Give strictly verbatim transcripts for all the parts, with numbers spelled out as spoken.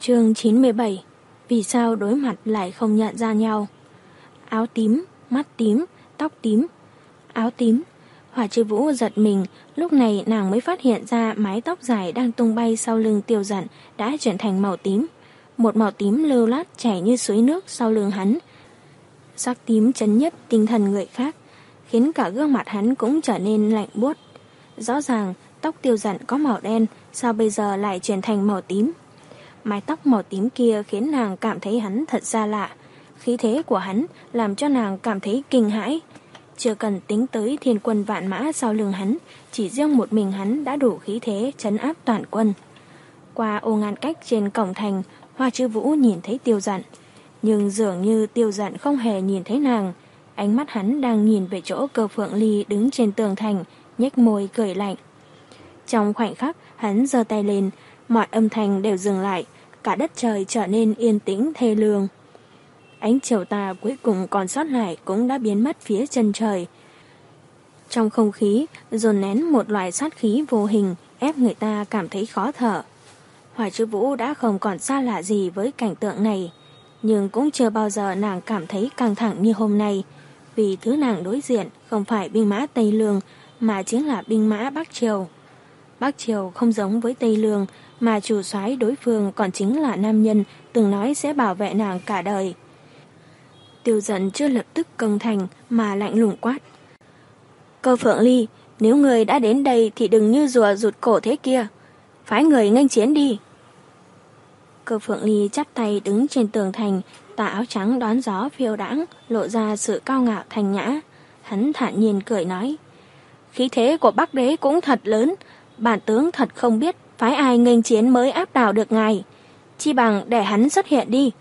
Chương chín mươi bảy. Vì sao đối mặt lại không nhận ra nhau? Áo tím, mắt tím, tóc tím. Áo tím. Hỏa Trư Vũ giật mình, lúc này nàng mới phát hiện ra mái tóc dài đang tung bay sau lưng Tiêu Dận đã chuyển thành màu tím. Một màu tím lưu loát chảy như suối nước sau lưng hắn. Sắc tím chấn nhiếp tinh thần người khác, khiến cả gương mặt hắn cũng trở nên lạnh buốt. Rõ ràng tóc Tiêu Dận có màu đen, sao bây giờ lại chuyển thành màu tím? Mái tóc màu tím kia khiến nàng cảm thấy hắn thật xa lạ. Khí thế của hắn làm cho nàng cảm thấy kinh hãi. Chưa cần tính tới thiên quân vạn mã sau lưng hắn, chỉ riêng một mình hắn đã đủ khí thế trấn áp toàn quân. Qua ô ngăn cách trên cổng thành, Hỏa Trư Vũ nhìn thấy Tiêu Dận, nhưng dường như Tiêu Dận không hề nhìn thấy nàng. Ánh mắt hắn đang nhìn về chỗ Cơ Phượng Ly đứng trên tường thành, nhếch môi cười lạnh. Trong khoảnh khắc, hắn giơ tay lên, mọi âm thanh đều dừng lại, cả đất trời trở nên yên tĩnh thê lương. Ánh chiều tà cuối cùng còn sót lại cũng đã biến mất phía chân trời. Trong không khí dồn nén một loại sát khí vô hình, ép người ta cảm thấy khó thở. Hỏa Trư Vũ đã không còn xa lạ gì với cảnh tượng này, nhưng cũng chưa bao giờ nàng cảm thấy căng thẳng như hôm nay, vì thứ nàng đối diện không phải binh mã Tây Lương mà chính là binh mã Bắc Triều. Bắc Triều không giống với Tây Lương, mà chủ soái đối phương còn chính là nam nhân từng nói sẽ bảo vệ nàng cả đời. Tiêu Dận chưa lập tức công thành mà lạnh lùng quát. Cơ Phượng Ly, nếu người đã đến đây thì đừng như rùa rụt cổ thế kia. Phái người nghênh chiến đi. Cơ Phượng Ly chắp tay đứng trên tường thành, tà áo trắng đón gió phiêu đãng, lộ ra sự cao ngạo thanh nhã. Hắn thản nhiên cười nói. Khí thế của Bắc Đế cũng thật lớn, bản tướng thật không biết phái ai nghênh chiến mới áp đảo được ngài. Chi bằng để hắn xuất hiện đi.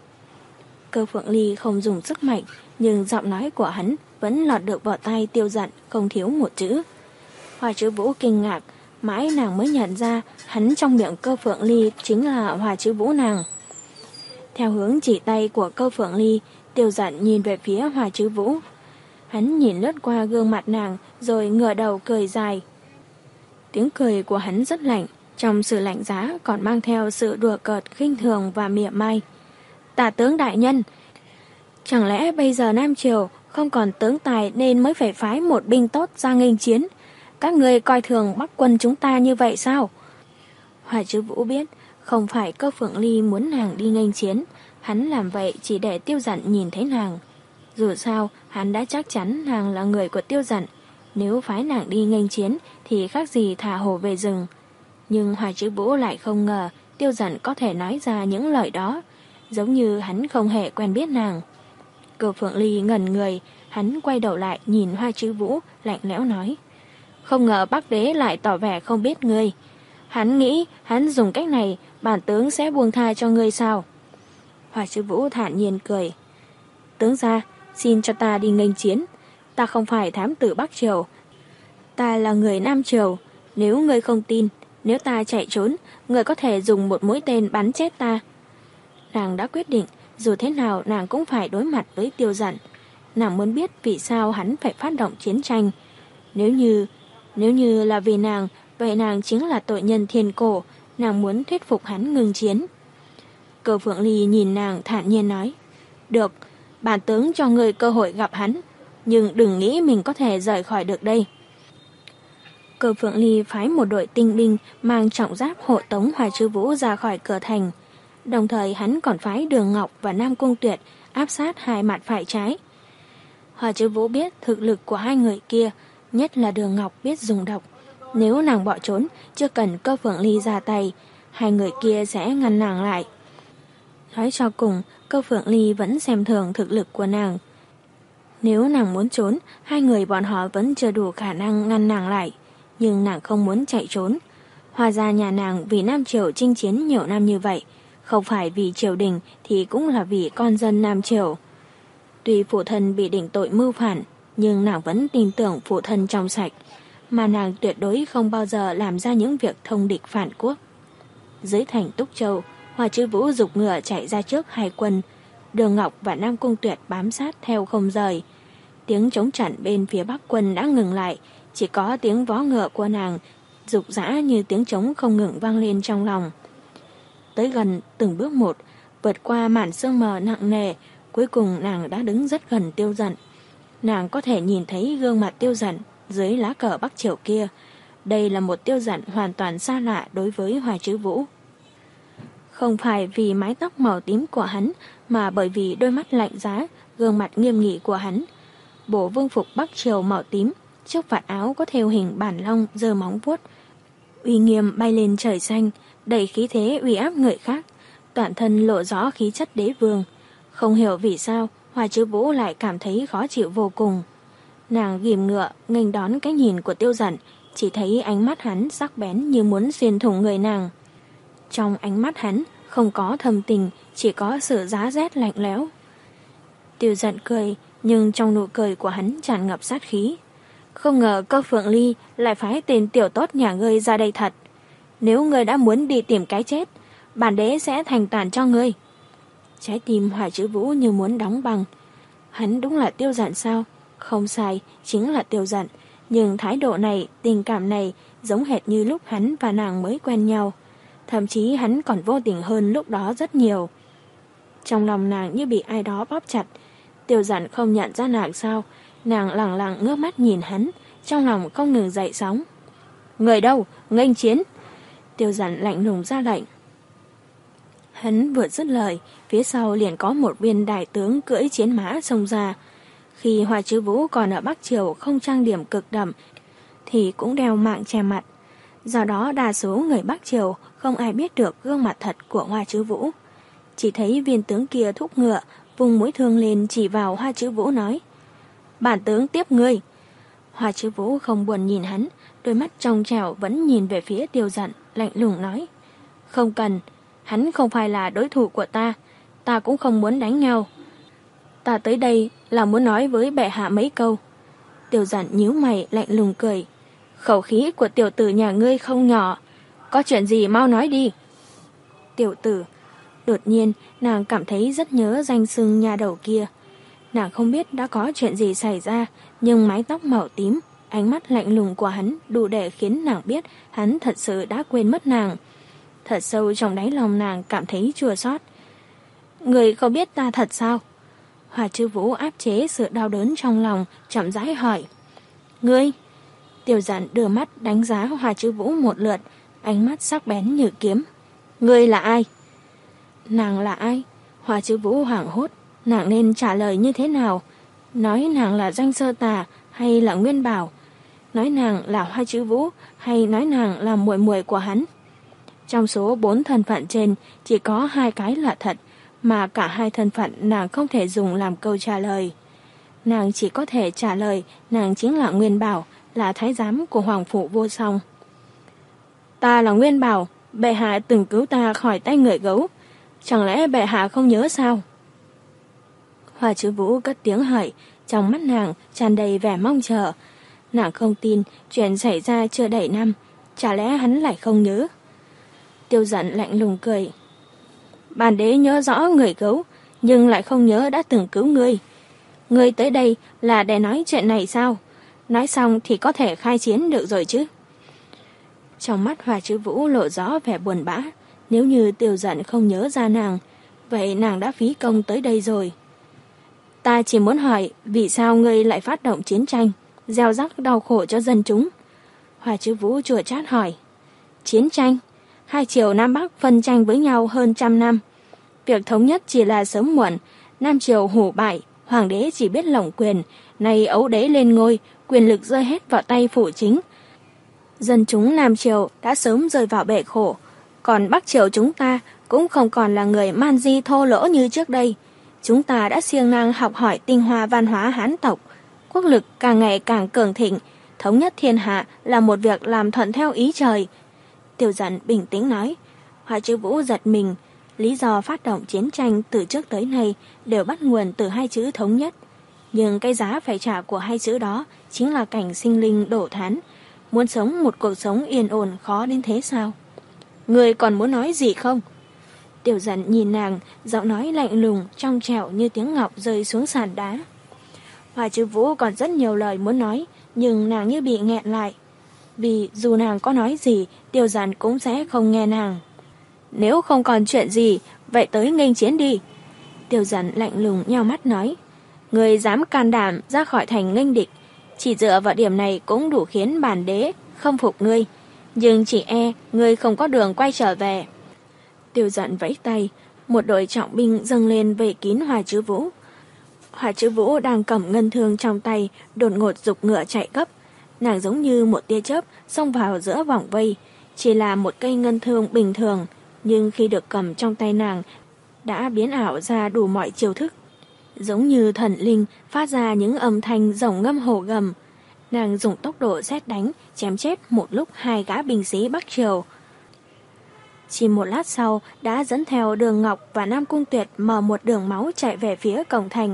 Cơ Phượng Ly không dùng sức mạnh, nhưng giọng nói của hắn vẫn lọt được vào tai Tiêu Dận không thiếu một chữ. Hỏa Trư Vũ kinh ngạc, mãi nàng mới nhận ra hắn trong miệng Cơ Phượng Ly chính là Hỏa Trư Vũ nàng. Theo hướng chỉ tay của Cơ Phượng Ly, Tiêu Dận nhìn về phía Hỏa Trư Vũ. Hắn nhìn lướt qua gương mặt nàng rồi ngửa đầu cười dài. Tiếng cười của hắn rất lạnh, trong sự lạnh giá còn mang theo sự đùa cợt khinh thường và mỉa mai. Tả tướng đại nhân, chẳng lẽ bây giờ Nam Triều không còn tướng tài nên mới phải phái một binh tốt ra nghênh chiến? Các người coi thường Bắc quân chúng ta như vậy sao? Hỏa Trư Vũ biết không phải Cơ Phượng Ly muốn nàng đi nghênh chiến, hắn làm vậy chỉ để Tiêu Dận nhìn thấy nàng. Dù sao hắn đã chắc chắn nàng là người của Tiêu Dận, nếu phái nàng đi nghênh chiến thì khác gì thả hổ về rừng. Nhưng Hỏa Trư Vũ lại không ngờ Tiêu Dận có thể nói ra những lời đó, giống như hắn không hề quen biết nàng. Cơ Phượng Ly ngẩn người, hắn quay đầu lại nhìn Hỏa Trư Vũ, lạnh lẽo nói. Không ngờ Bắc Đế lại tỏ vẻ không biết ngươi. Hắn nghĩ hắn dùng cách này bản tướng sẽ buông tha cho ngươi sao? Hỏa Trư Vũ thản nhiên cười. Tướng gia, xin cho ta đi nghênh chiến. Ta không phải thám tử Bắc Triều, ta là người Nam Triều. Nếu ngươi không tin, nếu ta chạy trốn, ngươi có thể dùng một mũi tên bắn chết ta. Nàng đã quyết định, dù thế nào nàng cũng phải đối mặt với Tiêu Dận. Nàng muốn biết vì sao hắn phải phát động chiến tranh. Nếu như, nếu như là vì nàng, vậy nàng chính là tội nhân thiên cổ. Nàng muốn thuyết phục hắn ngừng chiến. Cơ Phượng Ly nhìn nàng thản nhiên nói. Được, bản tướng cho người cơ hội gặp hắn, nhưng đừng nghĩ mình có thể rời khỏi được đây. Cơ Phượng Ly phái một đội tinh binh mang trọng giáp hộ tống Hỏa Trư Vũ ra khỏi cửa thành. Đồng thời hắn còn phái Đường Ngọc và Nam Cung Tuyệt áp sát hai mặt phải trái. Hỏa Trư Vũ biết thực lực của hai người kia, nhất là Đường Ngọc biết dùng độc. Nếu nàng bỏ trốn, chưa cần Cơ Phượng Ly ra tay, hai người kia sẽ ngăn nàng lại. Nói cho cùng, Cơ Phượng Ly vẫn xem thường thực lực của nàng. Nếu nàng muốn trốn, hai người bọn họ vẫn chưa đủ khả năng ngăn nàng lại. Nhưng nàng không muốn chạy trốn. Hóa ra nhà nàng vì Nam Triều chinh chiến nhiều năm như vậy, không phải vì triều đình thì cũng là vì con dân Nam Triều. Tuy phụ thân bị định tội mưu phản, nhưng nàng vẫn tin tưởng phụ thân trong sạch, mà nàng tuyệt đối không bao giờ làm ra những việc thông địch phản quốc. Dưới thành Túc Châu, Hỏa Trư Vũ giục ngựa chạy ra trước hai quân. Đường Ngọc và Nam Cung Tuyệt bám sát theo không rời. Tiếng chống chặn bên phía Bắc quân đã ngừng lại, chỉ có tiếng vó ngựa của nàng rục rã như tiếng trống không ngừng vang lên trong lòng. tới gần từng bước một, vượt qua màn sương mờ nặng nề, cuối cùng nàng đã đứng rất gần Tiêu Dận. Nàng có thể nhìn thấy gương mặt Tiêu Dận dưới lá cờ Bắc Triều kia. Đây là một Tiêu Dận hoàn toàn xa lạ đối với Hoa Chứ Vũ. Không phải vì mái tóc màu tím của hắn, mà bởi vì đôi mắt lạnh giá, gương mặt nghiêm nghị của hắn. Bộ vương phục Bắc Triều màu tím, chiếc vạt áo có thêu hình bản long giơ móng vuốt, uy nghiêm bay lên trời xanh, đầy khí thế uy áp người khác, toàn thân lộ rõ khí chất đế vương. Không hiểu vì sao Hoa Chứ Vũ lại cảm thấy khó chịu vô cùng. Nàng ghìm ngựa nghênh đón cái nhìn của Tiêu Dận, chỉ thấy ánh mắt hắn sắc bén như muốn xuyên thủng người nàng. Trong ánh mắt hắn không có thâm tình, chỉ có sự giá rét lạnh lẽo. Tiêu Dận cười, nhưng trong nụ cười của hắn tràn ngập sát khí. Không ngờ Cơ Phượng Ly lại phái tên tiểu tốt nhà ngươi ra đây thật. Nếu ngươi đã muốn đi tìm cái chết, bản đế sẽ thành toàn cho ngươi. Trái tim Hoa Chứ Vũ như muốn đóng băng. Hắn đúng là Tiêu Dận sao? Không sai, chính là Tiêu Dận. Nhưng thái độ này, tình cảm này giống hệt như lúc hắn và nàng mới quen nhau. Thậm chí hắn còn vô tình hơn lúc đó rất nhiều. Trong lòng nàng như bị ai đó bóp chặt. Tiêu Dận không nhận ra nàng sao? Nàng lẳng lặng ngước mắt nhìn hắn, trong lòng không ngừng dậy sóng. Người đâu? Nghênh chiến! Tiêu Dận lạnh lùng ra lệnh. Hắn vừa dứt lời, phía sau liền có một viên đại tướng cưỡi chiến mã xông ra. Khi Hoa Chứ Vũ còn ở Bắc Triều không trang điểm cực đậm, thì cũng đeo mạng che mặt. Do đó đa số người Bắc Triều không ai biết được gương mặt thật của Hoa Chứ Vũ. Chỉ thấy viên tướng kia thúc ngựa, vùng mũi thương lên chỉ vào Hoa Chứ Vũ nói: Bản tướng tiếp ngươi. Hoa Chứ Vũ không buồn nhìn hắn, đôi mắt trong trẻo vẫn nhìn về phía Tiêu Dận, lạnh lùng nói: Không cần, hắn không phải là đối thủ của ta, ta cũng không muốn đánh nhau. Ta tới đây là muốn nói với bệ hạ mấy câu. Tiêu Dận nhíu mày lạnh lùng cười: Khẩu khí của tiểu tử nhà ngươi không nhỏ, có chuyện gì mau nói đi. Tiểu tử. Đột nhiên nàng cảm thấy rất nhớ danh xưng nhà đầu kia. Nàng không biết đã có chuyện gì xảy ra, nhưng mái tóc màu tím, ánh mắt lạnh lùng của hắn đủ để khiến nàng biết hắn thật sự đã quên mất nàng. Thật sâu trong đáy lòng nàng cảm thấy chua xót. Người không biết ta thật sao? Hoa Chứ Vũ áp chế sự đau đớn trong lòng, chậm rãi hỏi. Ngươi? Tiêu Dận đưa mắt đánh giá Hoa Chứ Vũ một lượt, ánh mắt sắc bén như kiếm. Ngươi là ai? Nàng là ai? Hoa Chứ Vũ hoảng hốt, nàng nên trả lời như thế nào? Nói nàng là Doanh Sơ Tà hay là Nguyên Bảo? Nói nàng là Hoa Chứ Vũ hay nói nàng là muội muội của hắn? Trong số bốn thân phận trên, chỉ có hai cái là thật, mà cả hai thân phận nàng không thể dùng làm câu trả lời. Nàng chỉ có thể trả lời nàng chính là Nguyên Bảo, là thái giám của Hoàng Phủ Vô Song. Ta là Nguyên Bảo, bệ hạ từng cứu ta khỏi tay người gấu. Chẳng lẽ bệ hạ không nhớ sao? Hoa Chứ Vũ cất tiếng hỏi, trong mắt nàng tràn đầy vẻ mong chờ. Nàng không tin chuyện xảy ra chưa đầy năm, chả lẽ hắn lại không nhớ? Tiêu Dận lạnh lùng cười. Bản đế nhớ rõ người gấu, nhưng lại không nhớ đã từng cứu ngươi. Ngươi tới đây là để nói chuyện này sao? Nói xong thì có thể khai chiến được rồi chứ? Trong mắt Hoa Chứ Vũ lộ rõ vẻ buồn bã. Nếu như Tiêu Dận không nhớ ra nàng, vậy nàng đã phí công tới đây rồi. Ta chỉ muốn hỏi, vì sao ngươi lại phát động chiến tranh, gieo rắc đau khổ cho dân chúng? Hoa Chứ Vũ chua chát hỏi. Chiến tranh? Hai triều Nam Bắc phân tranh với nhau hơn trăm năm. Việc thống nhất chỉ là sớm muộn. Nam triều hủ bại, hoàng đế chỉ biết lỏng quyền, nay ấu đế lên ngôi, quyền lực rơi hết vào tay phủ chính. Dân chúng Nam triều đã sớm rơi vào bể khổ, còn Bắc triều chúng ta cũng không còn là người man di thô lỗ như trước đây. Chúng ta đã siêng năng học hỏi tinh hoa văn hóa Hán tộc, quốc lực càng ngày càng cường thịnh, thống nhất thiên hạ là một việc làm thuận theo ý trời. Tiêu Dận bình tĩnh nói. Hoa Chứ Vũ giật mình. Lý do phát động chiến tranh từ trước tới nay đều bắt nguồn từ hai chữ thống nhất. Nhưng cái giá phải trả của hai chữ đó chính là cảnh sinh linh đổ thán. Muốn sống một cuộc sống yên ổn khó đến thế sao? Người còn muốn nói gì không? Tiêu Dận nhìn nàng, giọng nói lạnh lùng, trong trẻo như tiếng ngọc rơi xuống sàn đá. Hoa Chứ Vũ còn rất nhiều lời muốn nói, nhưng nàng như bị nghẹn lại. Vì dù nàng có nói gì, Tiêu Dận cũng sẽ không nghe nàng. Nếu không còn chuyện gì, vậy tới nghênh chiến đi. Tiêu Dần lạnh lùng nheo mắt nói, người dám can đảm ra khỏi thành nghênh địch, chỉ dựa vào điểm này cũng đủ khiến bản đế không phục ngươi, nhưng chỉ e ngươi không có đường quay trở về. Tiêu Dần vẫy tay, một đội trọng binh dâng lên vây kín Hoa Chứ Vũ. Hoa Chứ Vũ đang cầm ngân thương trong tay, đột ngột giục ngựa chạy gấp. Nàng giống như một tia chớp xông vào giữa vòng vây, chỉ là một cây ngân thương bình thường, nhưng khi được cầm trong tay nàng đã biến ảo ra đủ mọi chiêu thức. Giống như thần linh phát ra những âm thanh rồng ngâm hổ gầm. Nàng dùng tốc độ sét đánh, chém chết một lúc hai gã binh sĩ Bắc Triều. Chỉ một lát sau đã dẫn theo Đường Ngọc và Nam Cung Tuyệt mở một đường máu chạy về phía cổng thành.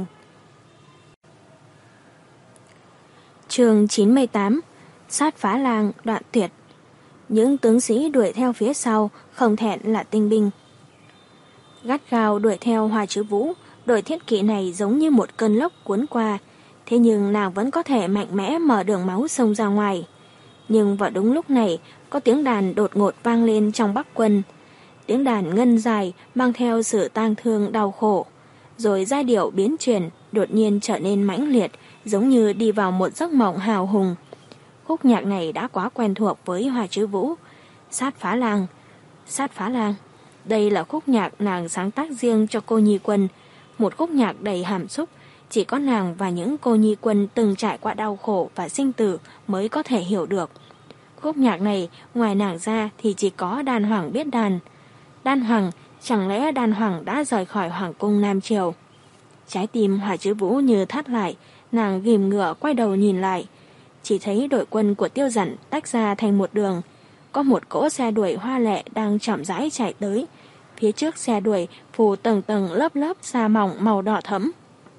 Chương chín mươi tám. Sát phá lang đoạn tuyệt. Những tướng sĩ đuổi theo phía sau không thẹn là tinh binh. Gắt gao đuổi theo Hoa Chứ Vũ, đội thiết kỵ này giống như một cơn lốc cuốn qua, thế nhưng nàng vẫn có thể mạnh mẽ mở đường máu xông ra ngoài. Nhưng vào đúng lúc này, có tiếng đàn đột ngột vang lên trong Bắc quân. Tiếng đàn ngân dài mang theo sự tang thương đau khổ, rồi giai điệu biến chuyển, đột nhiên trở nên mãnh liệt, giống như đi vào một giấc mộng hào hùng. Khúc nhạc này đã quá quen thuộc với Hoa Chứ Vũ. Sát phá lang, sát phá lang. Đây là khúc nhạc nàng sáng tác riêng cho cô nhi quân, một khúc nhạc đầy hàm xúc, chỉ có nàng và những cô nhi quân từng trải qua đau khổ và sinh tử mới có thể hiểu được. Khúc nhạc này, ngoài nàng ra thì chỉ có Đan Hoàng biết đàn. Đan Hoàng, chẳng lẽ Đan Hoàng đã rời khỏi Hoàng cung Nam Triều? Trái tim Hoa Chứ Vũ như thắt lại, nàng ghìm ngựa quay đầu nhìn lại. Chỉ thấy đội quân của Tiêu Dặn tách ra thành một đường. Có một cỗ xe đuổi hoa lệ đang chậm rãi chạy tới. Phía trước xe đuổi phủ tầng tầng lớp lớp sa mỏng màu đỏ thẫm.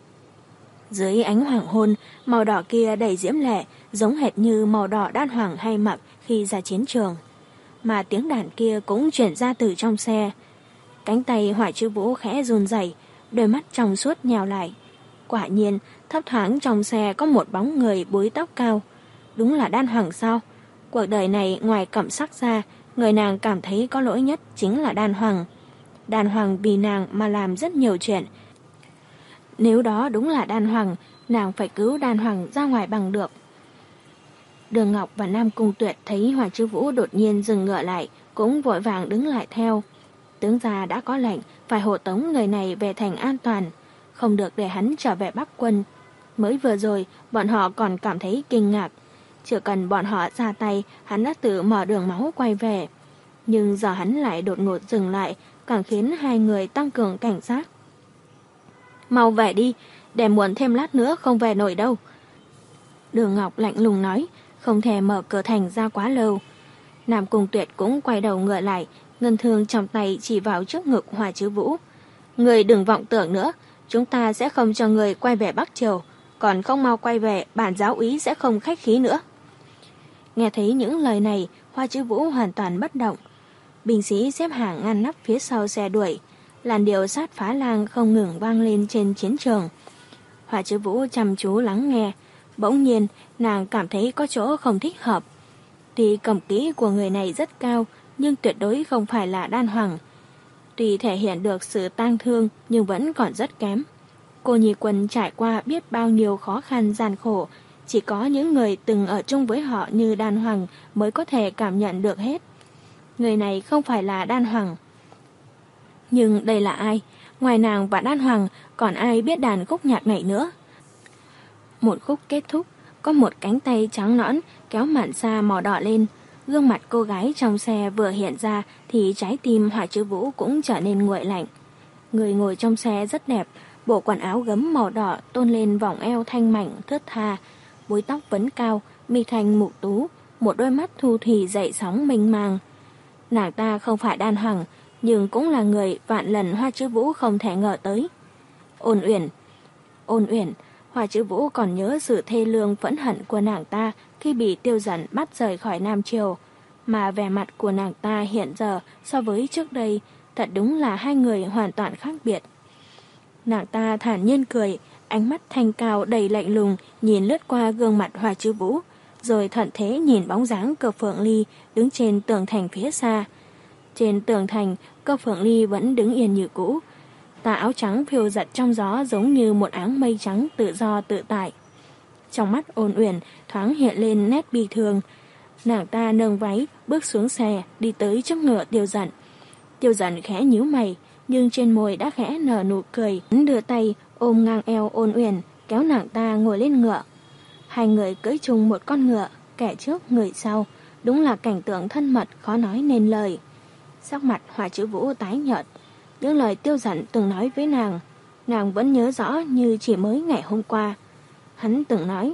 Dưới ánh hoàng hôn, màu đỏ kia đầy diễm lệ, giống hệt như màu đỏ Đan Hoàng hay mặc khi ra chiến trường. Mà tiếng đàn kia cũng chuyển ra từ trong xe. Cánh tay Hoa Chứ Vũ khẽ run rẩy, đôi mắt trong suốt nhào lại. Quả nhiên, thấp thoáng trong xe có một bóng người búi tóc cao. Đúng là Đan Hoàng sao? Cuộc đời này ngoài Cẩm Sắc ra, người nàng cảm thấy có lỗi nhất chính là Đan Hoàng. Đan Hoàng vì nàng mà làm rất nhiều chuyện. Nếu đó đúng là Đan Hoàng, nàng phải cứu Đan Hoàng ra ngoài bằng được. Đường Ngọc và Nam Cung Tuyệt thấy Hoa Chứ Vũ đột nhiên dừng ngựa lại, cũng vội vàng đứng lại theo. Tướng gia đã có lệnh phải hộ tống người này về thành an toàn, không được để hắn trở về Bắc quân. Mới vừa rồi, bọn họ còn cảm thấy kinh ngạc. Chưa cần bọn họ ra tay, hắn đã tự mở đường máu quay về. Nhưng giờ hắn lại đột ngột dừng lại, càng khiến hai người tăng cường cảnh giác. Mau về đi, để muộn thêm lát nữa không về nổi đâu. Đường Ngọc lạnh lùng nói, không thể mở cửa thành ra quá lâu. Nam Cung Tuyệt cũng quay đầu ngựa lại, ngân thương trong tay chỉ vào trước ngực Hoa Chứ Vũ. Người đừng vọng tưởng nữa, chúng ta sẽ không cho người quay về Bắc Triều, còn không mau quay về, bản giáo úy sẽ không khách khí nữa. Nghe thấy những lời này, Hoa Chứ Vũ hoàn toàn bất động. Binh sĩ xếp hàng ngăn nắp phía sau xe đuổi, làn điệu sát phá lang không ngừng vang lên trên chiến trường. Hoa Chứ Vũ chăm chú lắng nghe, bỗng nhiên nàng cảm thấy có chỗ không thích hợp. Tuy cầm kỹ của người này rất cao, nhưng tuyệt đối không phải là Đan Hoàng. Tuy thể hiện được sự tang thương nhưng vẫn còn rất kém. Cô nhi quân trải qua biết bao nhiêu khó khăn gian khổ, chỉ có những người từng ở chung với họ như Đan Hoàng mới có thể cảm nhận được hết. Người này không phải là Đan Hoàng. Nhưng đây là ai? Ngoài nàng và Đan Hoàng, còn ai biết đàn khúc nhạc này nữa? Một khúc kết thúc, có một cánh tay trắng nõn kéo màn xa màu đỏ lên. Gương mặt cô gái trong xe vừa hiện ra thì trái tim Hoa Chứ Vũ cũng trở nên nguội lạnh. Người ngồi trong xe rất đẹp, bộ quần áo gấm màu đỏ tôn lên vòng eo thanh mảnh thướt tha, búi tóc vấn cao, mi thanh mục tú, một đôi mắt thu thủy dậy sóng mênh mang. Nàng ta không phải Đan Hoàng, nhưng cũng là người vạn lần Hoa Chứ Vũ không thể ngờ tới. Ôn Uyển, Ôn Uyển, Hoa Chứ Vũ còn nhớ sự thê lương phẫn hận của nàng ta khi bị Tiêu Dặn bắt rời khỏi Nam Triều, mà vẻ mặt của nàng ta hiện giờ so với trước đây thật đúng là hai người hoàn toàn khác biệt. Nàng ta thản nhiên cười, ánh mắt thanh cao đầy lạnh lùng nhìn lướt qua gương mặt Hoa Chứ Vũ, rồi thuận thế nhìn bóng dáng Cực Phượng Ly đứng trên tường thành phía xa. Trên tường thành, Cơ Phượng Ly vẫn đứng yên như cũ. Tà áo trắng phiêu giật trong gió giống như một áng mây trắng tự do tự tại. Trong mắt Ôn Uyển thoáng hiện lên nét bi thương. Nàng ta nâng váy, bước xuống xe, đi tới trước ngựa Tiêu Dận. Tiêu Dận khẽ nhíu mày, nhưng trên môi đã khẽ nở nụ cười. Hắn đưa tay ôm ngang eo Ôn Uyển, kéo nàng ta ngồi lên ngựa. Hai người cưỡi chung một con ngựa, kẻ trước người sau, đúng là cảnh tượng thân mật khó nói nên lời. Sắc mặt Hoa Chữ Vũ tái nhợt, những lời Tiêu Dận từng nói với nàng, nàng vẫn nhớ rõ như chỉ mới ngày hôm qua. Hắn từng nói,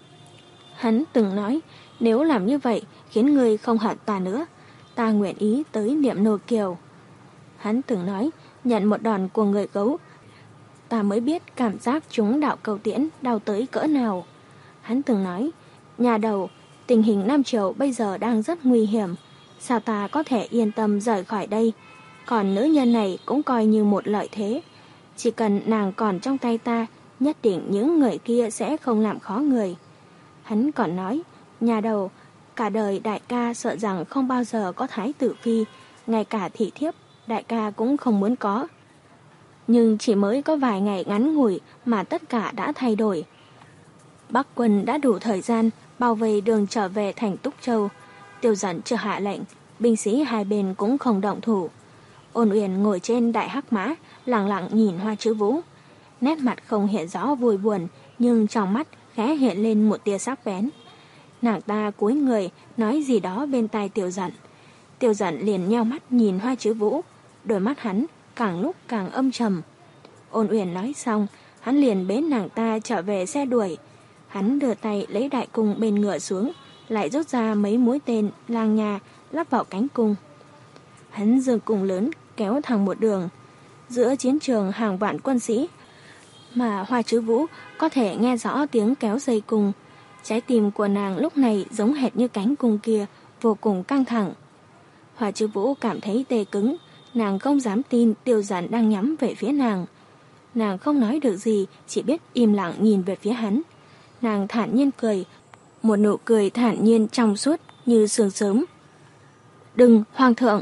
hắn từng nói, nếu làm như vậy khiến người không hận ta nữa, ta nguyện ý tới niệm nô kiều. Hắn từng nói, nhận một đòn của người gấu, ta mới biết cảm giác chúng đạo cầu tiễn đau tới cỡ nào. Hắn từng nói, nhà đầu, tình hình Nam Triều bây giờ đang rất nguy hiểm, sao ta có thể yên tâm rời khỏi đây. Còn nữ nhân này cũng coi như một lợi thế, chỉ cần nàng còn trong tay ta, nhất định những người kia sẽ không làm khó người. Hắn còn nói, nhà đầu, cả đời đại ca sợ rằng không bao giờ có thái tử phi, ngay cả thị thiếp đại ca cũng không muốn có. Nhưng chỉ mới có vài ngày ngắn ngủi mà tất cả đã thay đổi. Bắc quân đã đủ thời gian bao vây đường trở về thành Túc Châu. Tiêu Dận chưa hạ lệnh, binh sĩ hai bên cũng không động thủ. Ôn Uyển ngồi trên đại hắc mã, lặng lặng nhìn Hoa Chữ Vũ. Nét mặt không hiện rõ vui buồn, nhưng trong mắt khẽ hiện lên một tia sắc bén. Nàng ta cúi người nói gì đó bên tai Tiêu Dận. Tiêu Dận liền nheo mắt nhìn Hoa Chữ Vũ, đôi mắt hắn càng lúc càng âm trầm. Ôn Uyển nói xong, hắn liền bế nàng ta trở về xe đuổi. Hắn đưa tay lấy đại cung bên ngựa xuống, lại rút ra mấy mũi tên lang nha lắp vào cánh cung. Hắn giương cung lớn kéo thẳng một đường. Giữa chiến trường hàng vạn quân sĩ, mà Hoa Chữ Vũ có thể nghe rõ tiếng kéo dây cung. Trái tim của nàng lúc này giống hệt như cánh cung kia, vô cùng căng thẳng. Hoa Chữ Vũ cảm thấy tê cứng, nàng không dám tin Tiêu Dận đang nhắm về phía nàng. Nàng không nói được gì, chỉ biết im lặng nhìn về phía hắn. Nàng thản nhiên cười, một nụ cười thản nhiên trong suốt như sương sớm. Đừng, Hoàng thượng!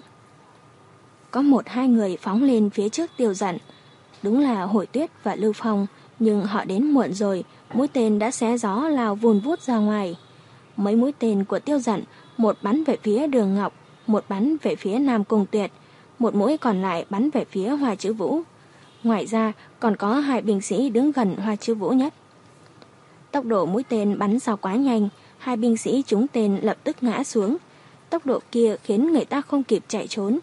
Có một hai người phóng lên phía trước Tiêu Dận. Đúng là Hồi Tuyết và Lưu Phong, nhưng họ đến muộn rồi, mũi tên đã xé gió lao vùn vút ra ngoài. Mấy mũi tên của Tiêu Dận, một bắn về phía Đường Ngọc, một bắn về phía Nam Cung Tuyệt, một mũi còn lại bắn về phía Hoa Chữ Vũ. Ngoài ra còn có hai binh sĩ đứng gần Hoa Chữ Vũ nhất. Tốc độ mũi tên bắn sao quá nhanh, hai binh sĩ trúng tên lập tức ngã xuống. Tốc độ kia khiến người ta không kịp chạy trốn.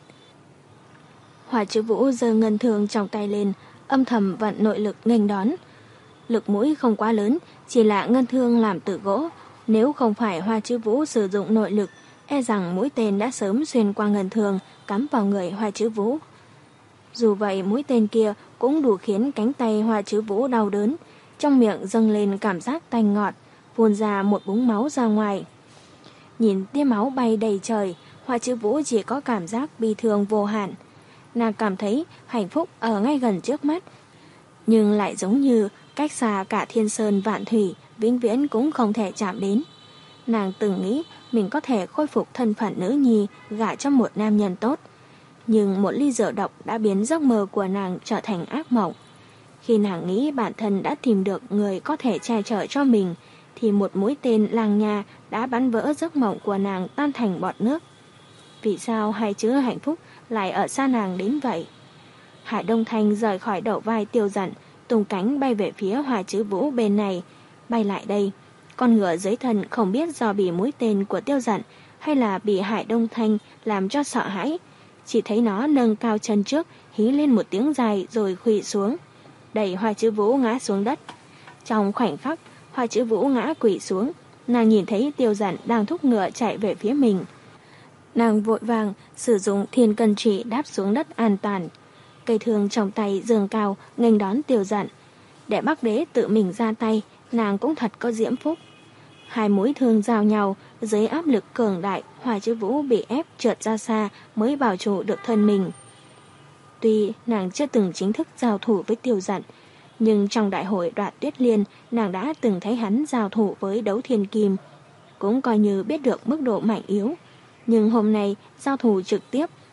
Hoa Chữ Vũ giơ ngân thương trong tay lên, âm thầm vận nội lực nghênh đón. Lực mũi không quá lớn, chỉ là ngân thương làm từ gỗ. Nếu không phải Hoa Chữ Vũ sử dụng nội lực, e rằng mũi tên đã sớm xuyên qua ngân thương, cắm vào người Hoa Chữ Vũ. Dù vậy, mũi tên kia cũng đủ khiến cánh tay Hoa Chữ Vũ đau đớn, trong miệng dâng lên cảm giác tanh ngọt, phun ra một búng máu ra ngoài. Nhìn tia máu bay đầy trời, Hoa Chữ Vũ chỉ có cảm giác bi thương vô hạn. Nàng cảm thấy hạnh phúc ở ngay gần trước mắt, nhưng lại giống như cách xa cả thiên sơn vạn thủy, vĩnh viễn cũng không thể chạm đến. Nàng từng nghĩ mình có thể khôi phục thân phận nữ nhi, gả cho một nam nhân tốt. Nhưng một ly rượu độc đã biến giấc mơ của nàng trở thành ác mộng. Khi nàng nghĩ bản thân đã tìm được người có thể che chở cho mình, thì một mũi tên lang nha đã bắn vỡ giấc mộng của nàng tan thành bọt nước. Vì sao hai chữ hạnh phúc lại ở xa nàng đến vậy? Hải Đông Thanh rời khỏi đầu vai Tiêu Dận, tung cánh bay về phía Hoa Chữ Vũ bên này. Bay lại đây, con ngựa dưới thân không biết do bị mũi tên của Tiêu Dận hay là bị Hải Đông Thanh làm cho sợ hãi. Chỉ thấy nó nâng cao chân trước, hí lên một tiếng dài rồi khuỵu xuống, đẩy Hoa Chữ Vũ ngã xuống đất. Trong khoảnh khắc, Hoa Chữ Vũ ngã quỵ xuống, nàng nhìn thấy Tiêu Dận đang thúc ngựa chạy về phía mình. Nàng vội vàng sử dụng thiên cân chỉ đáp xuống đất an toàn. Cây thương trong tay giương cao nghênh đón Tiêu Dận. Để Bắc Đế tự mình ra tay, nàng cũng thật có diễm phúc. Hai mũi thương giao nhau, dưới áp lực cường đại, Hoa Chữ Vũ bị ép trượt ra xa mới bảo trụ được thân mình. Tuy nàng chưa từng chính thức giao thủ với Tiêu Dận, nhưng trong đại hội Đoạt Tuyết Liên, nàng đã từng thấy hắn giao thủ với Đấu Thiên Kim, cũng coi như biết được mức độ mạnh yếu. Nhưng hôm nay giao thủ trực tiếp,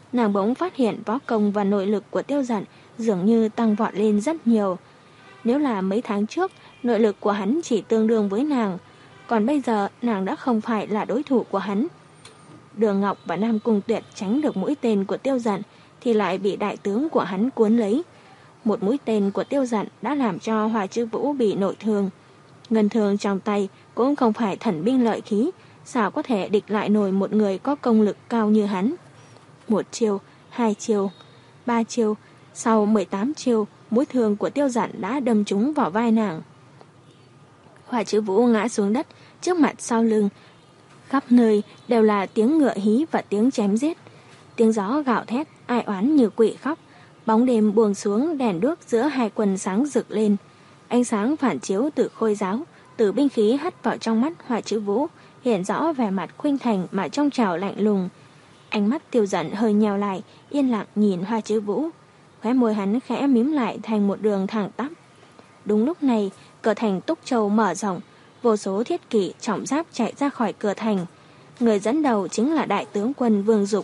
nàng bỗng phát hiện võ công và nội lực của Tiêu Dận dường như tăng vọt lên rất nhiều. Nếu là mấy tháng trước, nội lực của hắn chỉ tương đương với nàng, còn bây giờ nàng đã không phải là đối thủ của hắn. Đường Ngọc và Nam Cung Tuyệt tránh được mũi tên của Tiêu Dận thì lại bị đại tướng của hắn cuốn lấy. Một mũi tên của Tiêu Dận đã làm cho Hoa Chư Vũ bị nội thương. Ngân thương trong tay cũng không phải thần binh lợi khí, sao có thể địch lại nổi một người có công lực cao như hắn. Một chiêu, hai chiêu, ba chiêu, sau mười tám chiêu, mũi thương của Tiêu Dận đã đâm trúng vào vai nàng. Hoa Chư Vũ ngã xuống đất, trước mặt sau lưng, khắp nơi đều là tiếng ngựa hí và tiếng chém giết. Tiếng gió gào thét, ai oán như quỷ khóc. Bóng đêm buông xuống, đèn đuốc giữa hai quần sáng rực lên. Ánh sáng phản chiếu từ khôi giáo, từ binh khí hắt vào trong mắt Hoa Chư Vũ, hiện rõ vẻ mặt khuynh thành mà trong trào lạnh lùng. Ánh mắt Tiêu Dận hơi nheo lại, yên lặng nhìn Hoa Chư Vũ. Khóe môi hắn khẽ mím lại thành một đường thẳng tắp. Đúng lúc này, cửa thành Túc Châu mở rộng, vô số thiết kỵ trọng giáp chạy ra khỏi cửa thành. Người dẫn đầu chính là đại tướng quân Vương Dục.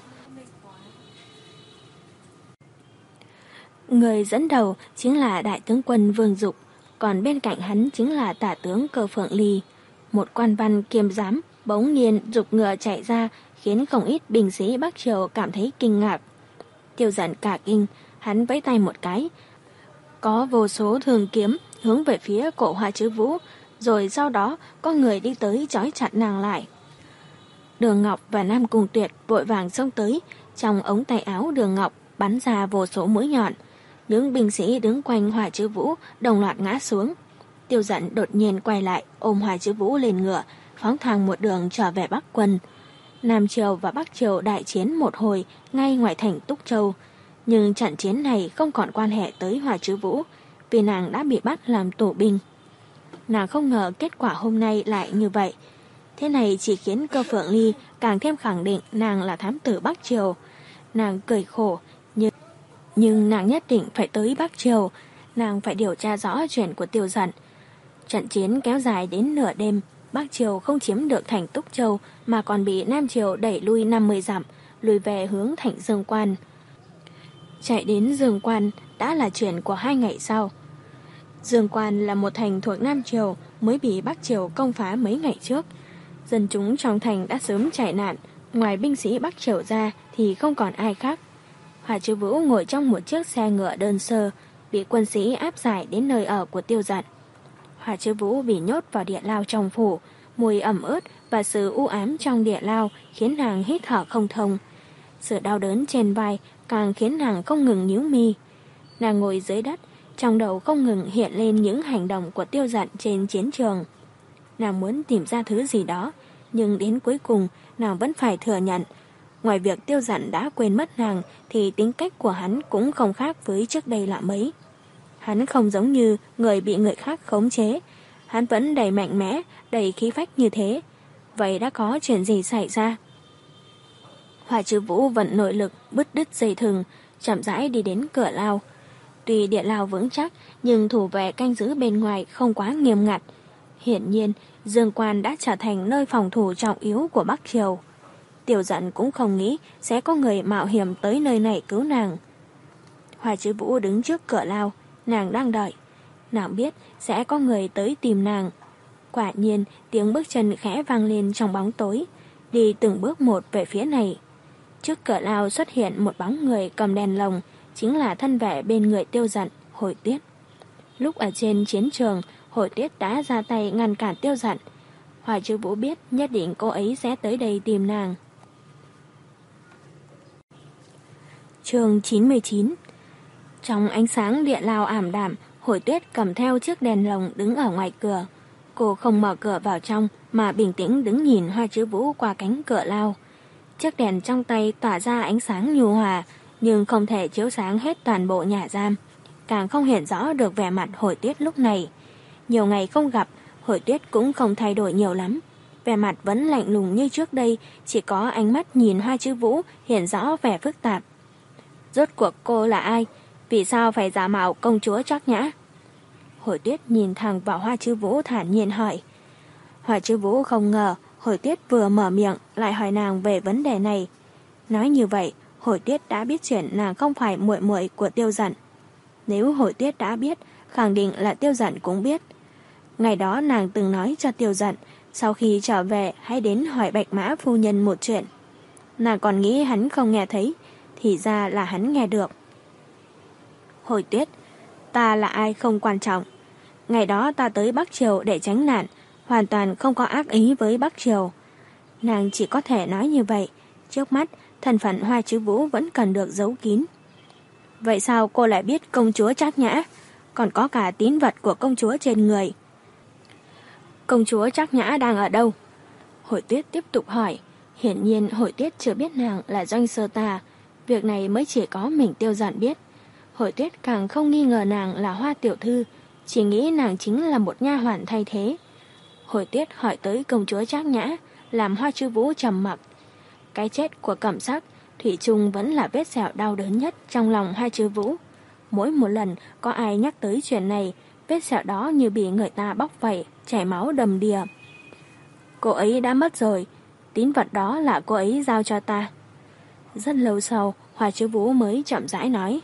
Người dẫn đầu chính là đại tướng quân Vương Dục, còn bên cạnh hắn chính là tả tướng Cơ Phượng Ly. Một quan văn kiêm giám bỗng nhiên giục ngựa chạy ra, khiến không ít binh sĩ Bắc Triều cảm thấy kinh ngạc. Tiêu Dận cả kinh, hắn vẫy tay một cái. Có vô số thương kiếm hướng về phía cổ Hoa Chư Vũ, rồi sau đó có người đi tới trói chặt nàng lại. Đường Ngọc và Nam Cung Tuyệt vội vàng xông tới, trong ống tay áo Đường Ngọc bắn ra vô số mũi nhọn. Những binh sĩ đứng quanh Hoa Chư Vũ đồng loạt ngã xuống. Tiêu Dận đột nhiên quay lại, ôm Hoa Chư Vũ lên ngựa, phóng thẳng một đường trở về Bắc quân. Nam Triều và Bắc Triều đại chiến một hồi ngay ngoài thành Túc Châu, nhưng trận chiến này không còn quan hệ tới Hoa Chư Vũ, vì nàng đã bị bắt làm tù binh. Nàng không ngờ kết quả hôm nay lại như vậy. Thế này chỉ khiến Cơ Phượng Ly càng thêm khẳng định nàng là thám tử Bắc Triều. Nàng cười khổ, nhưng, nhưng nàng nhất định phải tới Bắc Triều. Nàng phải điều tra rõ chuyện của Tiêu Dận. Trận chiến kéo dài đến nửa đêm, Bắc Triều không chiếm được thành Túc Châu mà còn bị Nam Triều đẩy lui năm mươi dặm, lùi về hướng thành Dương Quan. Chạy đến Dương Quan đã là chuyện của hai ngày sau. Dương Quan là một thành thuộc Nam Triều, mới bị Bắc Triều công phá mấy ngày trước. Dân chúng trong thành đã sớm chạy nạn, ngoài binh sĩ Bắc Triều ra thì không còn ai khác. Hoa Chư Vũ ngồi trong một chiếc xe ngựa đơn sơ, bị quân sĩ áp giải đến nơi ở của Tiêu Dận. Hoa Chư Vũ bị nhốt vào địa lao trong phủ, mùi ẩm ướt và sự u ám trong địa lao khiến nàng hít thở không thông. Sự đau đớn trên vai càng khiến nàng không ngừng nhíu mi. Nàng ngồi dưới đất, trong đầu không ngừng hiện lên những hành động của Tiêu Dận trên chiến trường. Nàng muốn tìm ra thứ gì đó, nhưng đến cuối cùng nàng vẫn phải thừa nhận. Ngoài việc Tiêu Dận đã quên mất nàng thì tính cách của hắn cũng không khác với trước đây là mấy. Hắn không giống như người bị người khác khống chế. Hắn vẫn đầy mạnh mẽ, đầy khí phách như thế. Vậy đã có chuyện gì xảy ra? Hoa Chư Vũ vận nội lực bứt đứt dây thừng, chậm rãi đi đến cửa lao. Tuy địa lao vững chắc, nhưng thủ vệ canh giữ bên ngoài không quá nghiêm ngặt. Hiển nhiên, Dương Quan đã trở thành nơi phòng thủ trọng yếu của Bắc Triều. Tiêu Dận cũng không nghĩ sẽ có người mạo hiểm tới nơi này cứu nàng. Hoa Chư Vũ đứng trước cửa lao, nàng đang đợi. Nàng biết sẽ có người tới tìm nàng. Quả nhiên, tiếng bước chân khẽ vang lên trong bóng tối, đi từng bước một về phía này. Trước cửa lao xuất hiện một bóng người cầm đèn lồng, chính là thân vệ bên người Tiêu Dận, Hồi Tuyết. Lúc ở trên chiến trường, Hồi Tuyết đã ra tay ngăn cản Tiêu Dận. Hoa Chư Vũ biết nhất định cô ấy sẽ tới đây tìm nàng. Chương chín mươi chín. Trong ánh sáng địa lao ảm đạm, Hồi Tuyết cầm theo chiếc đèn lồng đứng ở ngoài cửa. Cô không mở cửa vào trong mà bình tĩnh đứng nhìn Hoa Chư Vũ qua cánh cửa lao. Chiếc đèn trong tay tỏa ra ánh sáng nhu hòa, nhưng không thể chiếu sáng hết toàn bộ nhà giam, càng không hiện rõ được vẻ mặt Hồi Tuyết lúc này. Nhiều ngày không gặp, Hồi Tuyết cũng không thay đổi nhiều lắm. Vẻ mặt vẫn lạnh lùng như trước đây, chỉ có ánh mắt nhìn Hoa Chư Vũ hiện rõ vẻ phức tạp. Rốt cuộc cô là ai? Vì sao phải giả mạo công chúa Trác Nhã? Hồi Tuyết nhìn thẳng vào Hoa Chư Vũ thản nhiên hỏi. Hoa Chư Vũ không ngờ Hồi Tuyết vừa mở miệng lại hỏi nàng về vấn đề này. Nói như vậy, Hồi Tuyết đã biết chuyện nàng không phải muội muội của Tiêu Dận. Nếu Hồi Tuyết đã biết, khẳng định là Tiêu Dận cũng biết. Ngày đó nàng từng nói cho Tiêu Dận, sau khi trở về hãy đến hỏi Bạch Mã phu nhân một chuyện. Nàng còn nghĩ hắn không nghe thấy, thì ra là hắn nghe được. Hồi Tuyết, ta là ai không quan trọng. Ngày đó ta tới Bắc Triều để tránh nạn, hoàn toàn không có ác ý với Bắc Triều. Nàng chỉ có thể nói như vậy. Trước mắt, thân phận Hoa Chứ Vũ vẫn cần được giấu kín. Vậy sao cô lại biết công chúa Trác Nhã, còn có cả tín vật của công chúa trên người? Công chúa Trác Nhã đang ở đâu? Hồi Tuyết tiếp tục hỏi. Hiển nhiên Hồi Tuyết chưa biết nàng là Doanh Sơ Tà. Việc này mới chỉ có mình Tiêu Dận biết. Hồi Tuyết càng không nghi ngờ nàng là Hoa tiểu thư, chỉ nghĩ nàng chính là một nha hoàn thay thế. Hồi Tuyết hỏi tới công chúa Trác Nhã, làm Hoa Chứ Vũ trầm mặc. Cái chết của Cẩm Sắc, thủy chung vẫn là vết sẹo đau đớn nhất trong lòng Hoa Chứ Vũ. Mỗi một lần có ai nhắc tới chuyện này, vết sẹo đó như bị người ta bóc vậy, chảy máu đầm đìa. Cô ấy đã mất rồi, tín vật đó là cô ấy giao cho ta. Rất lâu sau, Hoa Chứ Vũ mới chậm rãi nói.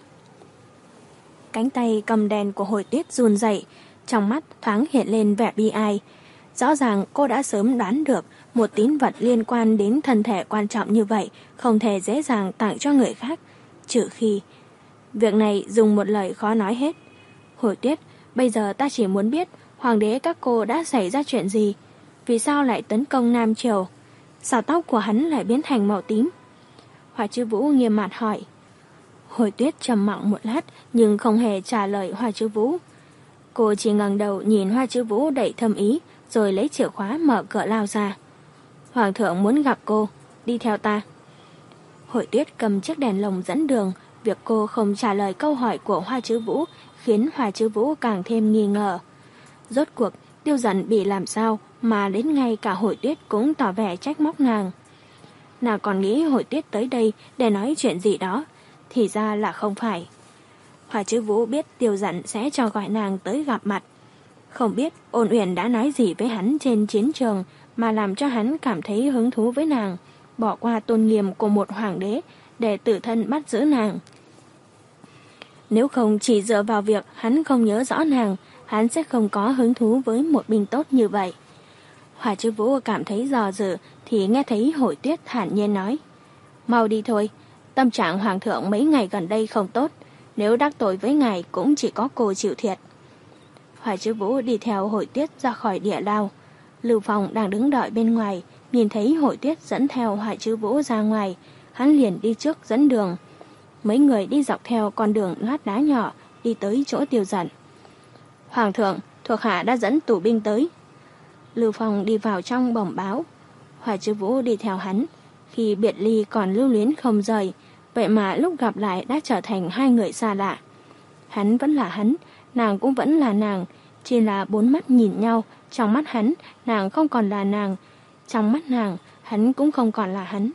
Cánh tay cầm đèn của Hồi Tuyết run rẩy, trong mắt thoáng hiện lên vẻ bi ai. Rõ ràng cô đã sớm đoán được một tín vật liên quan đến thân thể quan trọng như vậy không thể dễ dàng tặng cho người khác, trừ khi... Việc này dùng một lời khó nói hết. Hồi Tuyết, bây giờ ta chỉ muốn biết hoàng đế các cô đã xảy ra chuyện gì, vì sao lại tấn công Nam Triều, sao tóc của hắn lại biến thành màu tím? Hoa Chứ Vũ nghiêm mặt hỏi. Hồi Tuyết trầm mặc một lát nhưng không hề trả lời Hoa Chứ Vũ. Cô chỉ ngẩng đầu nhìn Hoa Chứ Vũ đầy thâm ý, rồi lấy chìa khóa mở cửa lao ra. Hoàng thượng muốn gặp cô, đi theo ta. Hồi Tuyết cầm chiếc đèn lồng dẫn đường. Việc cô không trả lời câu hỏi của Hoa Chứ Vũ khiến Hoa Chứ Vũ càng thêm nghi ngờ. Rốt cuộc Tiêu Dận bị làm sao mà đến ngay cả Hồi Tuyết cũng tỏ vẻ trách móc nàng. Nàng còn nghĩ Hồi Tuyết tới đây để nói chuyện gì đó, thì ra là không phải. Hoa Chứ Vũ biết Tiêu Dận sẽ cho gọi nàng tới gặp mặt. Không biết Ôn Uyển đã nói gì với hắn trên chiến trường mà làm cho hắn cảm thấy hứng thú với nàng, bỏ qua tôn nghiêm của một hoàng đế để tự thân bắt giữ nàng. Nếu không chỉ dựa vào việc hắn không nhớ rõ nàng, hắn sẽ không có hứng thú với một binh tốt như vậy. Hoa Chứ Vũ cảm thấy dò dự thì nghe thấy Hồi Tuyết thản nhiên nói. Mau đi thôi, tâm trạng hoàng thượng mấy ngày gần đây không tốt, nếu đắc tội với ngài cũng chỉ có cô chịu thiệt. Hoa Chứ Vũ đi theo Hồi Tuyết ra khỏi địa lao. Lưu Phong đang đứng đợi bên ngoài, nhìn thấy Hồi Tuyết dẫn theo Hoa Chứ Vũ ra ngoài, hắn liền đi trước dẫn đường. Mấy người đi dọc theo con đường lát đá nhỏ, đi tới chỗ Tiêu Dận. Hoàng thượng, thuộc hạ đã dẫn tù binh tới. Lưu Phong đi vào trong bẩm báo. Hoa Chứ Vũ đi theo hắn. Khi biệt ly còn lưu luyến không rời, vậy mà lúc gặp lại đã trở thành hai người xa lạ. Hắn vẫn là hắn, nàng cũng vẫn là nàng, chỉ là bốn mắt nhìn nhau, trong mắt hắn, nàng không còn là nàng, trong mắt nàng, hắn cũng không còn là hắn.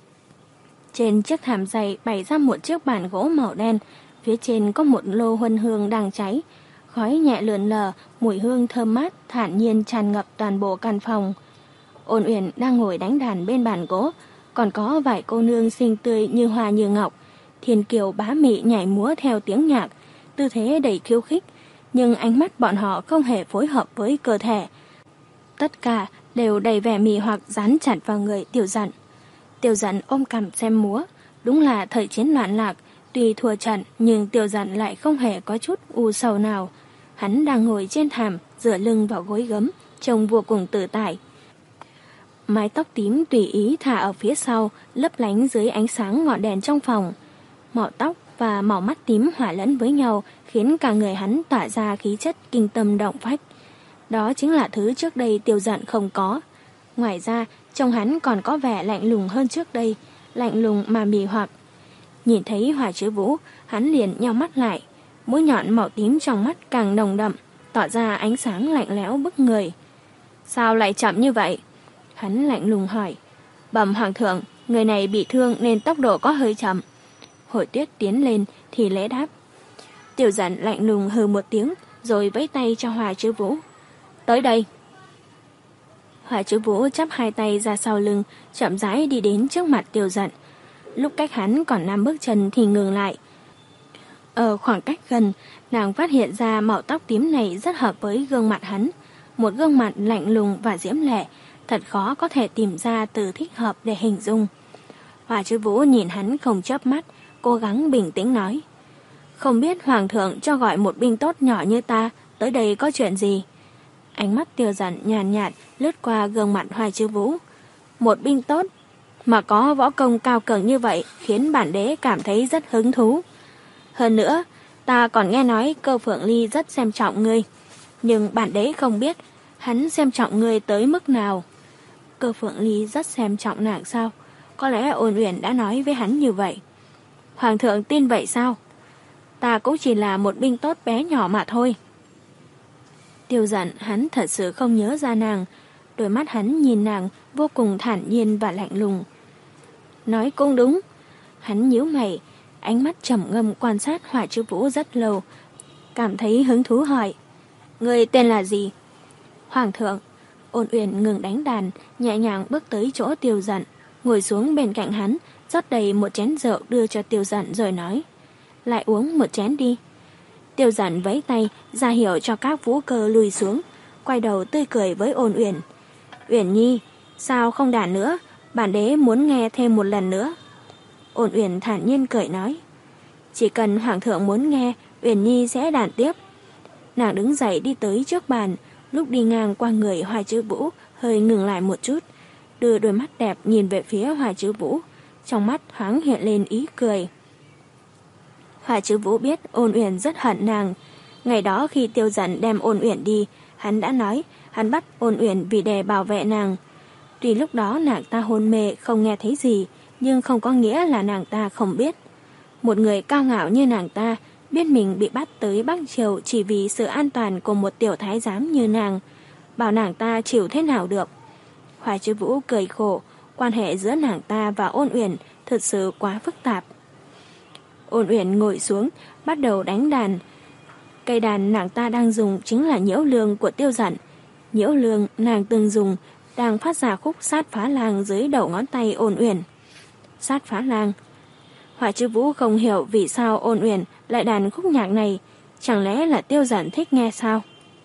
Trên chiếc thảm dày bày ra một chiếc bàn gỗ màu đen, phía trên có một lô huân hương đang cháy, khói nhẹ lượn lờ, mùi hương thơm mát thản nhiên tràn ngập toàn bộ căn phòng. Ôn Uyển đang ngồi đánh đàn bên bàn gỗ, còn có vài cô nương xinh tươi như hoa như ngọc, thiên kiều bá mị nhảy múa theo tiếng nhạc, tư thế đầy khiêu khích, nhưng ánh mắt bọn họ không hề phối hợp với cơ thể. Tất cả đều đầy vẻ mị hoặc dán chặt vào người Tiêu Dận. Tiêu Dận ôm cằm xem múa, đúng là thời chiến loạn lạc, tuy thua trận nhưng Tiêu Dận lại không hề có chút u sầu nào. Hắn đang ngồi trên thảm, dựa lưng vào gối gấm, trông vô cùng tự tại. Mái tóc tím tùy ý thả ở phía sau, lấp lánh dưới ánh sáng ngọn đèn trong phòng. Màu tóc và màu mắt tím hòa lẫn với nhau khiến cả người hắn tỏa ra khí chất kinh tâm động phách. Đó chính là thứ trước đây Tiêu Dận không có. Ngoài ra, trông hắn còn có vẻ lạnh lùng hơn trước đây, lạnh lùng mà mì hoặc. Nhìn thấy Hoa Chứ Vũ, hắn liền nheo mắt lại, mũi nhọn màu tím trong mắt càng nồng đậm, tỏ ra ánh sáng lạnh lẽo bức người. Sao lại chậm như vậy? Hắn lạnh lùng hỏi. Bẩm hoàng thượng, người này bị thương nên tốc độ có hơi chậm. Hồi Tuyết tiến lên thì lễ đáp. Tiêu Dận lạnh lùng hừ một tiếng, rồi vẫy tay cho Hoa Chứ Vũ. Tới đây. Hoa Chứ Vũ chắp hai tay ra sau lưng, chậm rãi đi đến trước mặt Tiêu Dận. Lúc cách hắn còn năm bước chân thì ngừng lại. Ở khoảng cách gần, nàng phát hiện ra màu tóc tím này rất hợp với gương mặt hắn. Một gương mặt lạnh lùng và diễm lệ, thật khó có thể tìm ra từ thích hợp để hình dung. Hỏa Chư Vũ nhìn hắn không chớp mắt, cố gắng bình tĩnh nói. Không biết Hoàng thượng cho gọi một binh tốt nhỏ như ta tới đây có chuyện gì? Ánh mắt Tiêu Dận nhàn nhạt, nhạt lướt qua gương mặt Hỏa Chư Vũ. Một binh tốt mà có võ công cao cường như vậy khiến bản đế cảm thấy rất hứng thú. Hơn nữa, ta còn nghe nói Cơ Phượng Ly rất xem trọng ngươi. Nhưng bản đế không biết hắn xem trọng ngươi tới mức nào. Cơ Phượng Ly rất xem trọng nàng sao? Có lẽ Ôn Uyển đã nói với hắn như vậy. Hoàng thượng tin vậy sao? Ta cũng chỉ là một binh tốt bé nhỏ mà thôi. Tiêu Dận hắn thật sự không nhớ ra nàng. Đôi mắt hắn nhìn nàng vô cùng thản nhiên và lạnh lùng. Nói cũng đúng. Hắn nhíu mày, ánh mắt trầm ngâm quan sát Hỏa Chư Vũ rất lâu, cảm thấy hứng thú hỏi. Người tên là gì? Hoàng thượng. Ôn Uyển ngừng đánh đàn, nhẹ nhàng bước tới chỗ Tiêu Dận, ngồi xuống bên cạnh hắn, rót đầy một chén rượu đưa cho Tiêu Dận rồi nói. Lại uống một chén đi. Tiêu Dận vẫy tay, ra hiệu cho các vũ cơ lùi xuống, quay đầu tươi cười với Ôn Uyển. Uyển nhi, sao không đàn nữa? Bản đế muốn nghe thêm một lần nữa. Ôn Uyển thản nhiên cười nói. Chỉ cần Hoàng thượng muốn nghe, Uyển nhi sẽ đàn tiếp. Nàng đứng dậy đi tới trước bàn, lúc đi ngang qua người Hỏa Chư Vũ hơi ngừng lại một chút, đưa đôi mắt đẹp nhìn về phía Hỏa Chư Vũ, trong mắt thoáng hiện lên ý cười. Hỏa Chư Vũ biết Ôn Uyển rất hận nàng. Ngày đó khi Tiêu Dận đem Ôn Uyển đi, hắn đã nói hắn bắt Ôn Uyển vì để bảo vệ nàng. Tuy lúc đó nàng ta hôn mê không nghe thấy gì, nhưng không có nghĩa là nàng ta không biết. Một người cao ngạo như nàng ta biết mình bị bắt tới Bắc Triều chỉ vì sự an toàn của một tiểu thái giám như nàng, bảo nàng ta chịu thế nào được. Hỏa Chư Vũ cười khổ, quan hệ giữa nàng ta và Ôn Uyển thật sự quá phức tạp. Ôn Uyển ngồi xuống, bắt đầu đánh đàn. Cây đàn nàng ta đang dùng chính là nhiễu lương của Tiêu Dận. Nhiễu lương nàng từng dùng đang phát ra khúc Sát Phá Lang dưới đầu ngón tay Ôn Uyển. Sát Phá Lang. Hỏa Chư Vũ không hiểu vì sao Ôn Uyển lại đàn khúc nhạc này, chẳng lẽ là Tiêu Dận thích nghe sao?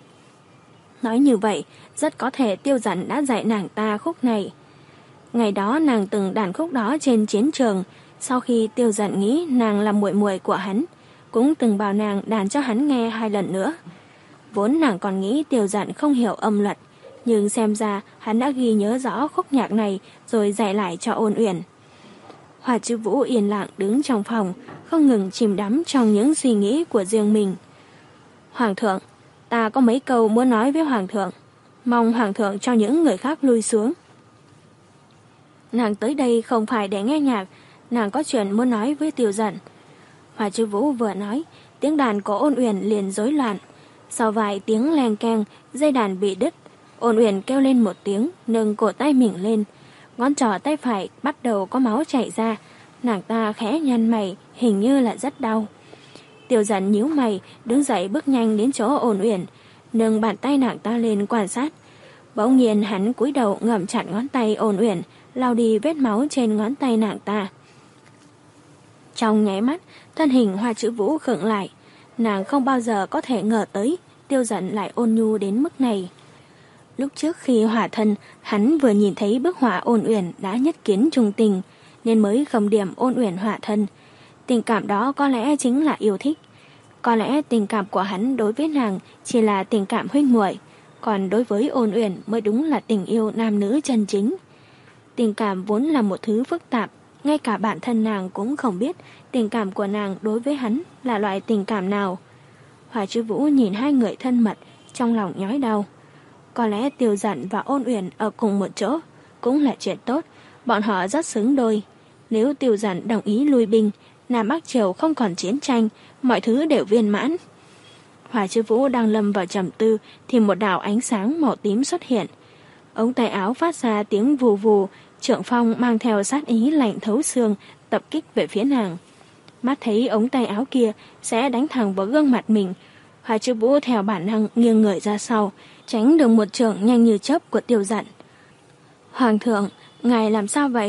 Nói như vậy, rất có thể Tiêu Dận đã dạy nàng ta khúc này. Ngày đó nàng từng đàn khúc đó trên chiến trường, sau khi Tiêu Dận nghĩ nàng là muội muội của hắn, cũng từng bảo nàng đàn cho hắn nghe hai lần nữa. Vốn nàng còn nghĩ Tiêu Dận không hiểu âm luật, nhưng xem ra hắn đã ghi nhớ rõ khúc nhạc này rồi dạy lại cho Ôn Uyển. Hỏa Chư Vũ yên lặng đứng trong phòng, không ngừng chìm đắm trong những suy nghĩ của riêng mình. Hoàng thượng, ta có mấy câu muốn nói với Hoàng thượng, mong Hoàng thượng cho những người khác lui xuống. Nàng tới đây không phải để nghe nhạc, nàng có chuyện muốn nói với Tiêu Dận. Hỏa Chư Vũ vừa nói, tiếng đàn của Ôn Uyển liền rối loạn. Sau vài tiếng leng keng, dây đàn bị đứt. Ôn Uyển kêu lên một tiếng, nâng cổ tay mình lên. Ngón trỏ tay phải bắt đầu có máu chảy ra. Nàng ta khẽ nhăn mày, hình như là rất đau. Tiêu Dận nhíu mày, đứng dậy bước nhanh đến chỗ Ôn Uyển, nâng bàn tay nàng ta lên quan sát. Bỗng nhiên hắn cúi đầu ngậm chặt ngón tay Ôn Uyển, lau đi vết máu trên ngón tay nàng ta. Trong nháy mắt, thân hình Hỏa Chư Vũ khựng lại. Nàng không bao giờ có thể ngờ tới Tiêu Dận lại ôn nhu đến mức này. Lúc trước khi hỏa thân, hắn vừa nhìn thấy bức họa Ôn Uyển đã nhất kiến trung tình, nên mới khâm điểm Ôn Uyển hỏa thân. Tình cảm đó có lẽ chính là yêu thích. Có lẽ tình cảm của hắn đối với nàng chỉ là tình cảm huynh muội, còn đối với Ôn Uyển mới đúng là tình yêu nam nữ chân chính. Tình cảm vốn là một thứ phức tạp, ngay cả bản thân nàng cũng không biết tình cảm của nàng đối với hắn là loại tình cảm nào. Hỏa Chư Vũ nhìn hai người thân mật, trong lòng nhói đau. Có lẽ Tiêu Dận và Ôn Uyển ở cùng một chỗ cũng là chuyện tốt, bọn họ rất xứng đôi. Nếu Tiêu Dận đồng ý lui binh, Nam Bắc Triều không còn chiến tranh, mọi thứ đều viên mãn. Hỏa Chư Vũ đang lâm vào trầm tư thì một đạo ánh sáng màu tím xuất hiện. Ống tay áo phát ra tiếng vù vù, Trượng Phong mang theo sát ý lạnh thấu xương tập kích về phía nàng. Mắt thấy ống tay áo kia sẽ đánh thẳng vào gương mặt mình, Hỏa Chư Vũ theo bản năng nghiêng người ra sau, tránh được một chưởng nhanh như chớp của Tiêu Dận. Hoàng thượng, ngài làm sao vậy?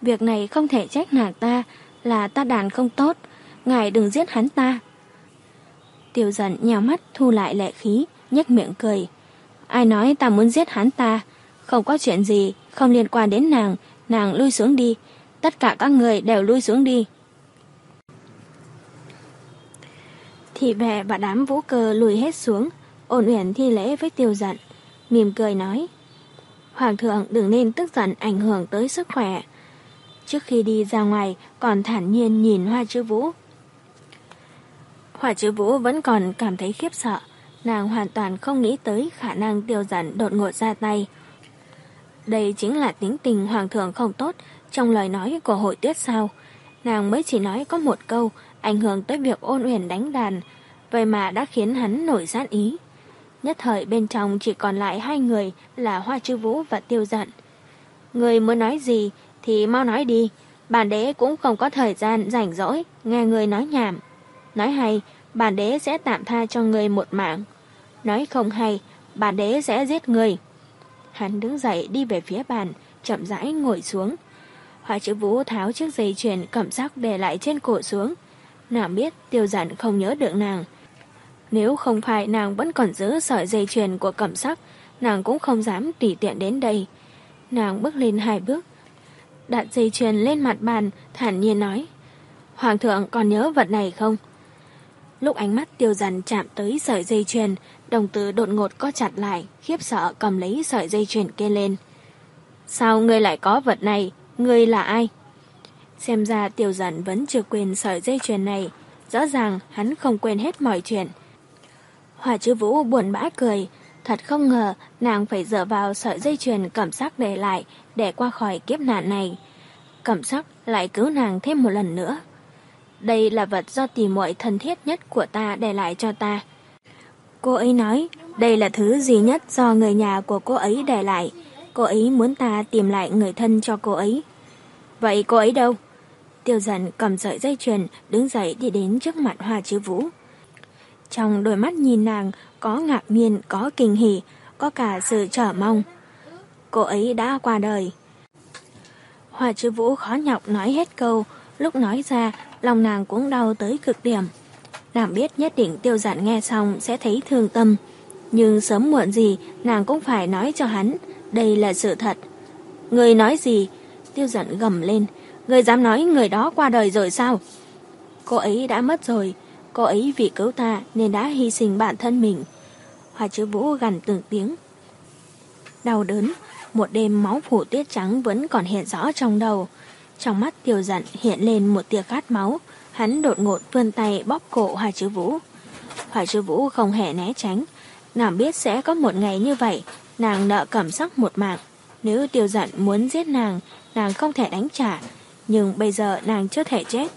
Việc này không thể trách nàng ta, là ta đàn không tốt, ngài đừng giết hắn ta. Tiêu Dận nhào mắt thu lại lệ khí, nhếch miệng cười. Ai nói ta muốn giết hắn ta? Không có chuyện gì, không liên quan đến nàng, nàng lui xuống đi, tất cả các người đều lui xuống đi. Thị vệ và đám vũ cơ lùi hết xuống, Ôn Uyển thi lễ với Tiêu Dận, mỉm cười nói: Hoàng thượng đừng nên tức giận ảnh hưởng tới sức khỏe. Trước khi đi ra ngoài còn thản nhiên nhìn Hoa Chữ Vũ. Hoa Chữ Vũ vẫn còn cảm thấy khiếp sợ, nàng hoàn toàn không nghĩ tới khả năng Tiêu Dận đột ngột ra tay. Đây chính là tính tình hoàng thượng không tốt trong lời nói của Hội Tuyết sao? Nàng mới chỉ nói có một câu ảnh hưởng tới việc Ôn Uyển đánh đàn, vậy mà đã khiến hắn nổi sát ý. Nhất thời bên trong chỉ còn lại hai người là Hoa Chữ Vũ và Tiêu Dận. Người muốn nói gì thì mau nói đi, bản đế cũng không có thời gian rảnh rỗi nghe người nói nhảm. Nói hay, bản đế sẽ tạm tha cho người một mạng. Nói không hay, bản đế sẽ giết người. Hắn đứng dậy đi về phía bàn, chậm rãi ngồi xuống. Hoa Chữ Vũ tháo chiếc dây chuyền cẩm sắc để lại trên cổ xuống. Nàng biết Tiêu Dận không nhớ được nàng. Nếu không phải nàng vẫn còn giữ sợi dây chuyền của cẩm sắc, nàng cũng không dám tùy tiện đến đây. Nàng bước lên hai bước, đặt dây chuyền lên mặt bàn, thản nhiên nói: Hoàng thượng còn nhớ vật này không? Lúc ánh mắt Tiêu Dận chạm tới sợi dây chuyền, đồng tử đột ngột co chặt lại, khiếp sợ cầm lấy sợi dây chuyền kia lên. Sao ngươi lại có vật này? Ngươi là ai? Xem ra Tiêu Dận vẫn chưa quên sợi dây chuyền này, rõ ràng hắn không quên hết mọi chuyện. Hoa Chữ Vũ buồn bã cười, thật không ngờ nàng phải dựa vào sợi dây chuyền cẩm sắc để lại để qua khỏi kiếp nạn này. Cẩm sắc lại cứu nàng thêm một lần nữa. Đây là vật do tỷ muội thân thiết nhất của ta để lại cho ta. Cô ấy nói đây là thứ duy nhất do người nhà của cô ấy để lại. Cô ấy muốn ta tìm lại người thân cho cô ấy. Vậy cô ấy đâu? Tiêu Dận cầm sợi dây chuyền đứng dậy đi đến trước mặt Hoa Chữ Vũ. Trong đôi mắt nhìn nàng có ngạc nhiên, có kinh hỉ, có cả sự chờ mong. Cô ấy đã qua đời. Hoa Chữ Vũ khó nhọc nói hết câu, lúc nói ra lòng nàng cũng đau tới cực điểm. Nàng biết nhất định Tiêu Dận nghe xong sẽ thấy thương tâm, nhưng sớm muộn gì nàng cũng phải nói cho hắn, đây là sự thật. Người nói gì? Tiêu Dận gầm lên. Người dám nói người đó qua đời rồi sao? Cô ấy đã mất rồi, cô ấy vì cứu ta nên đã hy sinh bản thân mình. Hoa Chữ Vũ gằn từng tiếng. Đau đớn, một đêm máu phủ tuyết trắng vẫn còn hiện rõ trong đầu. Trong mắt Tiêu Dận hiện lên một tia khát máu, hắn đột ngột vươn tay bóp cổ Hoa Chữ Vũ. Hoa Chữ Vũ không hề né tránh, nàng biết sẽ có một ngày như vậy, nàng nợ cẩm sắc một mạng. Nếu Tiêu Dận muốn giết nàng, nàng không thể đánh trả, nhưng bây giờ nàng chưa thể chết.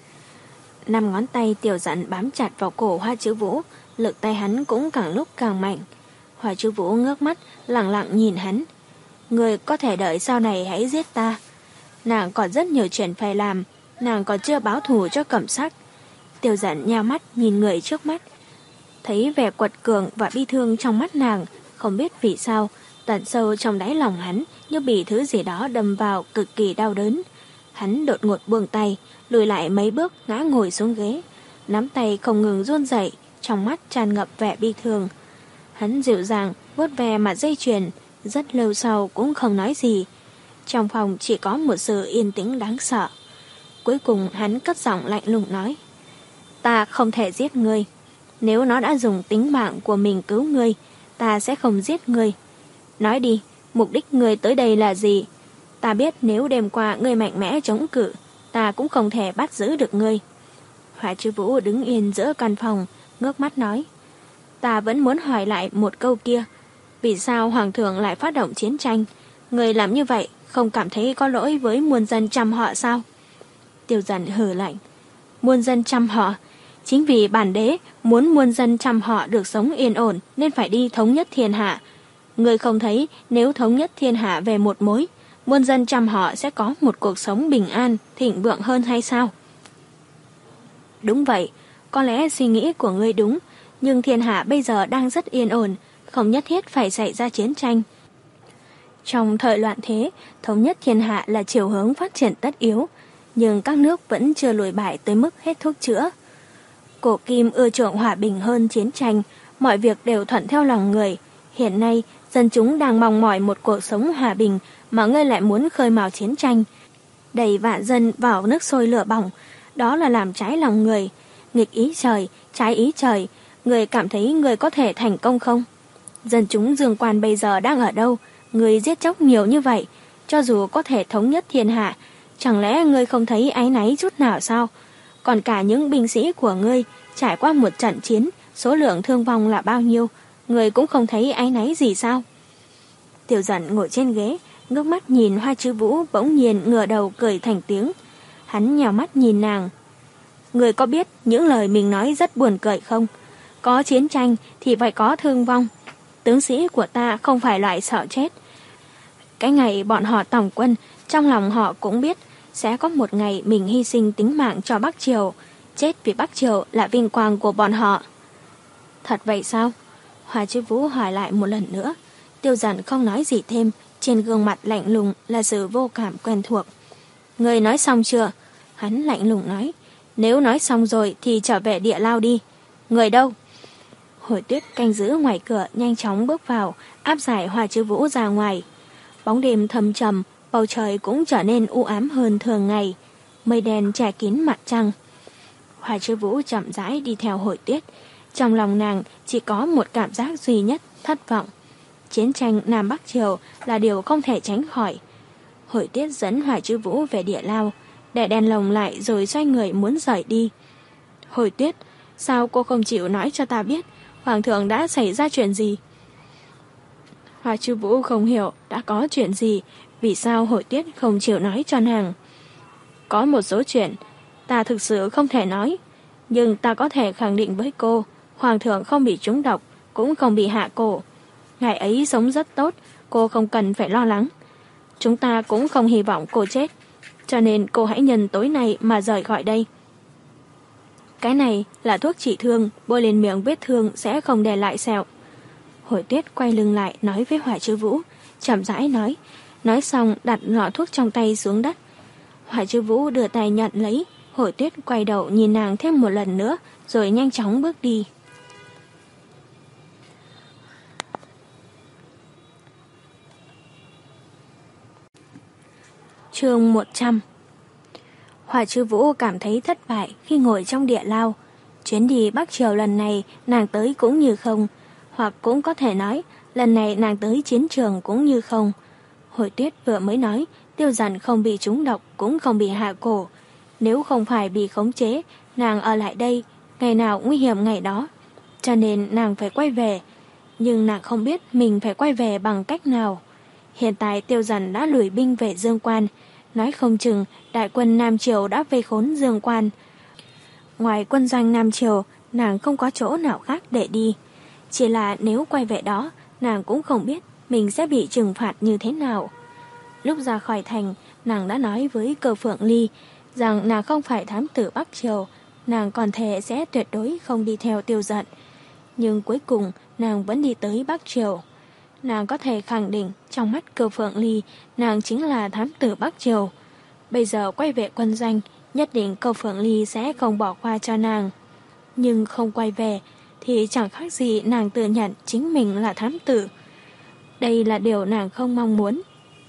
Năm ngón tay Tiêu Dận bám chặt vào cổ Hoa Chữ Vũ, lực tay hắn cũng càng lúc càng mạnh. Hoa Chữ Vũ ngước mắt, lặng lặng nhìn hắn. Người có thể đợi sau này hãy giết ta. Nàng còn rất nhiều chuyện phải làm, nàng còn chưa báo thù cho cẩm sắc. Tiêu Dận nheo mắt nhìn người trước mắt, thấy vẻ quật cường và bi thương trong mắt nàng, không biết vì sao, tận sâu trong đáy lòng hắn như bị thứ gì đó đâm vào, cực kỳ đau đớn. Hắn đột ngột buông tay, lùi lại mấy bước ngã ngồi xuống ghế, nắm tay không ngừng run rẩy, trong mắt tràn ngập vẻ bi thương. Hắn dịu dàng vuốt ve mặt dây chuyền, rất lâu sau cũng không nói gì. Trong phòng chỉ có một sự yên tĩnh đáng sợ. Cuối cùng hắn cất giọng lạnh lùng nói: Ta không thể giết ngươi. Nếu nó đã dùng tính mạng của mình cứu ngươi, ta sẽ không giết ngươi. Nói đi, mục đích ngươi tới đây là gì? Ta biết nếu đêm qua ngươi mạnh mẽ chống cự, ta cũng không thể bắt giữ được ngươi. Hoa Chữ Vũ đứng yên giữa căn phòng, ngước mắt nói: Ta vẫn muốn hỏi lại một câu kia. Vì sao Hoàng thượng lại phát động chiến tranh? Ngươi làm như vậy không cảm thấy có lỗi với muôn dân trăm họ sao? Tiêu Dận hừ lạnh. Muôn dân trăm họ? Chính vì bản đế muốn muôn dân trăm họ được sống yên ổn nên phải đi thống nhất thiên hạ. Ngươi không thấy nếu thống nhất thiên hạ về một mối, muôn dân trăm họ sẽ có một cuộc sống bình an, thịnh vượng hơn hay sao? Đúng vậy, có lẽ suy nghĩ của ngươi đúng, nhưng thiên hạ bây giờ đang rất yên ổn, không nhất thiết phải xảy ra chiến tranh. Trong thời loạn thế, thống nhất thiên hạ là chiều hướng phát triển tất yếu, nhưng các nước vẫn chưa lùi bại tới mức hết thuốc chữa. Cổ kim ưa chuộng hòa bình hơn chiến tranh, mọi việc đều thuận theo lòng người. Hiện nay, dân chúng đang mong mỏi một cuộc sống hòa bình mà ngươi lại muốn khơi mào chiến tranh, đẩy vạn dân vào nước sôi lửa bỏng, đó là làm trái lòng người. Nghịch ý trời, trái ý trời, người cảm thấy người có thể thành công không? Dân chúng Dương Quan bây giờ đang ở đâu? Người giết chóc nhiều như vậy, cho dù có thể thống nhất thiên hạ, chẳng lẽ ngươi không thấy áy náy chút nào sao? Còn cả những binh sĩ của ngươi trải qua một trận chiến, số lượng thương vong là bao nhiêu, ngươi cũng không thấy áy náy gì sao? Tiêu Dận ngồi trên ghế, ngước mắt nhìn Hoa Chư Vũ, bỗng nhiên ngửa đầu cười thành tiếng. Hắn nhào mắt nhìn nàng. Ngươi có biết những lời mình nói rất buồn cười không? Có chiến tranh thì phải có thương vong. Tướng sĩ của ta không phải loại sợ chết. Cái ngày bọn họ tổng quân, trong lòng họ cũng biết sẽ có một ngày mình hy sinh tính mạng cho Bắc Triều. Chết vì Bắc Triều là vinh quang của bọn họ. Thật vậy sao? Hoa Chư Vũ hỏi lại một lần nữa. Tiêu Dận không nói gì thêm, trên gương mặt lạnh lùng là sự vô cảm quen thuộc. Người nói xong chưa? Hắn lạnh lùng nói. Nếu nói xong rồi thì trở về địa lao đi. Người đâu? Hồi Tuyết canh giữ ngoài cửa nhanh chóng bước vào, áp giải Hoa Chư Vũ ra ngoài. Bóng đêm thâm trầm, bầu trời cũng trở nên u ám hơn thường ngày. Mây đen che kín mặt trăng. Hoa Chư Vũ chậm rãi đi theo Hồi Tuyết. Trong lòng nàng chỉ có một cảm giác duy nhất, thất vọng. Chiến tranh Nam Bắc Triều là điều không thể tránh khỏi. Hồi Tuyết dẫn Hoa Chư Vũ về địa lao, để đèn lồng lại rồi xoay người muốn rời đi. Hồi Tuyết, sao cô không chịu nói cho ta biết Hoàng thượng đã xảy ra chuyện gì? Hoa Chư Vũ không hiểu đã có chuyện gì, vì sao Hồi Tuyết không chịu nói cho nàng. Có một số chuyện ta thực sự không thể nói, nhưng ta có thể khẳng định với cô, Hoàng thượng không bị trúng độc, cũng không bị hạ cổ. Ngài ấy sống rất tốt, cô không cần phải lo lắng. Chúng ta cũng không hy vọng cô chết, cho nên cô hãy nhân tối nay mà rời khỏi đây. Cái này là thuốc trị thương, bôi lên miệng vết thương sẽ không để lại sẹo. Hồi Tuyết quay lưng lại nói với Hoa Chư Vũ, chậm rãi nói. Nói xong đặt lọ thuốc trong tay xuống đất. Hoa Chư Vũ đưa tay nhận lấy. Hồi Tuyết quay đầu nhìn nàng thêm một lần nữa, rồi nhanh chóng bước đi. Chương một trăm. Hoa Chư Vũ cảm thấy thất bại khi ngồi trong địa lao. Chuyến đi Bắc Triều lần này nàng tới cũng như không, hoặc cũng có thể nói lần này nàng tới chiến trường cũng như không. Hồi Tuyết vừa mới nói Tiêu Dận không bị trúng độc, cũng không bị hạ cổ. Nếu không phải bị khống chế, nàng ở lại đây, ngày nào nguy hiểm ngày đó. Cho nên nàng phải quay về, nhưng nàng không biết mình phải quay về bằng cách nào. Hiện tại Tiêu Dận đã lùi binh về Dương Quan, nói không chừng đại quân Nam Triều đã vây khốn Dương Quan. Ngoài quân doanh Nam Triều, nàng không có chỗ nào khác để đi. Chỉ là nếu quay về đó, nàng cũng không biết mình sẽ bị trừng phạt như thế nào. Lúc ra khỏi thành, nàng đã nói với Cơ Phượng Ly rằng nàng không phải thám tử Bắc Triều, nàng còn thề sẽ tuyệt đối không đi theo Tiêu Dận. Nhưng cuối cùng nàng vẫn đi tới Bắc Triều. Nàng có thể khẳng định trong mắt Cơ Phượng Ly, nàng chính là thám tử Bắc Triều. Bây giờ quay về quân doanh, nhất định Cơ Phượng Ly sẽ không bỏ qua cho nàng. Nhưng không quay về thì chẳng khác gì nàng tự nhận chính mình là thám tử. Đây là điều nàng không mong muốn.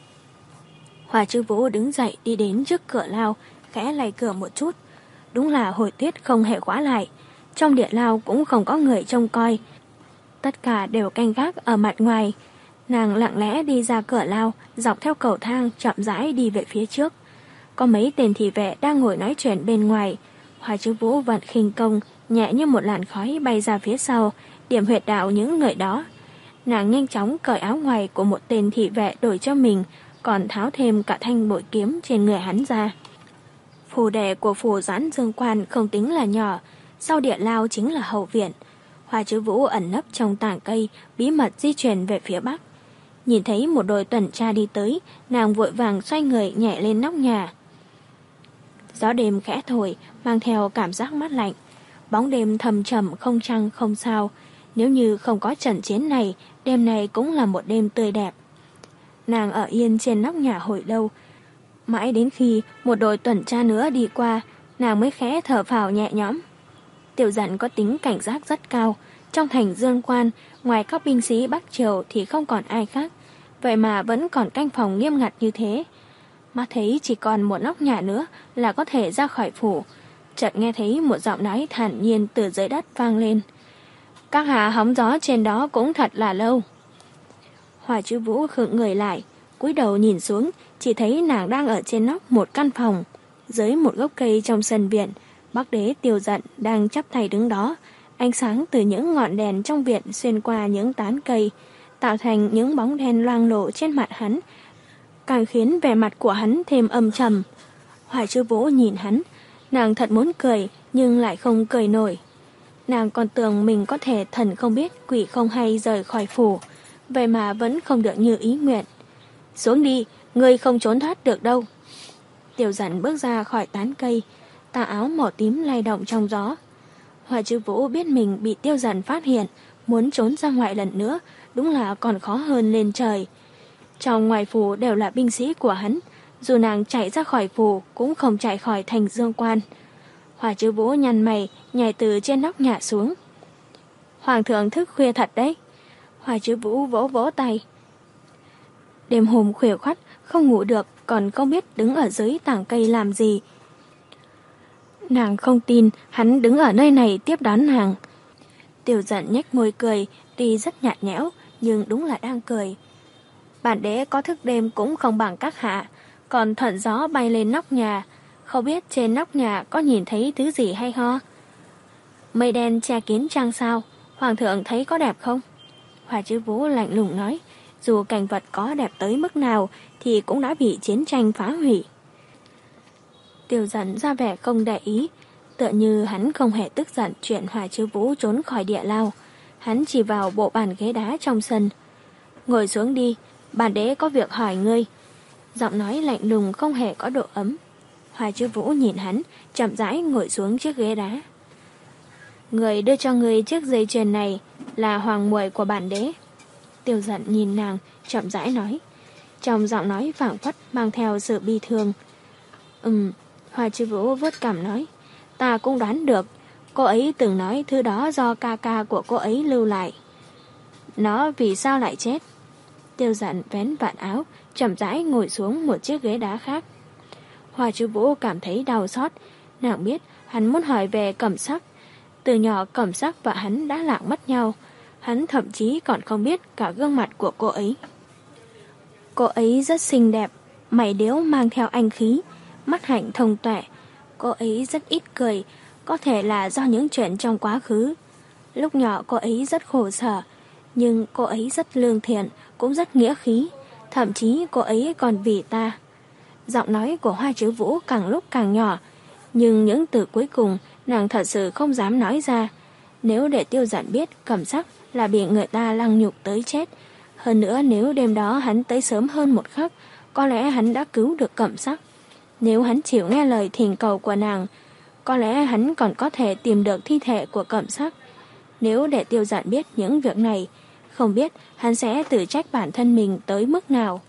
Hoa Chư Vũ đứng dậy đi đến trước cửa lao, khẽ lay cửa một chút. Đúng là Hồi Tuyết không hề khóa lại. Trong địa lao cũng không có người trông coi. Tất cả đều canh gác ở mặt ngoài. Nàng lặng lẽ đi ra cửa lao, dọc theo cầu thang chậm rãi đi về phía trước. Có mấy tên thị vệ đang ngồi nói chuyện bên ngoài. Hoa Chư Vũ vận khinh công, nhẹ như một làn khói bay ra phía sau, điểm huyệt đạo những người đó. Nàng nhanh chóng cởi áo ngoài của một tên thị vệ đổi cho mình, còn tháo thêm cả thanh bội kiếm trên người hắn ra. Phủ đệ của phủ Doãn Dương Quan không tính là nhỏ, sau địa lao chính là hậu viện. Hoa Chư Vũ ẩn nấp trong tảng cây, bí mật di chuyển về phía bắc. Nhìn thấy một đội tuần tra đi tới, nàng vội vàng xoay người nhảy lên nóc nhà. Gió đêm khẽ thổi, mang theo cảm giác mát lạnh. Bóng đêm thầm trầm không trăng không sao. Nếu như không có trận chiến này, đêm này cũng là một đêm tươi đẹp. nàng ở yên trên nóc nhà hồi lâu. Mãi đến khi một đội tuần tra nữa đi qua, nàng mới khẽ thở phào nhẹ nhõm. Tiểu Dận có tính cảnh giác rất cao. Trong thành Dương Quan, ngoài các binh sĩ Bắc Triều thì không còn ai khác. Vậy mà vẫn còn canh phòng nghiêm ngặt như thế. Mắt thấy chỉ còn một nóc nhà nữa là có thể ra khỏi phủ. Chợt nghe thấy một giọng nói thản nhiên từ dưới đất vang lên. Các hạ hóng gió trên đó cũng thật là lâu. Hoa Chiếu Vũ khựng người lại, cúi đầu nhìn xuống, chỉ thấy nàng đang ở trên nóc một căn phòng. Dưới một gốc cây trong sân viện, Bắc Đế Tiểu Dận đang chắp tay đứng đó. Ánh sáng từ những ngọn đèn trong viện xuyên qua những tán cây, tạo thành những bóng đen loang lổ trên mặt hắn, càng khiến vẻ mặt của hắn thêm âm trầm. Hoa Chiếu Vũ nhìn hắn, nàng thật muốn cười nhưng lại không cười nổi. Nàng còn tưởng mình có thể thần không biết quỷ không hay rời khỏi phủ, vậy mà vẫn không được như ý nguyện. Xuống đi, ngươi không trốn thoát được đâu. Tiểu Dận bước ra khỏi tán cây, tà áo màu tím lay động trong gió. Hoa Chiếu Vũ biết mình bị Tiêu Dận phát hiện, muốn trốn ra ngoài lần nữa, đúng là còn khó hơn lên trời. Trong ngoài phủ đều là binh sĩ của hắn, dù nàng chạy ra khỏi phủ cũng không chạy khỏi thành Dương Quan. Hoa Chiếu Vũ nhăn mày, nhảy từ trên nóc nhà xuống. Hoàng thượng thức khuya thật đấy. Hoa Chiếu Vũ vỗ vỗ tay. Đêm hôm khuya khoắt, không ngủ được, còn không biết đứng ở dưới tảng cây làm gì. Nàng không tin hắn đứng ở nơi này tiếp đón nàng. Tiểu Dận nhếch môi cười, tuy rất nhạt nhẽo, nhưng đúng là đang cười. Bản đế có thức đêm cũng không bằng các hạ, còn thuận gió bay lên nóc nhà, không biết trên nóc nhà có nhìn thấy thứ gì hay ho. Mây đen che kín trăng sao, hoàng thượng thấy có đẹp không? Hoa Chiếu Vũ lạnh lùng nói, dù cảnh vật có đẹp tới mức nào thì cũng đã bị chiến tranh phá hủy. Tiểu Dận ra vẻ không để ý, tựa như hắn không hề tức giận chuyện Hoa Chiếu Vũ trốn khỏi địa lao. Hắn chỉ vào bộ bàn ghế đá trong sân. Ngồi xuống đi, bản đế có việc hỏi ngươi. Giọng nói lạnh lùng không hề có độ ấm. Hoa Chiếu Vũ nhìn hắn, chậm rãi ngồi xuống chiếc ghế đá. Người đưa cho ngươi chiếc dây chuyền này là hoàng muội của bản đế. Tiểu Dận nhìn nàng, chậm rãi nói. Trong giọng nói phảng phất mang theo sự bi thương. Ừm, Hoa Chiếu Vũ vuốt cằm nói. Ta cũng đoán được, cô ấy từng nói thứ đó do ca ca của cô ấy lưu lại. Nó vì sao lại chết? Tiêu Dận vén vạt áo, chậm rãi ngồi xuống một chiếc ghế đá khác. Hoa Chiếu Vũ cảm thấy đau xót, nàng biết hắn muốn hỏi về Cẩm Sắc. Từ nhỏ Cẩm Sắc và hắn đã lạc mất nhau, hắn thậm chí còn không biết cả gương mặt của cô ấy. Cô ấy rất xinh đẹp, mày điếu mang theo anh khí, mắt hạnh thông tuệ. Cô ấy rất ít cười, có thể là do những chuyện trong quá khứ. Lúc nhỏ cô ấy rất khổ sở, nhưng cô ấy rất lương thiện, cũng rất nghĩa khí, thậm chí cô ấy còn vì ta. Giọng nói của Hoa Chiếu Vũ càng lúc càng nhỏ, nhưng những từ cuối cùng nàng thật sự không dám nói ra. Nếu để Tiêu Dận biết Cẩm Sắc là bị người ta lăng nhục tới chết. Hơn nữa nếu đêm đó hắn tới sớm hơn một khắc, có lẽ hắn đã cứu được Cẩm Sắc. Nếu hắn chịu nghe lời thỉnh cầu của nàng, có lẽ hắn còn có thể tìm được thi thể của Cẩm Sắc. Nếu để Tiêu Dận biết những việc này, không biết hắn sẽ tự trách bản thân mình tới mức nào.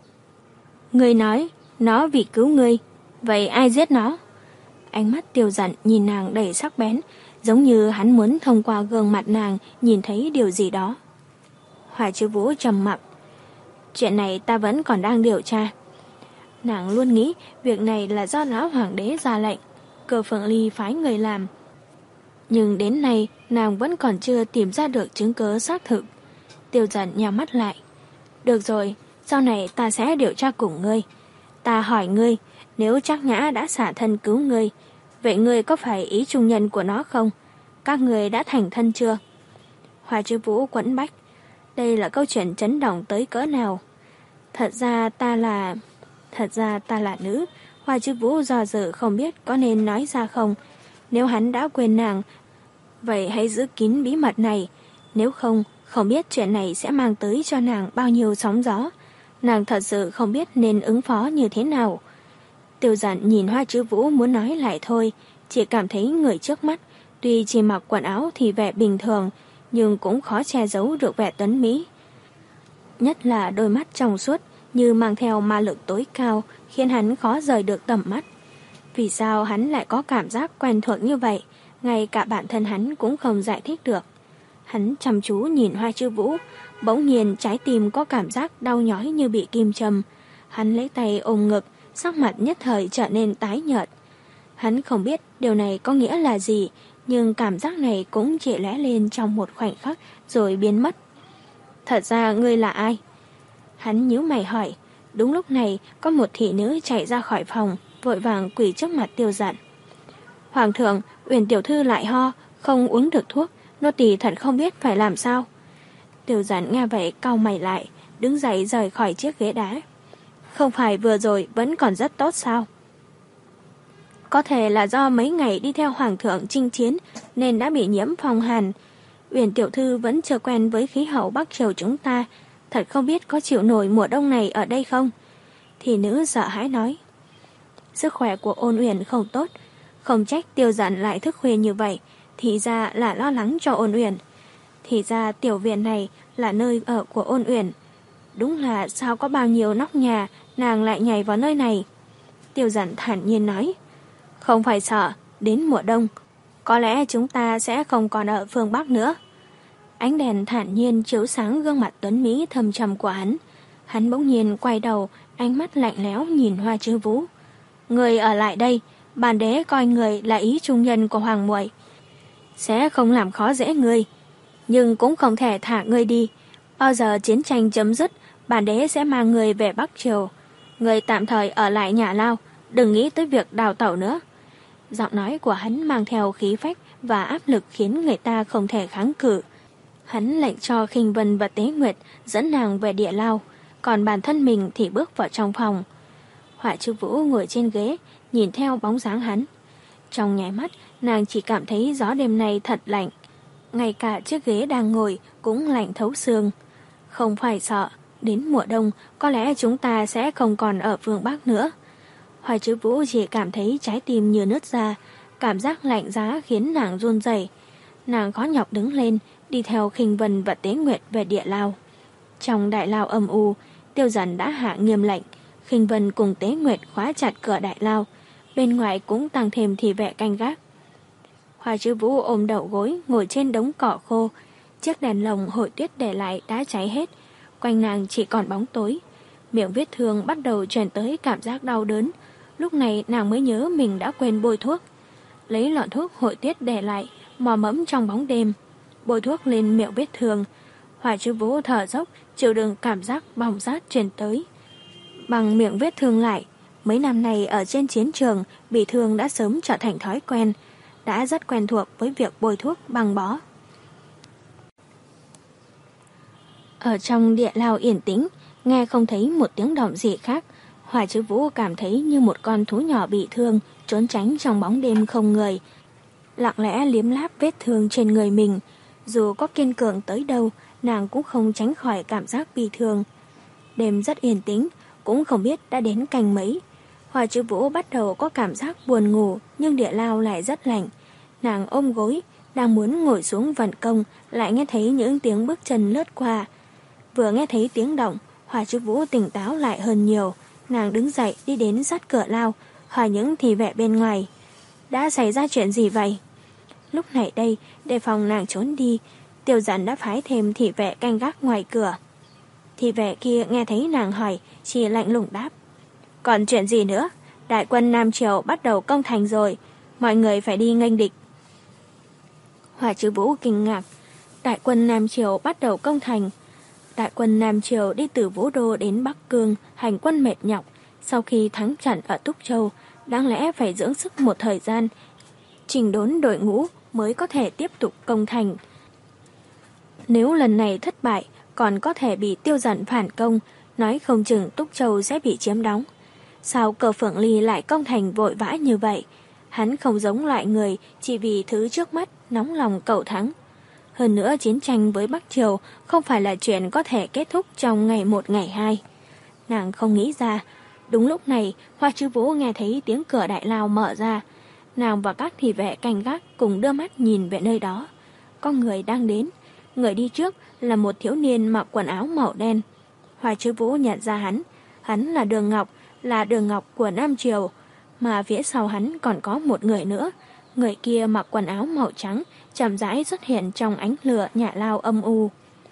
Ngươi nói, nó vì cứu ngươi, vậy ai giết nó? Ánh mắt Tiêu Dận nhìn nàng đầy sắc bén, giống như hắn muốn thông qua gương mặt nàng nhìn thấy điều gì đó. Hoa Chiếu Vũ trầm mặc. Chuyện này ta vẫn còn đang điều tra. Nàng luôn nghĩ việc này là do lão hoàng đế ra lệnh, Cơ Phượng Ly phái người làm. Nhưng đến nay nàng vẫn còn chưa tìm ra được chứng cứ xác thực. Tiêu Dận nhắm mắt lại. Được rồi, sau này ta sẽ điều tra cùng ngươi. Ta hỏi ngươi, nếu Trác Nhã đã xả thân cứu ngươi, vậy ngươi có phải ý trung nhân của nó không? Các ngươi đã thành thân chưa? Hoa Chiếu Vũ quẫn bách. Đây là câu chuyện chấn động tới cỡ nào? Thật ra ta là... Thật ra ta là nữ. Hoa Chiếu Vũ do dự không biết có nên nói ra không. Nếu hắn đã quên nàng, vậy hãy giữ kín bí mật này. Nếu không, không biết chuyện này sẽ mang tới cho nàng bao nhiêu sóng gió. Nàng thật sự không biết nên ứng phó như thế nào. Tiêu Dận nhìn Hoa Chiếu Vũ muốn nói lại thôi, chỉ cảm thấy người trước mắt, tuy chỉ mặc quần áo thì vẻ bình thường, nhưng cũng khó che giấu được vẻ tuấn mỹ. Nhất là đôi mắt trong suốt, như mang theo ma lực tối cao, khiến hắn khó rời được tầm mắt. Vì sao hắn lại có cảm giác quen thuộc như vậy, ngay cả bản thân hắn cũng không giải thích được. Hắn chăm chú nhìn Hoa Chiêu Vũ, bỗng nhiên trái tim có cảm giác đau nhói như bị kim châm. Hắn lấy tay ôm ngực, sắc mặt nhất thời trở nên tái nhợt. Hắn không biết điều này có nghĩa là gì, nhưng cảm giác này cũng chỉ lóe lên trong một khoảnh khắc rồi biến mất. Thật ra ngươi là ai? Hắn nhíu mày hỏi. Đúng lúc này có một thị nữ chạy ra khỏi phòng, vội vàng quỳ trước mặt Tiêu Dận. Hoàng thượng, Uyển tiểu thư lại ho, không uống được thuốc, nô tỳ thật không biết phải làm sao. Tiêu Dận nghe vậy cau mày lại, đứng dậy rời khỏi chiếc ghế đá. Không phải vừa rồi vẫn còn rất tốt sao? Có thể là do mấy ngày đi theo hoàng thượng chinh chiến nên đã bị nhiễm phong hàn. Uyển tiểu thư vẫn chưa quen với khí hậu Bắc Triều chúng ta, thật không biết có chịu nổi mùa đông này ở đây không? Thì nữ sợ hãi nói. Sức khỏe của Ôn Uyển không tốt, không trách Tiêu Dận lại thức khuya như vậy, thì ra là lo lắng cho Ôn Uyển. Thì ra tiểu viện này là nơi ở của Ôn Uyển. Đúng là sao có bao nhiêu nóc nhà, nàng lại nhảy vào nơi này. Tiêu Dận thản nhiên nói. Không phải sợ, đến mùa đông, có lẽ chúng ta sẽ không còn ở phương Bắc nữa. Ánh đèn thản nhiên chiếu sáng gương mặt tuấn mỹ thâm trầm của hắn. Hắn bỗng nhiên quay đầu, ánh mắt lạnh lẽo nhìn Hoa Chiêu Vũ. Người ở lại đây, bản đế coi người là ý trung nhân của hoàng muội, sẽ không làm khó dễ người, nhưng cũng không thể thả người đi. Bao giờ chiến tranh chấm dứt, bản đế sẽ mang người về Bắc Triều. Người tạm thời ở lại nhà lao, đừng nghĩ tới việc đào tẩu nữa. Giọng nói của hắn mang theo khí phách và áp lực khiến người ta không thể kháng cự. Hắn lệnh cho Khinh Vân và Tế Nguyệt dẫn nàng về địa lao, còn bản thân mình thì bước vào trong phòng. Họa Chiêu Vũ ngồi trên ghế, nhìn theo bóng dáng hắn. Trong nháy mắt, nàng chỉ cảm thấy gió đêm nay thật lạnh. Ngay cả chiếc ghế đang ngồi cũng lạnh thấu xương. Không phải sợ, đến mùa đông có lẽ chúng ta sẽ không còn ở phương Bắc nữa. Họa Chiêu Vũ chỉ cảm thấy trái tim như nứt ra, cảm giác lạnh giá khiến nàng run rẩy. Nàng khó nhọc đứng lên, đi theo Khinh Vân và Tế Nguyệt về địa lao. Trong đại lao âm u, Tiêu Dận đã hạ nghiêm lệnh. Khinh Vân cùng Tế Nguyệt khóa chặt cửa đại lao, bên ngoài cũng tăng thêm thị vệ canh gác. Hoa Chiêu Vũ ôm đầu gối ngồi trên đống cỏ khô, chiếc đèn lồng hội tuyết để lại đã cháy hết, quanh nàng chỉ còn bóng tối. Miệng vết thương bắt đầu truyền tới cảm giác đau đớn. Lúc này nàng mới nhớ mình đã quên bôi thuốc. Lấy lọ thuốc hội tuyết để lại, mò mẫm trong bóng đêm, bôi thuốc lên miệng vết thương. Hoa Chiêu Vũ thở dốc, chịu đựng cảm giác bỏng rát truyền tới. Bằng miệng vết thương lại, mấy năm này ở trên chiến trường, bị thương đã sớm trở thành thói quen, đã rất quen thuộc với việc bôi thuốc băng bó. Ở trong địa lao yên tĩnh, nghe không thấy một tiếng động gì khác, Hoa Chiêu Vũ cảm thấy như một con thú nhỏ bị thương, trốn tránh trong bóng đêm không người, lặng lẽ liếm láp vết thương trên người mình. Dù có kiên cường tới đâu, nàng cũng không tránh khỏi cảm giác bị thương. Đêm rất yên tĩnh, cũng không biết đã đến canh mấy. Hoa Chiêu Vũ bắt đầu có cảm giác buồn ngủ, nhưng địa lao lại rất lạnh. Nàng ôm gối, đang muốn ngồi xuống vận công, lại nghe thấy những tiếng bước chân lướt qua. Vừa nghe thấy tiếng động, Hoa Chiêu Vũ tỉnh táo lại hơn nhiều. Nàng đứng dậy đi đến sát cửa lao, hỏi những thị vệ bên ngoài. Đã xảy ra chuyện gì vậy? Lúc này đây, đề phòng nàng trốn đi, Tiêu Dận đã phái thêm thị vệ canh gác ngoài cửa. Thị vệ kia nghe thấy nàng hỏi, chỉ lạnh lùng đáp. Còn chuyện gì nữa? Đại quân Nam Triều bắt đầu công thành rồi, mọi người phải đi nghênh địch. Hoa Chiêu Vũ kinh ngạc. Đại quân Nam Triều bắt đầu công thành. Đại quân Nam Triều đi từ Vũ Đô đến Bắc Cương, hành quân mệt nhọc. Sau khi thắng trận ở Túc Châu, đáng lẽ phải dưỡng sức một thời gian, chỉnh đốn đội ngũ mới có thể tiếp tục công thành. Nếu lần này thất bại, còn có thể bị Tiêu Dận phản công, nói không chừng Túc Châu sẽ bị chiếm đóng. Sao Cờ Phượng Ly lại công thành vội vã như vậy? Hắn không giống loại người chỉ vì thứ trước mắt nóng lòng cầu thắng. Hơn nữa chiến tranh với Bắc Triều không phải là chuyện có thể kết thúc trong ngày một ngày hai. Nàng không nghĩ ra. Đúng lúc này, Hoa Chiêu Vũ nghe thấy tiếng cửa đại lao mở ra. Nàng và các thị vệ canh gác cùng đưa mắt nhìn về nơi đó. Có người đang đến. Người đi trước là một thiếu niên mặc quần áo màu đen. Hoa Chiêu Vũ nhận ra hắn. Hắn là Đường Ngọc, là Đường Ngọc của Nam Triều, mà phía sau hắn còn có một người nữa. Người kia mặc quần áo màu trắng, chậm rãi xuất hiện trong ánh lửa nhạ lao âm u.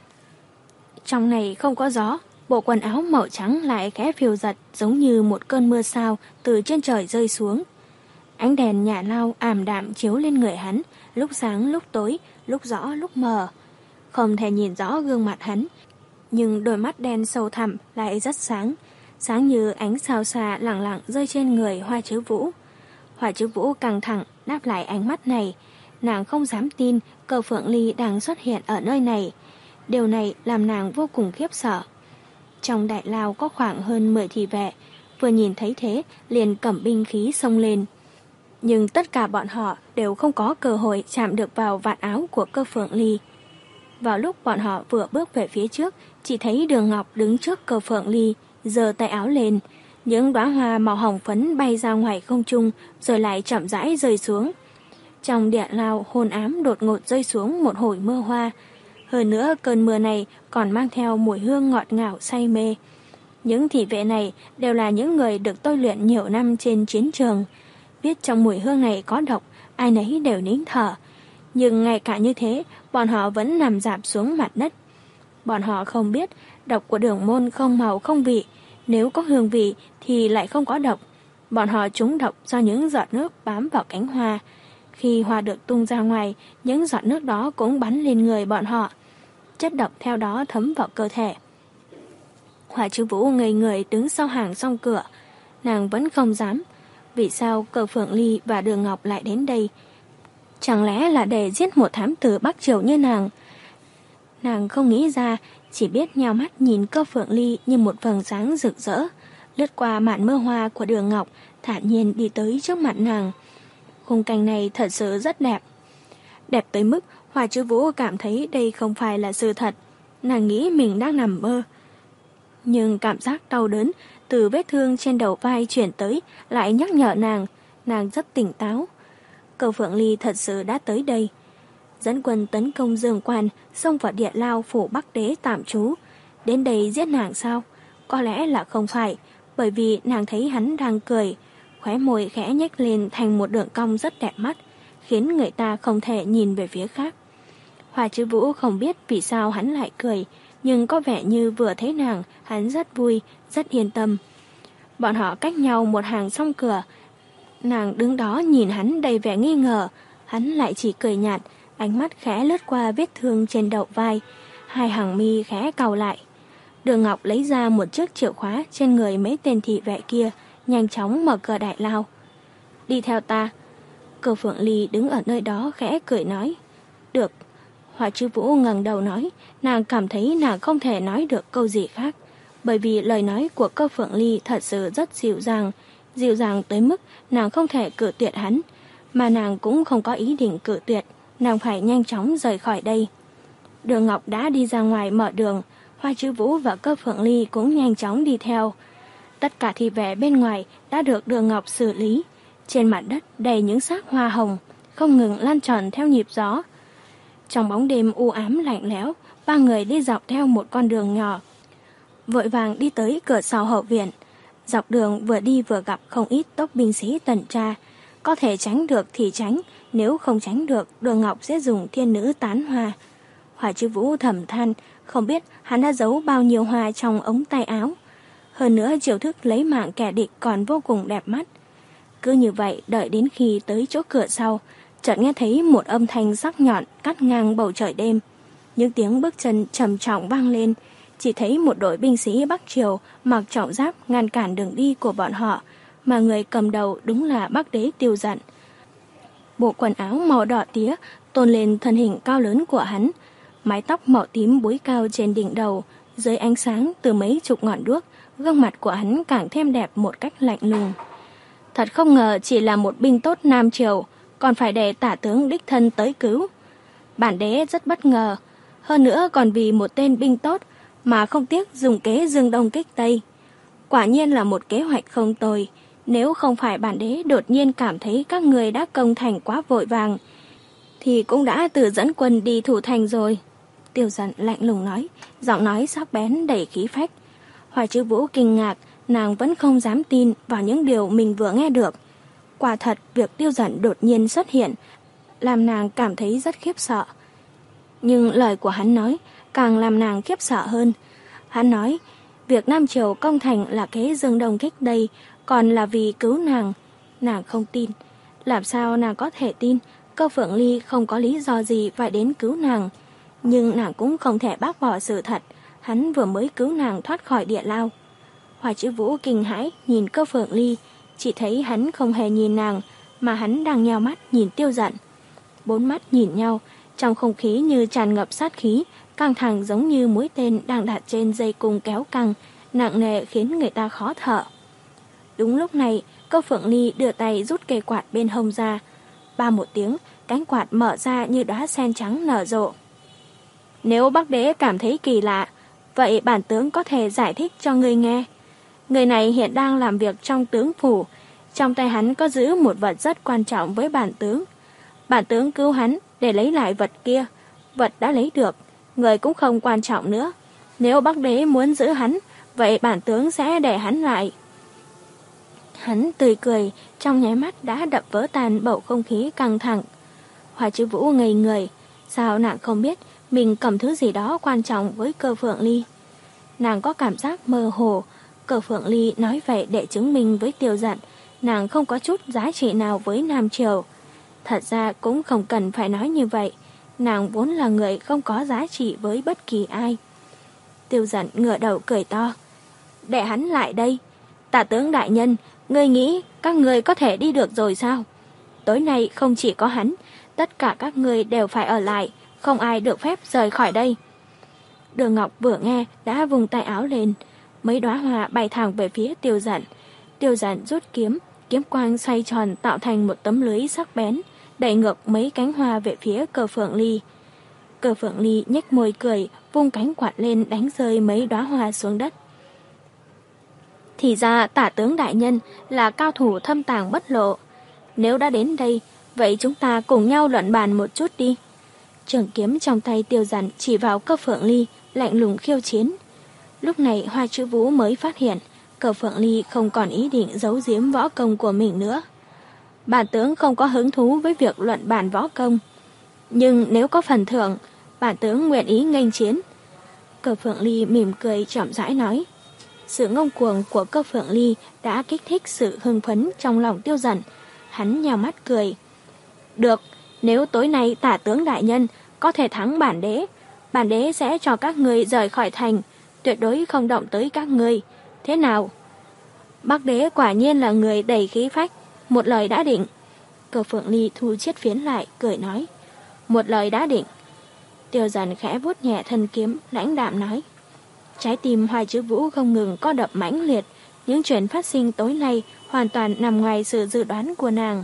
Trong này không có gió, bộ quần áo màu trắng lại khẽ phiêu giật giống như một cơn mưa sao từ trên trời rơi xuống. Ánh đèn nhạ lao ảm đạm chiếu lên người hắn, lúc sáng lúc tối, lúc rõ lúc mờ. Không thể nhìn rõ gương mặt hắn, nhưng đôi mắt đen sâu thẳm lại rất sáng, sáng như ánh sao xa lẳng lặng rơi trên người Hoa Chứ Vũ. Hoa Chứ Vũ căng thẳng đáp lại ánh mắt này, nàng không dám tin Cơ Phượng Ly đang xuất hiện ở nơi này. Điều này làm nàng vô cùng khiếp sợ. Trong đại lao có khoảng hơn mười thị vệ, vừa nhìn thấy thế liền cầm binh khí xông lên. Nhưng tất cả bọn họ đều không có cơ hội chạm được vào vạt áo của Cơ Phượng Ly. Vào lúc bọn họ vừa bước về phía trước, chỉ thấy Đường Ngọc đứng trước Cơ Phượng Ly, giơ tay áo lên. Những đóa hoa màu hồng phấn bay ra ngoài không trung rồi lại chậm rãi rơi xuống. Trong địa lao hôn ám đột ngột rơi xuống một hồi mưa hoa. Hơn nữa cơn mưa này còn mang theo mùi hương ngọt ngào say mê. Những thị vệ này đều là những người được tôi luyện nhiều năm trên chiến trường. Biết trong mùi hương này có độc, ai nấy đều nín thở. Nhưng ngay cả như thế, bọn họ vẫn nằm rạp xuống mặt đất. Bọn họ không biết độc của Đường Môn không màu không vị, nếu có hương vị thì lại không có độc. Bọn họ trúng độc do những giọt nước bám vào cánh hoa. Khi hoa được tung ra ngoài, những giọt nước đó cũng bắn lên người bọn họ. Chất độc theo đó thấm vào cơ thể. Hoa Chứ Vũ ngây người đứng sau hàng song cửa. Nàng vẫn không dám. Vì sao Cơ Phượng Ly và Đường Ngọc lại đến đây? Chẳng lẽ là để giết một thám tử Bắc Triều như nàng? Nàng không nghĩ ra, chỉ biết nhào mắt nhìn Cơ Phượng Ly như một vầng sáng rực rỡ, lướt qua màn mưa hoa của Đường Ngọc, thản nhiên đi tới trước mặt nàng. Khung cảnh này thật sự rất đẹp. Đẹp tới mức Hoa Chứ Vũ cảm thấy đây không phải là sự thật. Nàng nghĩ mình đang nằm mơ. Nhưng cảm giác đau đớn từ vết thương trên đầu vai chuyển tới lại nhắc nhở nàng. Nàng rất tỉnh táo. Cơ Phượng Ly thật sự đã tới đây. Dẫn quân tấn công Dương Quan, xông vào địa lao phủ Bắc Đế tạm trú. Đến đây giết nàng sao? Có lẽ là không phải, bởi vì nàng thấy hắn đang cười. Khóe môi khẽ nhếch lên thành một đường cong rất đẹp mắt, khiến người ta không thể nhìn về phía khác. Hoa Chứ Vũ không biết vì sao hắn lại cười, nhưng có vẻ như vừa thấy nàng, hắn rất vui, rất yên tâm. Bọn họ cách nhau một hàng song cửa. Nàng đứng đó nhìn hắn đầy vẻ nghi ngờ, hắn lại chỉ cười nhạt, ánh mắt khẽ lướt qua vết thương trên đầu vai, hai hàng mi khẽ cau lại. Đường Ngọc lấy ra một chiếc chìa khóa trên người mấy tên thị vệ kia, nhanh chóng mở cửa đại lao. Đi theo ta. Cơ Phượng Ly đứng ở nơi đó khẽ cười nói. Được. Hoa Chứ Vũ ngẩng đầu nói, nàng cảm thấy nàng không thể nói được câu gì khác, bởi vì lời nói của Cơ Phượng Ly thật sự rất dịu dàng, dịu dàng tới mức nàng không thể cự tuyệt hắn, mà nàng cũng không có ý định cự tuyệt, nàng phải nhanh chóng rời khỏi đây. Đường Ngọc đã đi ra ngoài mở đường, Hoa Chứ Vũ và Cơ Phượng Ly cũng nhanh chóng đi theo. Tất cả thị vệ bên ngoài đã được Đường Ngọc xử lý. Trên mặt đất đầy những xác hoa hồng, không ngừng lan tròn theo nhịp gió. Trong bóng đêm u ám lạnh lẽo, ba người đi dọc theo một con đường nhỏ, vội vàng đi tới cửa sau hậu viện. Dọc đường vừa đi vừa gặp không ít tốc binh sĩ tuần tra. Có thể tránh được thì tránh, nếu không tránh được, Đường Ngọc sẽ dùng thiên nữ tán hoa. Hoa Chứ Vũ thầm than, không biết hắn đã giấu bao nhiêu hoa trong ống tay áo. Hơn nữa chiêu thức lấy mạng kẻ địch còn vô cùng đẹp mắt. Cứ như vậy đợi đến khi tới chỗ cửa sau, chợt nghe thấy một âm thanh sắc nhọn cắt ngang bầu trời đêm. Những tiếng bước chân trầm trọng vang lên, chỉ thấy một đội binh sĩ Bắc Triều mặc trọng giáp ngăn cản đường đi của bọn họ, mà người cầm đầu đúng là Bắc Đế Tiêu Dận. Bộ quần áo màu đỏ tía tôn lên thân hình cao lớn của hắn, mái tóc màu tím búi cao trên đỉnh đầu, dưới ánh sáng từ mấy chục ngọn đuốc, gương mặt của hắn càng thêm đẹp một cách lạnh lùng. Thật không ngờ chỉ là một binh tốt Nam Triều, còn phải để tả tướng đích thân tới cứu. Bản đế rất bất ngờ, hơn nữa còn vì một tên binh tốt mà không tiếc dùng kế dương đông kích tây. Quả nhiên là một kế hoạch không tồi, nếu không phải bản đế đột nhiên cảm thấy các người đã công thành quá vội vàng, thì cũng đã tự dẫn quân đi thủ thành rồi. Tiêu Dận lạnh lùng nói, giọng nói sắc bén đầy khí phách. Hoa Chứ Vũ kinh ngạc, Nàng vẫn không dám tin vào những điều mình vừa nghe được. Quả thật, việc Tiêu Dận đột nhiên xuất hiện làm nàng cảm thấy rất khiếp sợ. Nhưng lời của hắn nói càng làm nàng khiếp sợ hơn. Hắn nói, việc Nam Triều công thành là kế Dương Đông Kích đây, còn là vì cứu nàng. Nàng không tin. Làm sao nàng có thể tin? Cơ Phượng Ly không có lý do gì phải đến cứu nàng. Nhưng nàng cũng không thể bác bỏ sự thật. Hắn vừa mới cứu nàng thoát khỏi địa lao. Hoa Chữ Vũ kinh hãi nhìn Cơ Phượng Ly, chỉ thấy hắn không hề nhìn nàng, mà hắn đang nheo mắt nhìn Tiêu Dận. Bốn mắt nhìn nhau, trong không khí như tràn ngập sát khí, căng thẳng giống như mũi tên đang đặt trên dây cung kéo căng, nặng nề khiến người ta khó thở. Đúng lúc này, Cơ Phượng Ly đưa tay rút cây quạt bên hông ra. Ba một tiếng, cánh quạt mở ra như đóa sen trắng nở rộ. Nếu Bắc Đế cảm thấy kỳ lạ, vậy bản tướng có thể giải thích cho người nghe. Người này hiện đang làm việc trong tướng phủ, trong tay hắn có giữ một vật rất quan trọng với bản tướng. Bản tướng cứu hắn để lấy lại vật kia, vật đã lấy được, người cũng không quan trọng nữa. Nếu Bắc Đế muốn giữ hắn, vậy bản tướng sẽ để hắn lại. Hắn tươi cười, trong nháy mắt đã đập vỡ tan bầu không khí căng thẳng. Hoa Chữ Vũ ngây người, sao nàng không biết mình cầm thứ gì đó quan trọng với Cơ Phượng Ly. Nàng có cảm giác mơ hồ, Cơ Phượng Ly nói vậy để chứng minh với Tiêu Dận, nàng không có chút giá trị nào với Nam Triều. Thật ra cũng không cần phải nói như vậy, nàng vốn là người không có giá trị với bất kỳ ai. Tiêu Dận ngửa đầu cười to. Để hắn lại đây. Tả tướng đại nhân, ngươi nghĩ các ngươi có thể đi được rồi sao? Tối nay không chỉ có hắn, tất cả các ngươi đều phải ở lại, không ai được phép rời khỏi đây. Đường Ngọc vừa nghe đã vùng tay áo lên, mấy đóa hoa bay thẳng về phía Tiêu Dận. Tiêu Dận rút kiếm, kiếm quang xoay tròn tạo thành một tấm lưới sắc bén, đẩy ngược mấy cánh hoa về phía Cơ Phượng Ly. Cơ Phượng Ly nhếch môi cười, vung cánh quạt lên đánh rơi mấy đóa hoa xuống đất. Thì ra Tả tướng đại nhân là cao thủ thâm tàng bất lộ. Nếu đã đến đây, vậy chúng ta cùng nhau luận bàn một chút đi. Trường kiếm trong tay Tiêu Dận chỉ vào Cơ Phượng Ly, lạnh lùng khiêu chiến. Lúc này Hoa Chữ Vũ mới phát hiện Cơ Phượng Ly không còn ý định giấu giếm võ công của mình nữa. Bản tướng không có hứng thú với việc luận bàn võ công, nhưng nếu có phần thưởng, bản tướng nguyện ý nghênh chiến. Cơ Phượng Ly mỉm cười chậm rãi nói. Sự ngông cuồng của Cơ Phượng Ly đã kích thích sự hưng phấn trong lòng Tiêu Dận. Hắn nhào mắt cười. Được, nếu tối nay Tả tướng đại nhân có thể thắng bản đế, bản đế sẽ cho các ngươi rời khỏi thành, tuyệt đối không động tới các ngươi. Thế nào? Bắc đế quả nhiên là người đầy khí phách, một lời đã định. Cơ Phượng Ly thu chiếc phiến lại, cười nói. Một lời đã định. Tiêu Dận khẽ vuốt nhẹ thân kiếm, lãnh đạm nói. Trái tim Hoa Chữ Vũ không ngừng co đập mãnh liệt. Những chuyện phát sinh tối nay hoàn toàn nằm ngoài sự dự đoán của nàng.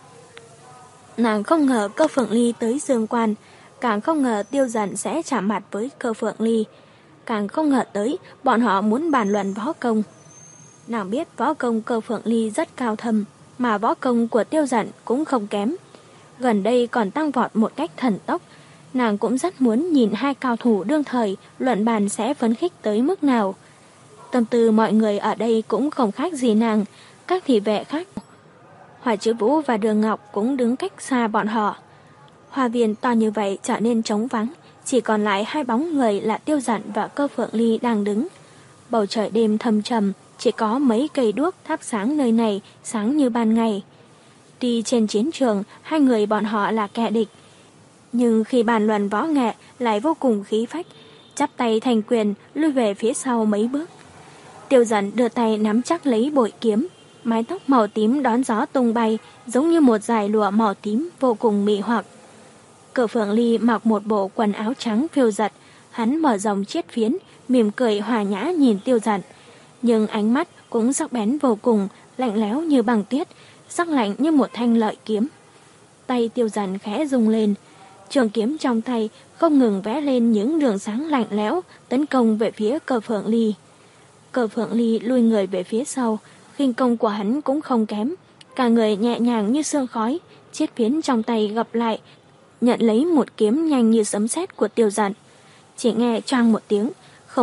Nàng không ngờ Cơ Phượng Ly tới Dương Quan, càng không ngờ Tiêu Dận sẽ chạm mặt với Cơ Phượng Ly, càng không ngờ tới bọn họ muốn bàn luận võ công. Nàng biết võ công Cơ Phượng Ly rất cao thâm, mà võ công của Tiêu Dận cũng không kém. Gần đây còn tăng vọt một cách thần tốc. Nàng cũng rất muốn nhìn hai cao thủ đương thời luận bàn sẽ phấn khích tới mức nào. Tâm tư mọi người ở đây cũng không khác gì nàng, các thị vệ khác. Hoa Chữ Vũ và Đường Ngọc cũng đứng cách xa bọn họ. Hoa viên to như vậy trở nên trống vắng, chỉ còn lại hai bóng người là Tiêu Dận và Cơ Phượng Ly đang đứng. Bầu trời đêm thâm trầm, chỉ có mấy cây đuốc thắp sáng nơi này, sáng như ban ngày. Tuy trên chiến trường hai người bọn họ là kẻ địch, nhưng khi bàn luận võ nghệ lại vô cùng khí phách, chắp tay thành quyền lui về phía sau mấy bước. Tiêu Dận đưa tay nắm chắc lấy bội kiếm, mái tóc màu tím đón gió tung bay, giống như một dải lụa màu tím vô cùng mị hoặc. Cơ Phượng Ly mặc một bộ quần áo trắng phiêu giật, hắn mở rộng chiếc phiến, mỉm cười hòa nhã nhìn Tiêu Dận, nhưng ánh mắt cũng sắc bén vô cùng, lạnh lẽo như băng tuyết, sắc lạnh như một thanh lợi kiếm. Tay Tiêu Dận khẽ rung lên, trường kiếm trong tay không ngừng vẽ lên những đường sáng lạnh lẽo tấn công về phía Cơ Phượng Ly. Cơ Phượng Ly lùi người về phía sau, khinh công của hắn cũng không kém, cả người nhẹ nhàng như sương khói, chiếc phiến trong tay gập lại, nhận lấy một kiếm nhanh như sấm sét của Tiêu Dận. Chỉ nghe choang một tiếng, không biết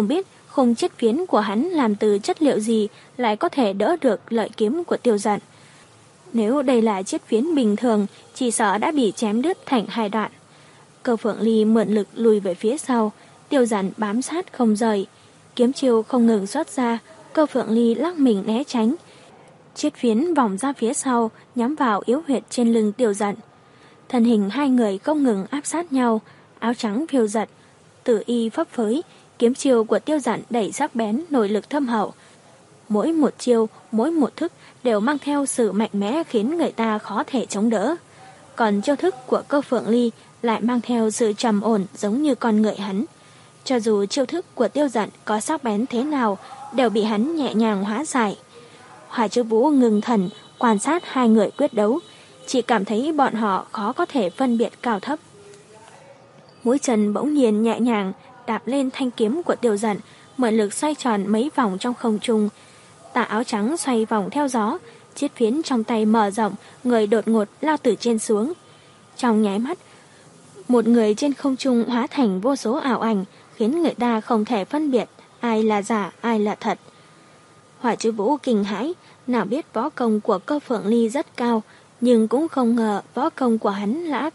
khung chiết phiến của hắn làm từ chất liệu gì lại có thể đỡ được lợi kiếm của Tiêu Dận. Nếu đây là chiết phiến bình thường, chỉ sợ đã bị chém đứt thành hai đoạn. Cơ Phượng Ly mượn lực lùi về phía sau, Tiêu Dận bám sát không rời. Kiếm chiêu không ngừng xuất ra, Cơ Phượng Ly lắc mình né tránh. Chiết phiến vòng ra phía sau, nhắm vào yếu huyệt trên lưng Tiêu Dận. Thân hình hai người không ngừng áp sát nhau, áo trắng phiêu giật, tử y phấp phới, kiếm chiêu của Tiêu Dận đẩy sắc bén, nội lực thâm hậu. Mỗi một chiêu, mỗi một thức đều mang theo sự mạnh mẽ khiến người ta khó thể chống đỡ. Còn chiêu thức của Cơ Phượng Ly lại mang theo sự trầm ổn giống như con ngựa hắn. Cho dù chiêu thức của Tiêu Dận có sắc bén thế nào, đều bị hắn nhẹ nhàng hóa giải. Hỏa Chư Vũ ngừng thần, quan sát hai người quyết đấu, chỉ cảm thấy bọn họ khó có thể phân biệt cao thấp. Mũi chân bỗng nhiên nhẹ nhàng đạp lên thanh kiếm của Tiêu Dận, mượn lực xoay tròn mấy vòng trong không trung. Tà áo trắng xoay vòng theo gió, chiết phiến trong tay mở rộng, người đột ngột lao từ trên xuống. Trong nháy mắt, một người trên không trung hóa thành vô số ảo ảnh, khiến người ta không thể phân biệt ai là giả, ai là thật. Hỏa Chư Vũ kinh hãi, nào biết võ công của Cơ Phượng Ly rất cao, nhưng cũng không ngờ võ công của hắn đã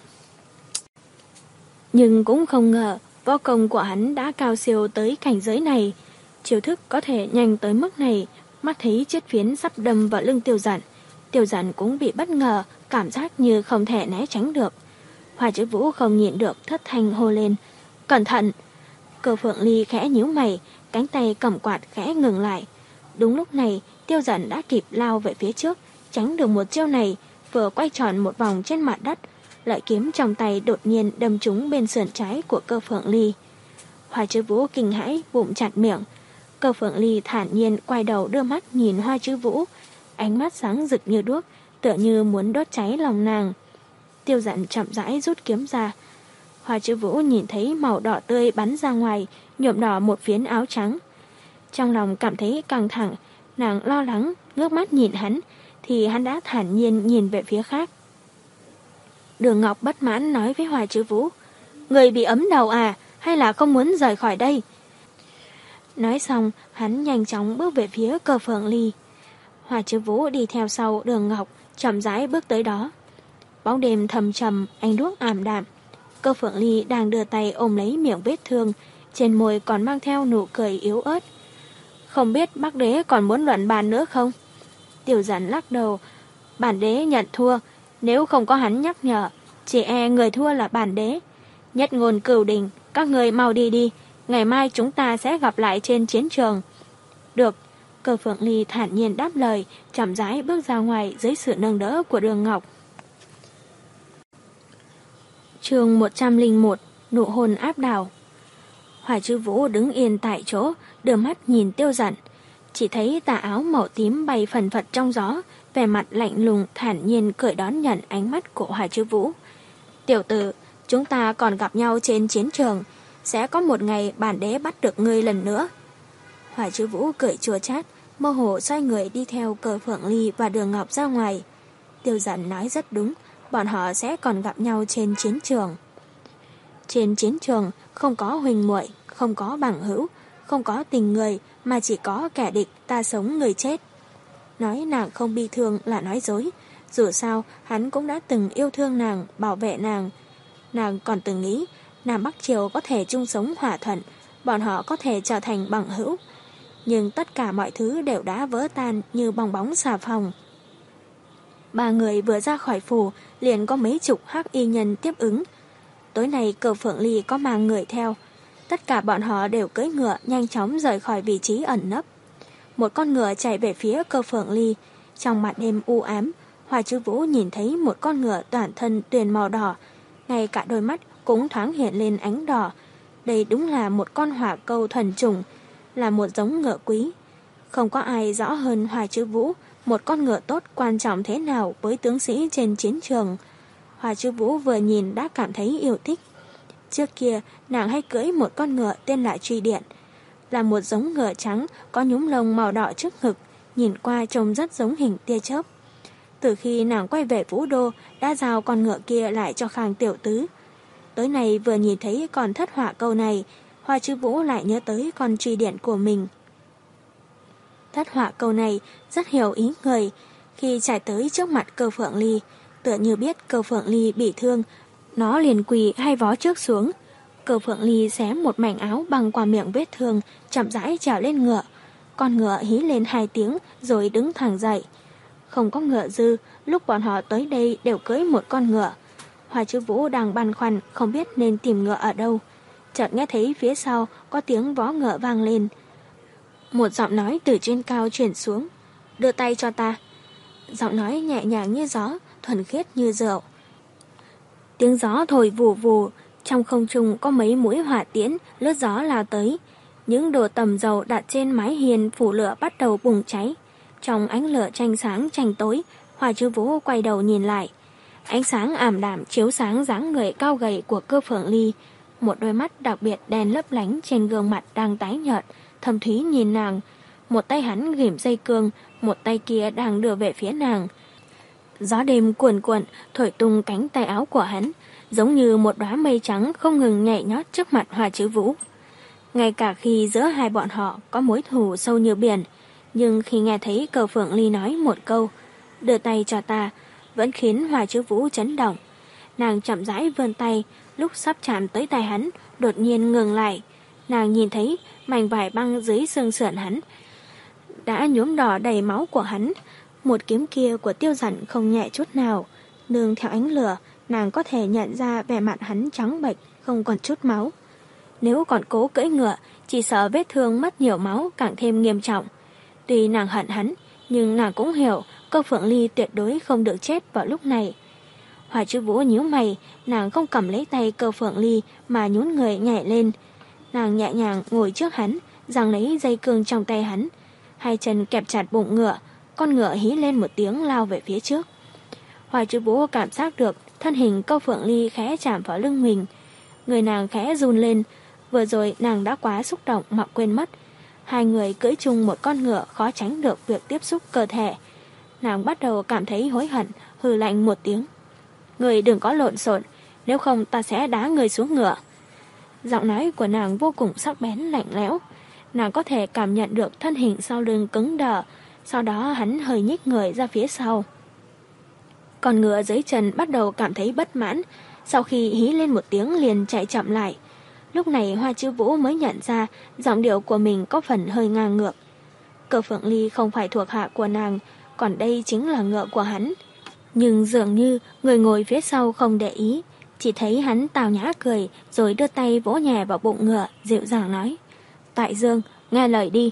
nhưng cũng không ngờ võ công của hắn đã cao siêu tới cảnh giới này. Chiêu thức có thể nhanh tới mức này, mắt thấy chiết phiến sắp đâm vào lưng Tiêu Dận. Tiêu Dận cũng bị bất ngờ, cảm giác như không thể né tránh được. Hỏa Chư Vũ không nhịn được thất thanh hô lên, cẩn thận! Cơ Phượng Ly khẽ nhíu mày, cánh tay cầm quạt khẽ ngừng lại. Đúng lúc này, Tiêu Dận đã kịp lao về phía trước, tránh được một chiêu này, vừa quay tròn một vòng trên mặt đất, lợi kiếm trong tay đột nhiên đâm trúng bên sườn trái của Cơ Phượng Ly. Hỏa Chư Vũ kinh hãi bụng chặt miệng. Cơ Phượng Ly thản nhiên quay đầu đưa mắt nhìn Hỏa Chư Vũ, ánh mắt sáng rực như đuốc, tựa như muốn đốt cháy lòng nàng. Tiêu Dận chậm rãi rút kiếm ra. Hỏa Chư Vũ nhìn thấy màu đỏ tươi bắn ra ngoài, nhuộm đỏ một phiến áo trắng. Trong lòng cảm thấy căng thẳng, nàng lo lắng, ngước mắt nhìn hắn, thì hắn đã thản nhiên nhìn về phía khác. Đường Ngọc bất mãn nói với Hỏa Chư Vũ, người bị ấm đầu à, hay là không muốn rời khỏi đây? Nói xong, hắn nhanh chóng bước về phía Cơ Phượng Ly. Hỏa Chư Vũ đi theo sau Đường Ngọc, chậm rãi bước tới đó. Bóng đêm thầm trầm, ánh đuốc ảm đạm. Cơ Phượng Ly đang đưa tay ôm lấy miệng vết thương, trên môi còn mang theo nụ cười yếu ớt. Không biết Bắc Đế còn muốn luận bàn nữa không? Tiêu Dận lắc đầu, bản đế nhận thua, nếu không có hắn nhắc nhở, chỉ e người thua là bản đế. Nhất ngôn cửu đình, các người mau đi đi, ngày mai chúng ta sẽ gặp lại trên chiến trường. Được, Cơ Phượng Ly thản nhiên đáp lời, chậm rãi bước ra ngoài dưới sự nâng đỡ của Đường Ngọc. Chương một trăm lẻ một, nụ hôn áp đảo. Hỏa Chư Vũ đứng yên tại chỗ, đưa mắt nhìn Tiêu Dận. Chỉ thấy tà áo màu tím bay phần phật trong gió, vẻ mặt lạnh lùng thản nhiên cười đón nhận ánh mắt của Hỏa Chư Vũ. Tiểu tử, chúng ta còn gặp nhau trên chiến trường, sẽ có một ngày bản đế bắt được ngươi lần nữa. Hỏa Chư Vũ cười chua chát, mơ hồ xoay người đi theo Cơ Phượng Ly và Đường Ngọc ra ngoài. Tiêu Dận nói rất đúng, bọn họ sẽ còn gặp nhau trên chiến trường. Trên chiến trường không có huynh muội, không có bằng hữu, không có tình người, mà chỉ có kẻ địch, ta sống người chết. Nói nàng không bi thương là nói dối, dù sao hắn cũng đã từng yêu thương nàng, bảo vệ nàng. Nàng còn từng nghĩ Nam Bắc Triều có thể chung sống hòa thuận, bọn họ có thể trở thành bằng hữu. Nhưng tất cả mọi thứ đều đã vỡ tan như bong bóng xà phòng. Ba người vừa ra khỏi phủ, liền có mấy chục hắc y nhân tiếp ứng. Tối nay Cơ Phượng Ly có mang người theo. Tất cả bọn họ đều cưỡi ngựa nhanh chóng rời khỏi vị trí ẩn nấp. Một con ngựa chạy về phía Cơ Phượng Ly. Trong màn đêm u ám, Hỏa Chư Vũ nhìn thấy một con ngựa toàn thân tuyền màu đỏ, ngay cả đôi mắt cũng thoáng hiện lên ánh đỏ. Đây đúng là một con hỏa câu thuần chủng, là một giống ngựa quý. Không có ai rõ hơn Hỏa Chư Vũ một con ngựa tốt quan trọng thế nào với tướng sĩ trên chiến trường. Hỏa Chư Vũ vừa nhìn đã cảm thấy yêu thích. Trước kia, nàng hay cưỡi một con ngựa tên là Truy Điện, là một giống ngựa trắng có nhúm lông màu đỏ trước ngực, nhìn qua trông rất giống hình tia chớp. Từ khi nàng quay về Vũ Đô, đã giao con ngựa kia lại cho Khang tiểu tứ. Tối nay vừa nhìn thấy con thất hỏa câu này, Hoa Chứ Vũ lại nhớ tới con truy điện của mình. Thất họa câu này rất hiểu ý người. Khi chạy tới trước mặt Cơ Phượng Ly, tựa như biết Cơ Phượng Ly bị thương, nó liền quỳ hai vó trước xuống. Cơ Phượng Ly xé một mảnh áo băng qua miệng vết thương, chậm rãi trèo lên ngựa. Con ngựa hí lên hai tiếng rồi đứng thẳng dậy. Không có ngựa dư, lúc bọn họ tới đây đều cưỡi một con ngựa. Hoa Chứ Vũ đang băn khoăn không biết nên tìm ngựa ở đâu. Chợt nghe thấy phía sau có tiếng vó ngựa vang lên. Một giọng nói từ trên cao chuyển xuống. Đưa tay cho ta. Giọng nói nhẹ nhàng như gió, thuần khiết như rượu. Tiếng gió thổi vù vù, trong không trung có mấy mũi hỏa tiễn lướt gió lao tới. Những đồ tầm dầu đặt trên mái hiên phủ lửa bắt đầu bùng cháy. Trong ánh lửa tranh sáng tranh tối, Hoa Chứ Vũ quay đầu nhìn lại. Ánh sáng ảm đạm chiếu sáng dáng người cao gầy của Cơ Phượng Ly. Một đôi mắt đặc biệt đen lấp lánh trên gương mặt đang tái nhợt, thâm thúy nhìn nàng. Một tay hắn ghìm dây cương, một tay kia đang đưa về phía nàng. Gió đêm cuồn cuộn thổi tung cánh tay áo của hắn, giống như một đóa mây trắng không ngừng nhảy nhót trước mặt Hoa Chứ Vũ. Ngay cả khi giữa hai bọn họ có mối thù sâu như biển, nhưng khi nghe thấy Cơ Phượng Ly nói một câu đưa tay cho ta, vẫn khiến Hoa Chứ Vũ chấn động. Nàng chậm rãi vươn tay, lúc sắp chạm tới tay hắn, đột nhiên ngừng lại. Nàng nhìn thấy mảnh vải băng dưới xương sườn hắn đã nhuốm đỏ đầy máu của hắn. Một kiếm kia của Tiêu Dặn không nhẹ chút nào. Nương theo ánh lửa, nàng có thể nhận ra vẻ mặt hắn trắng bệch, không còn chút máu. Nếu còn cố cưỡi ngựa, chỉ sợ vết thương mất nhiều máu càng thêm nghiêm trọng. Tuy nàng hận hắn, nhưng nàng cũng hiểu Cơ Phượng Ly tuyệt đối không được chết vào lúc này. Hoa Chứ Vũ nhíu mày, nàng không cầm lấy tay Cơ Phượng Ly mà nhún người nhảy lên. Nàng nhẹ nhàng ngồi trước hắn, giằng lấy dây cương trong tay hắn. Hai chân kẹp chặt bụng ngựa, con ngựa hí lên một tiếng lao về phía trước. Hoa Chứ Vũ cảm giác được thân hình Cơ Phượng Ly khẽ chạm vào lưng mình. Người nàng khẽ run lên, vừa rồi nàng đã quá xúc động mà quên mất. Hai người cưỡi chung một con ngựa khó tránh được việc tiếp xúc cơ thể. Nàng bắt đầu cảm thấy hối hận, hừ lạnh một tiếng. Người đừng có lộn xộn, nếu không ta sẽ đá người xuống ngựa. Giọng nói của nàng vô cùng sắc bén lạnh lẽo. Nàng có thể cảm nhận được thân hình sau lưng cứng đờ. Sau đó hắn hơi nhích người ra phía sau. Con ngựa dưới chân bắt đầu cảm thấy bất mãn. Sau khi hí lên một tiếng liền chạy chậm lại. Lúc này Hoa Chứ Vũ mới nhận ra giọng điệu của mình có phần hơi ngang ngược. Cơ Phượng Ly không phải thuộc hạ của nàng, còn đây chính là ngựa của hắn. Nhưng dường như người ngồi phía sau không để ý, chỉ thấy hắn tào nhã cười rồi đưa tay vỗ nhẹ vào bụng ngựa, dịu dàng nói: Tại Dương, nghe lời đi.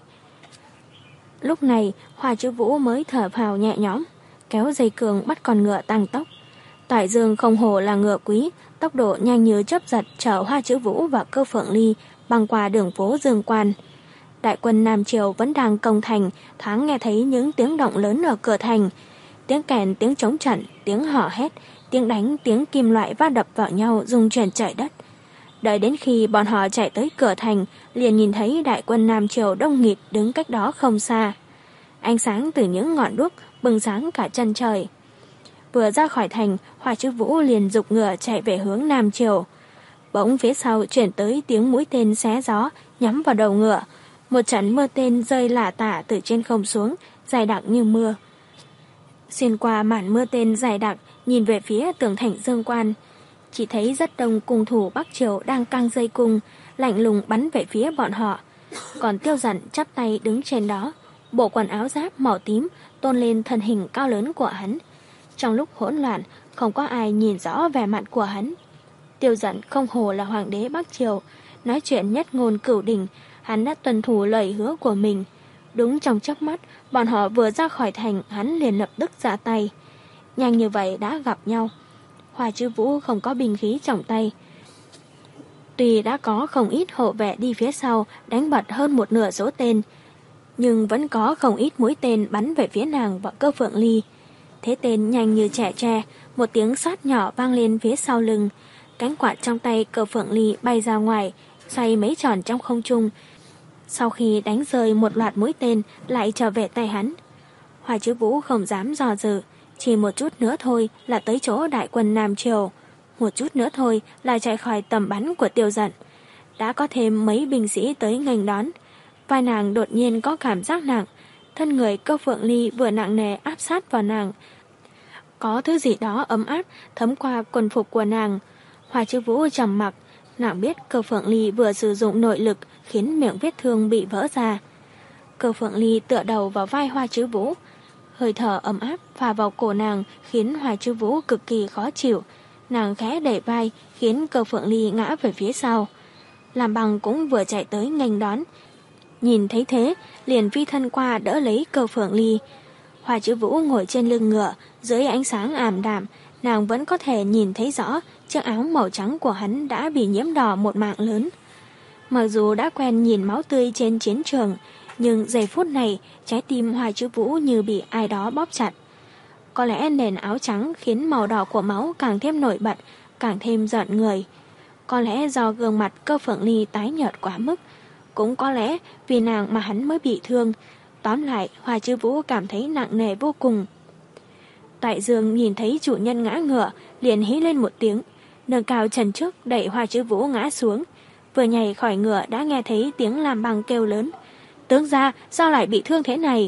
Lúc này Hoa Chứ Vũ mới thở phào nhẹ nhõm, kéo dây cương bắt con ngựa tăng tốc. Tại Dương không hổ là ngựa quý, tốc độ nhanh như chớp giật chở Hoa Chứ Vũ và Cơ Phượng Ly băng qua đường phố Dương Quan. Đại quân Nam Triều vẫn đang công thành, thoáng nghe thấy những tiếng động lớn ở cửa thành. Tiếng kèn, tiếng trống trận, tiếng hò hét, tiếng đánh, tiếng kim loại va đập vào nhau rung chuyển trời đất. Đợi đến khi bọn họ chạy tới cửa thành, liền nhìn thấy đại quân Nam Triều đông nghịt đứng cách đó không xa. Ánh sáng từ những ngọn đuốc bừng sáng cả chân trời. Vừa ra khỏi thành, Hoa Chứ Vũ liền giục ngựa chạy về hướng Nam Triều. Bỗng phía sau chuyển tới tiếng mũi tên xé gió nhắm vào đầu ngựa. Một trận mưa tên rơi lả tả từ trên không xuống, dày đặc như mưa. Xuyên qua màn mưa tên dày đặc, nhìn về phía tường thành Dương Quan, chỉ thấy rất đông cung thủ Bắc Triều đang căng dây cung, lạnh lùng bắn về phía bọn họ. Còn Tiêu Dặn chắp tay đứng trên đó, bộ quần áo giáp màu tím tôn lên thân hình cao lớn của hắn. Trong lúc hỗn loạn, không có ai nhìn rõ vẻ mặt của hắn. Tiêu Dặn không hổ là hoàng đế Bắc Triều, nói chuyện nhất ngôn cửu đỉnh, hắn đã tuân thủ lời hứa của mình. Đúng trong chớp mắt, bọn họ vừa ra khỏi thành, hắn liền lập tức ra tay. Nhanh như vậy đã gặp nhau. Hoa Chứ Vũ không có binh khí trong tay. Tuy đã có không ít hộ vệ đi phía sau đánh bật hơn một nửa số tên, nhưng vẫn có không ít mũi tên bắn về phía nàng và Cơ Phượng Ly. Thế tên nhanh như trẻ tre, một tiếng sát nhỏ vang lên phía sau lưng. Cánh quạt trong tay Cơ Phượng Ly bay ra ngoài, xoay mấy tròn trong không trung. Sau khi đánh rơi một loạt mũi tên lại trở về tay hắn. Hoa Chứ Vũ không dám dò dự, chỉ một chút nữa thôi là tới chỗ đại quân Nam Triều, một chút nữa thôi là chạy khỏi tầm bắn của Tiêu Dặn. đã có thêm mấy binh sĩ tới nghênh đón. Vai nàng đột nhiên có cảm giác nặng, thân người Cơ Phượng Ly vừa nặng nề áp sát vào nàng. Có thứ gì đó ấm áp thấm qua quần phục của nàng. Hoa Chứ Vũ trầm mặc, nàng biết Cơ Phượng Ly vừa sử dụng nội lực khiến miệng vết thương bị vỡ ra. Cơ Phượng Ly tựa đầu vào vai Hoa Chứ Vũ, hơi thở ấm áp phả vào cổ nàng khiến Hoa Chứ Vũ cực kỳ khó chịu. Nàng khẽ đẩy vai khiến Cơ Phượng Ly ngã về phía sau. Lam Bằng cũng vừa chạy tới nghênh đón, nhìn thấy thế liền phi thân qua đỡ lấy Cơ Phượng Ly. Hoa Chứ Vũ ngồi trên lưng ngựa, dưới ánh sáng ảm đạm, nàng vẫn có thể nhìn thấy rõ chiếc áo màu trắng của hắn đã bị nhiễm đỏ một mảng lớn. Mặc dù đã quen nhìn máu tươi trên chiến trường, nhưng giây phút này trái tim Hoa Chứ Vũ như bị ai đó bóp chặt. Có lẽ nền áo trắng khiến màu đỏ của máu càng thêm nổi bật, càng thêm giận người. Có lẽ do gương mặt Cơ Phượng Ly tái nhợt quá mức, cũng có lẽ vì nàng mà hắn mới bị thương. Tóm lại, Hoa Chứ Vũ cảm thấy nặng nề vô cùng. Tại Dương nhìn thấy chủ nhân ngã ngựa, liền hí lên một tiếng, nâng cao chân trước đẩy Hoa Chứ Vũ ngã xuống. Vừa nhảy khỏi ngựa đã nghe thấy tiếng Lam Bằng kêu lớn: "Tướng gia, sao lại bị thương thế này?"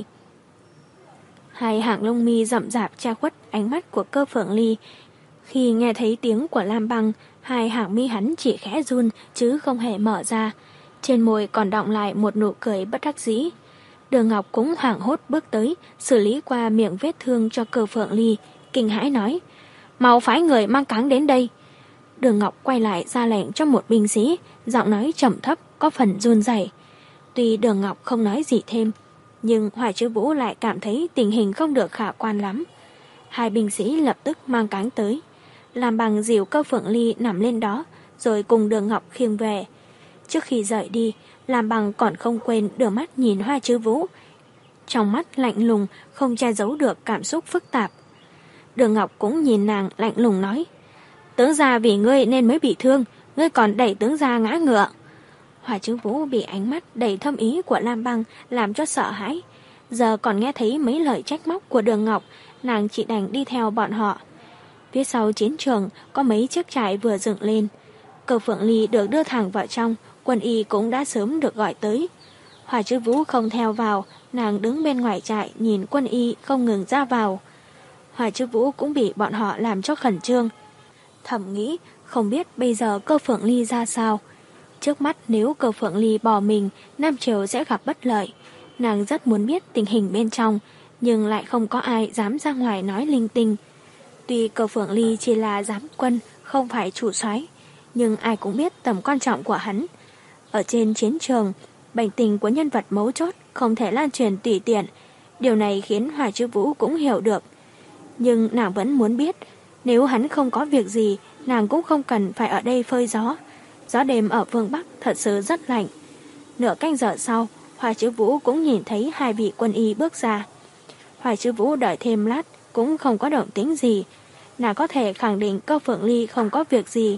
Hai hàng lông mi rậm rạp che khuất ánh mắt của Cơ Phượng Ly. Khi nghe thấy tiếng của Lam Bằng, hai hàng mi hắn chỉ khẽ run chứ không hề mở ra. Trên môi còn đọng lại một nụ cười bất đắc dĩ. Đường Ngọc cũng hoảng hốt bước tới, xử lý qua miệng vết thương cho Cơ Phượng Ly, kinh hãi nói: "Mau phái người mang cáng đến đây." Đường Ngọc quay lại ra lệnh cho một binh sĩ, giọng nói trầm thấp có phần run rẩy. Tuy Đường Ngọc không nói gì thêm, nhưng Hoa Chứ Vũ lại cảm thấy tình hình không được khả quan lắm. Hai binh sĩ lập tức mang cáng tới, làm bằng dìu Cơ Phượng Ly nằm lên đó, rồi cùng Đường Ngọc khiêng về. Trước khi rời đi, Làm Bằng còn không quên đưa mắt nhìn Hoa Chứ Vũ. Trong mắt lạnh lùng, không che giấu được cảm xúc phức tạp. Đường Ngọc cũng nhìn nàng lạnh lùng nói: "Tướng gia vì ngươi nên mới bị thương, ngươi còn đẩy tướng gia ngã ngựa." Hoa Chứ Vũ bị ánh mắt đầy thâm ý của Lam Băng làm cho sợ hãi. Giờ còn nghe thấy mấy lời trách móc của Đường Ngọc, nàng chỉ đành đi theo bọn họ. Phía sau chiến trường có mấy chiếc trại vừa dựng lên. Cơ Phượng Ly được đưa thẳng vào trong, quân y cũng đã sớm được gọi tới. Hoa Chứ Vũ không theo vào, nàng đứng bên ngoài trại nhìn quân y không ngừng ra vào. Hoa Chứ Vũ cũng bị bọn họ làm cho khẩn trương. Thầm nghĩ không biết bây giờ Cơ Phượng Ly ra sao. Trước mắt nếu Cơ Phượng Ly bỏ mình, Nam Triều sẽ gặp bất lợi. Nàng rất muốn biết tình hình bên trong, nhưng lại không có ai dám ra ngoài nói linh tinh. Tuy Cơ Phượng Ly chỉ là giám quân, không phải chủ soái, nhưng ai cũng biết tầm quan trọng của hắn. Ở trên chiến trường, bệnh tình của nhân vật mấu chốt không thể lan truyền tùy tiện. Điều này khiến Hoa Chứ Vũ cũng hiểu được. Nhưng nàng vẫn muốn biết, nếu hắn không có việc gì, nàng cũng không cần phải ở đây phơi gió. Gió đêm ở phương Bắc thật sự rất lạnh. Nửa canh giờ sau, Hoa Chứ Vũ cũng nhìn thấy hai vị quân y bước ra. Hoa Chứ Vũ đợi thêm lát cũng không có động tĩnh gì. Nàng có thể khẳng định Cơ Phượng Ly không có việc gì.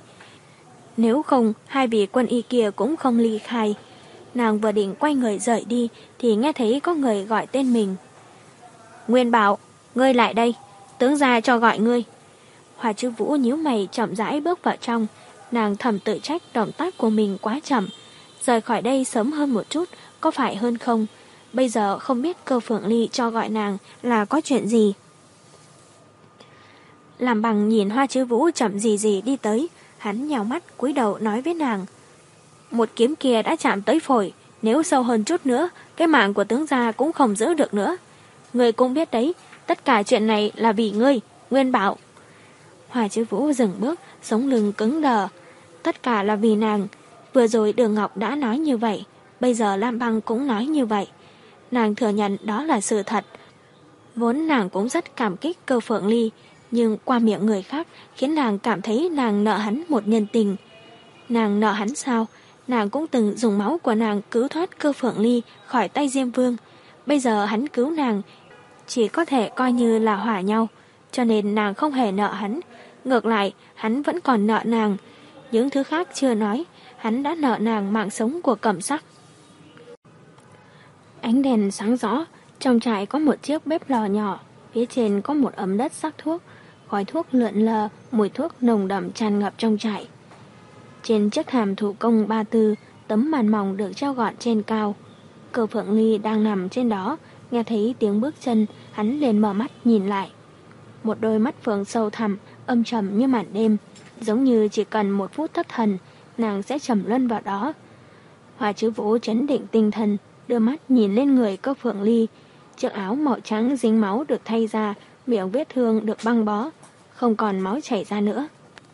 Nếu không, hai vị quân y kia cũng không ly khai. Nàng vừa định quay người rời đi thì nghe thấy có người gọi tên mình. "Nguyên Bảo, ngươi lại đây, tướng gia cho gọi ngươi." Hoa Chứ Vũ nhíu mày chậm rãi bước vào trong. Nàng thầm tự trách động tác của mình quá chậm. Rời khỏi đây sớm hơn một chút có phải hơn không? Bây giờ không biết Cơ Phượng Ly cho gọi nàng là có chuyện gì. Làm Bằng nhìn Hoa Chứ Vũ chậm gì gì đi tới, hắn nhào mắt cúi đầu nói với nàng: "Một kiếm kia đã chạm tới phổi, nếu sâu hơn chút nữa, cái mạng của tướng gia cũng không giữ được nữa. Ngươi cũng biết đấy, tất cả chuyện này là vì ngươi, Nguyên Bảo." Hoa Chứ Vũ dừng bước, sống lưng cứng đờ. Tất cả là vì nàng. Vừa rồi Đường Ngọc đã nói như vậy, bây giờ Lam Băng cũng nói như vậy. Nàng thừa nhận đó là sự thật. Vốn nàng cũng rất cảm kích Cơ Phượng Ly, nhưng qua miệng người khác khiến nàng cảm thấy nàng nợ hắn một nhân tình. Nàng nợ hắn sao? Nàng cũng từng dùng máu của nàng cứu thoát Cơ Phượng Ly khỏi tay Diêm Vương. Bây giờ hắn cứu nàng, chỉ có thể coi như là hòa nhau, cho nên nàng không hề nợ hắn. Ngược lại, hắn vẫn còn nợ nàng. Những thứ khác chưa nói, hắn đã nợ nàng mạng sống của Cẩm Sắc. Ánh đèn sáng rõ, trong trại có một chiếc bếp lò nhỏ, phía trên có một ấm đất sắc thuốc, khói thuốc lượn lờ, mùi thuốc nồng đậm tràn ngập trong trại. Trên chiếc thảm thủ công ba tư, tấm màn mỏng được treo gọn trên cao. Cơ Phượng Ly đang nằm trên đó, nghe thấy tiếng bước chân, hắn liền mở mắt nhìn lại. Một đôi mắt phượng sâu thẳm, âm trầm như màn đêm, giống như chỉ cần một phút thất thần, nàng sẽ trầm luân vào đó. Hoa Chứ Vũ trấn định tinh thần, đưa mắt nhìn lên người Cơ Phượng Ly. Chiếc áo màu trắng dính máu được thay ra, miệng vết thương được băng bó, không còn máu chảy ra nữa.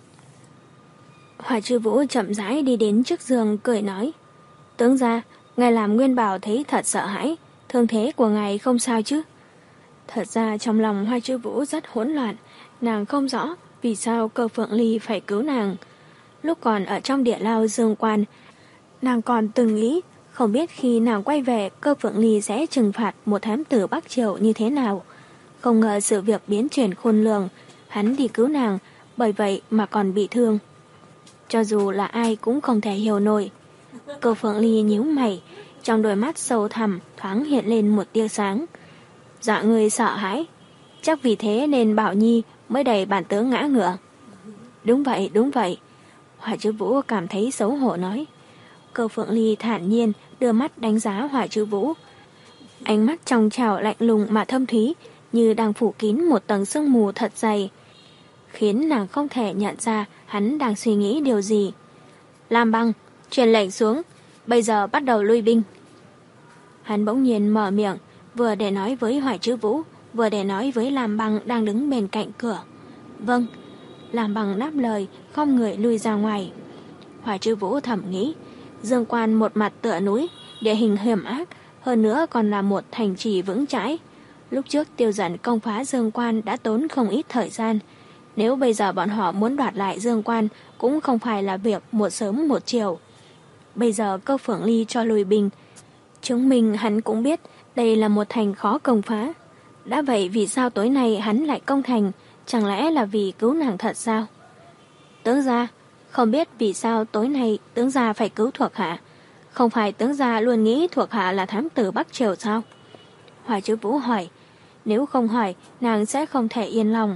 Hoa Chứ Vũ chậm rãi đi đến trước giường, cười nói: Tướng gia, ngài làm Nguyên Bảo thấy thật sợ hãi, thương thế của ngài không sao chứ? Thật ra trong lòng Hoa Chứ Vũ rất hỗn loạn, nàng không rõ vì sao Cơ Phượng Ly phải cứu nàng. Lúc còn ở trong địa lao Dương Quan, nàng còn từng nghĩ không biết khi nàng quay về Cơ Phượng Ly sẽ trừng phạt một thám tử Bắc Triều như thế nào. Không ngờ sự việc biến chuyển khôn lường, hắn đi cứu nàng, bởi vậy mà còn bị thương. Cho dù là ai cũng không thể hiểu nổi. Cơ Phượng Ly nhíu mày, trong đôi mắt sâu thẳm thoáng hiện lên một tia sáng. Dạ người sợ hãi, chắc vì thế nên Bảo Nhi mới đẩy bản tướng ngã ngựa. Đúng vậy, đúng vậy. Hoa Chứ Vũ cảm thấy xấu hổ nói. Cơ Phượng Ly thản nhiên đưa mắt đánh giá Hoa Chứ Vũ. Ánh mắt trong trẻo lạnh lùng mà thâm thúy, như đang phủ kín một tầng sương mù thật dày, khiến nàng không thể nhận ra hắn đang suy nghĩ điều gì. Lam Băng, truyền lệnh xuống, bây giờ bắt đầu lui binh. Hắn bỗng nhiên mở miệng, vừa để nói với Hoa Chứ Vũ, vừa để nói với Lam Băng đang đứng bên cạnh cửa. Vâng. Lam Băng đáp lời, không người lui ra ngoài. Hoa Chứ Vũ thầm nghĩ, Dương Quan một mặt tựa núi, địa hình hiểm ác, hơn nữa còn là một thành trì vững chãi. Lúc trước Tiêu Dần công phá Dương Quan đã tốn không ít thời gian. Nếu bây giờ bọn họ muốn đoạt lại Dương Quan cũng không phải là việc một sớm một chiều. Bây giờ Cơ Phượng Ly cho lùi binh, chứng minh hắn cũng biết đây là một thành khó công phá. Đã vậy vì sao tối nay hắn lại công thành, chẳng lẽ là vì cứu nàng thật sao? Tướng gia, không biết vì sao tối nay tướng gia phải cứu thuộc hạ. Không phải tướng gia luôn nghĩ thuộc hạ là thám tử Bắc Triều sao? Hoa Chứ Vũ hỏi. Nếu không hỏi, nàng sẽ không thể yên lòng.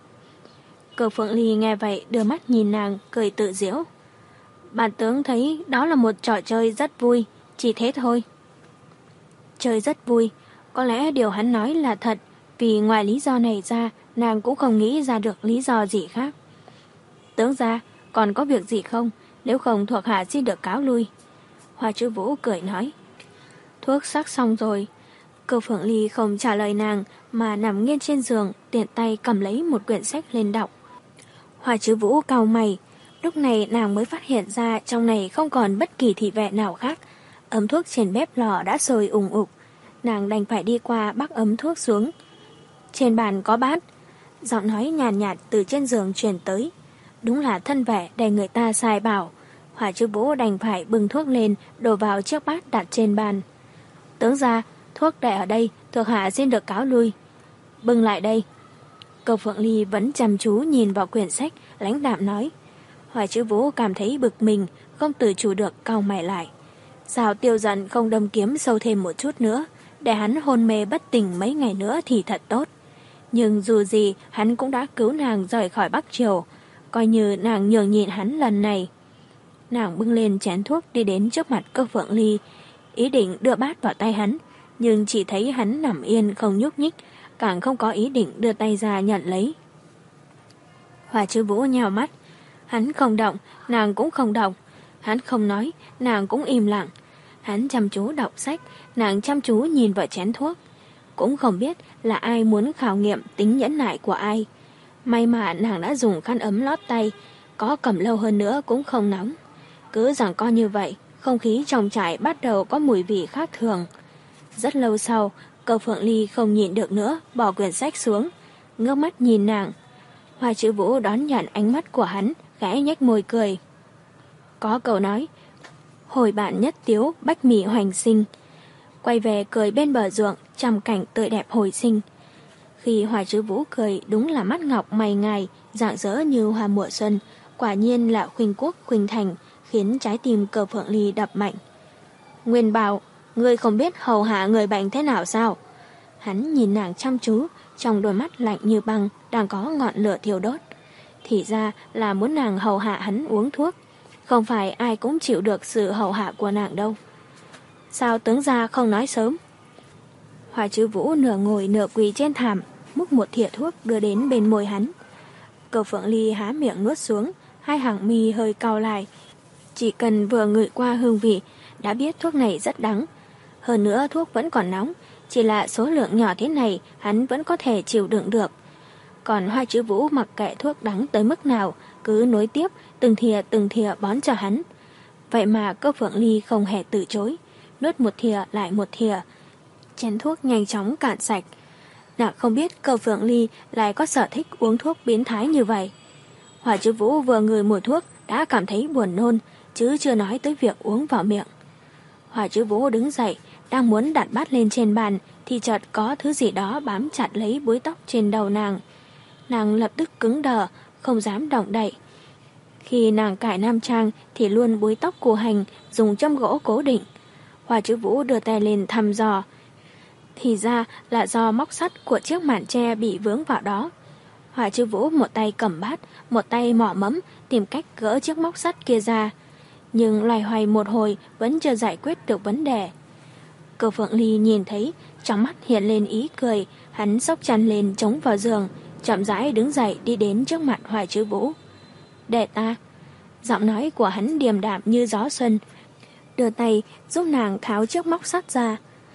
Cơ Phượng Ly nghe vậy đưa mắt nhìn nàng, cười tự giễu. Bản tướng thấy đó là một trò chơi rất vui, chỉ thế thôi. Chơi rất vui, có lẽ điều hắn nói là thật, vì ngoài lý do này ra, nàng cũng không nghĩ ra được lý do gì khác. Tướng gia, còn có việc gì không? Nếu không thuộc hạ xin được cáo lui. Hoa Chứ Vũ cười nói. Thuốc sắc xong rồi. Cơ Phượng Ly không trả lời nàng, mà nằm nghiêng trên giường, tiện tay cầm lấy một quyển sách lên đọc. Hoa Chứ Vũ cau mày. Lúc này nàng mới phát hiện ra trong này không còn bất kỳ thị vệ nào khác. Ấm thuốc trên bếp lò đã sôi ùng ục. Nàng đành phải đi qua bắc ấm thuốc xuống. Trên bàn có bát. Giọng nói nhàn nhạt từ trên giường truyền tới. Đúng là thân vẻ để người ta sai bảo. Hoa Chứ Vũ đành phải bưng thuốc lên, đổ vào chiếc bát đặt trên bàn. Tướng gia, thuốc để ở đây, thuộc hạ xin được cáo lui. Bưng lại đây. Cơ Phượng Ly vẫn chăm chú nhìn vào quyển sách, lãnh đạm nói. Hoa Chứ Vũ cảm thấy bực mình, không tự chủ được cau mày lại. Sao Tiêu Dần không đâm kiếm sâu thêm một chút nữa, để hắn hôn mê bất tỉnh mấy ngày nữa thì thật tốt. Nhưng dù gì, hắn cũng đã cứu nàng rời khỏi Bắc Triều, coi như nàng nhường nhịn hắn lần này. Nàng bưng lên chén thuốc đi đến trước mặt Cơ Phượng Ly, ý định đưa bát vào tay hắn, nhưng chỉ thấy hắn nằm yên không nhúc nhích, càng không có ý định đưa tay ra nhận lấy. Hoa Chứ Vũ nhào mắt, hắn không động, nàng cũng không động, hắn không nói, nàng cũng im lặng. Hắn chăm chú đọc sách, nàng chăm chú nhìn vào chén thuốc. Cũng không biết là ai muốn khảo nghiệm tính nhẫn nại của ai. May mà nàng đã dùng khăn ấm lót tay, có cầm lâu hơn nữa cũng không nóng. Cứ giằng co như vậy, không khí trong trại bắt đầu có mùi vị khác thường. Rất lâu sau, Cơ Phượng Ly không nhịn được nữa, bỏ quyển sách xuống, ngước mắt nhìn nàng. Hoa Chứ Vũ đón nhận ánh mắt của hắn, khẽ nhếch môi cười. Có câu nói, hồi bạn nhất tiếu, bách mị hoành sinh. Quay về cười bên bờ ruộng, trầm cảnh tươi đẹp hồi sinh. Khi Hoa Chứ Vũ cười, đúng là mắt ngọc mày ngài, rạng rỡ như hoa mùa xuân, quả nhiên là khuynh quốc khuynh thành, khiến trái tim Cơ Phượng Ly đập mạnh. Nguyên Bảo, ngươi không biết hầu hạ người bệnh thế nào sao? Hắn nhìn nàng chăm chú, trong đôi mắt lạnh như băng, đang có ngọn lửa thiêu đốt. Thì ra là muốn nàng hầu hạ hắn uống thuốc. không phải ai cũng chịu được sự hầu hạ của nàng đâu. Sao tướng gia không nói sớm? Hoa Chứ Vũ nửa ngồi nửa quỳ trên thảm, múc một thìa thuốc đưa đến bên môi hắn. Cầu Phượng Ly há miệng nuốt xuống, hai hàng mi hơi cau lại. Chỉ cần vừa ngửi qua hương vị, đã biết thuốc này rất đắng. Hơn nữa thuốc vẫn còn nóng, chỉ là số lượng nhỏ thế này hắn vẫn có thể chịu đựng được. Còn Hoa Chứ Vũ mặc kệ thuốc đắng tới mức nào, cứ nối tiếp từng thìa từng thìa bón cho hắn. Vậy mà Cơ Phượng Ly không hề từ chối, nuốt một thìa lại một thìa. Chén thuốc nhanh chóng cạn sạch. Nàng không biết Cơ Phượng Ly lại có sở thích uống thuốc biến thái như vậy. Hoa Chứ Vũ vừa ngửi mùi thuốc đã cảm thấy buồn nôn, chứ chưa nói tới việc uống vào miệng. Hoa Chứ Vũ đứng dậy, đang muốn đặt bát lên trên bàn thì chợt có thứ gì đó bám chặt lấy búi tóc trên đầu nàng. Nàng lập tức cứng đờ, không dám động đậy. Khi nàng cải nam trang thì luôn búi tóc của hành dùng châm gỗ cố định. Hoa Chứ Vũ đưa tay lên thăm dò, thì ra là do móc sắt của chiếc màn tre bị vướng vào đó. Hoa Chứ Vũ một tay cầm bát, một tay mỏ mẫm tìm cách gỡ chiếc móc sắt kia ra, nhưng loay hoay một hồi vẫn chưa giải quyết được vấn đề. Cơ Phượng Ly nhìn thấy, trong mắt hiện lên ý cười, hắn xốc chăn lên chống vào giường, chậm rãi đứng dậy đi đến trước mặt Hoa Chứ Vũ. Để ta. Giọng nói của hắn điềm đạm như gió xuân, đưa tay giúp nàng tháo chiếc móc sắt ra.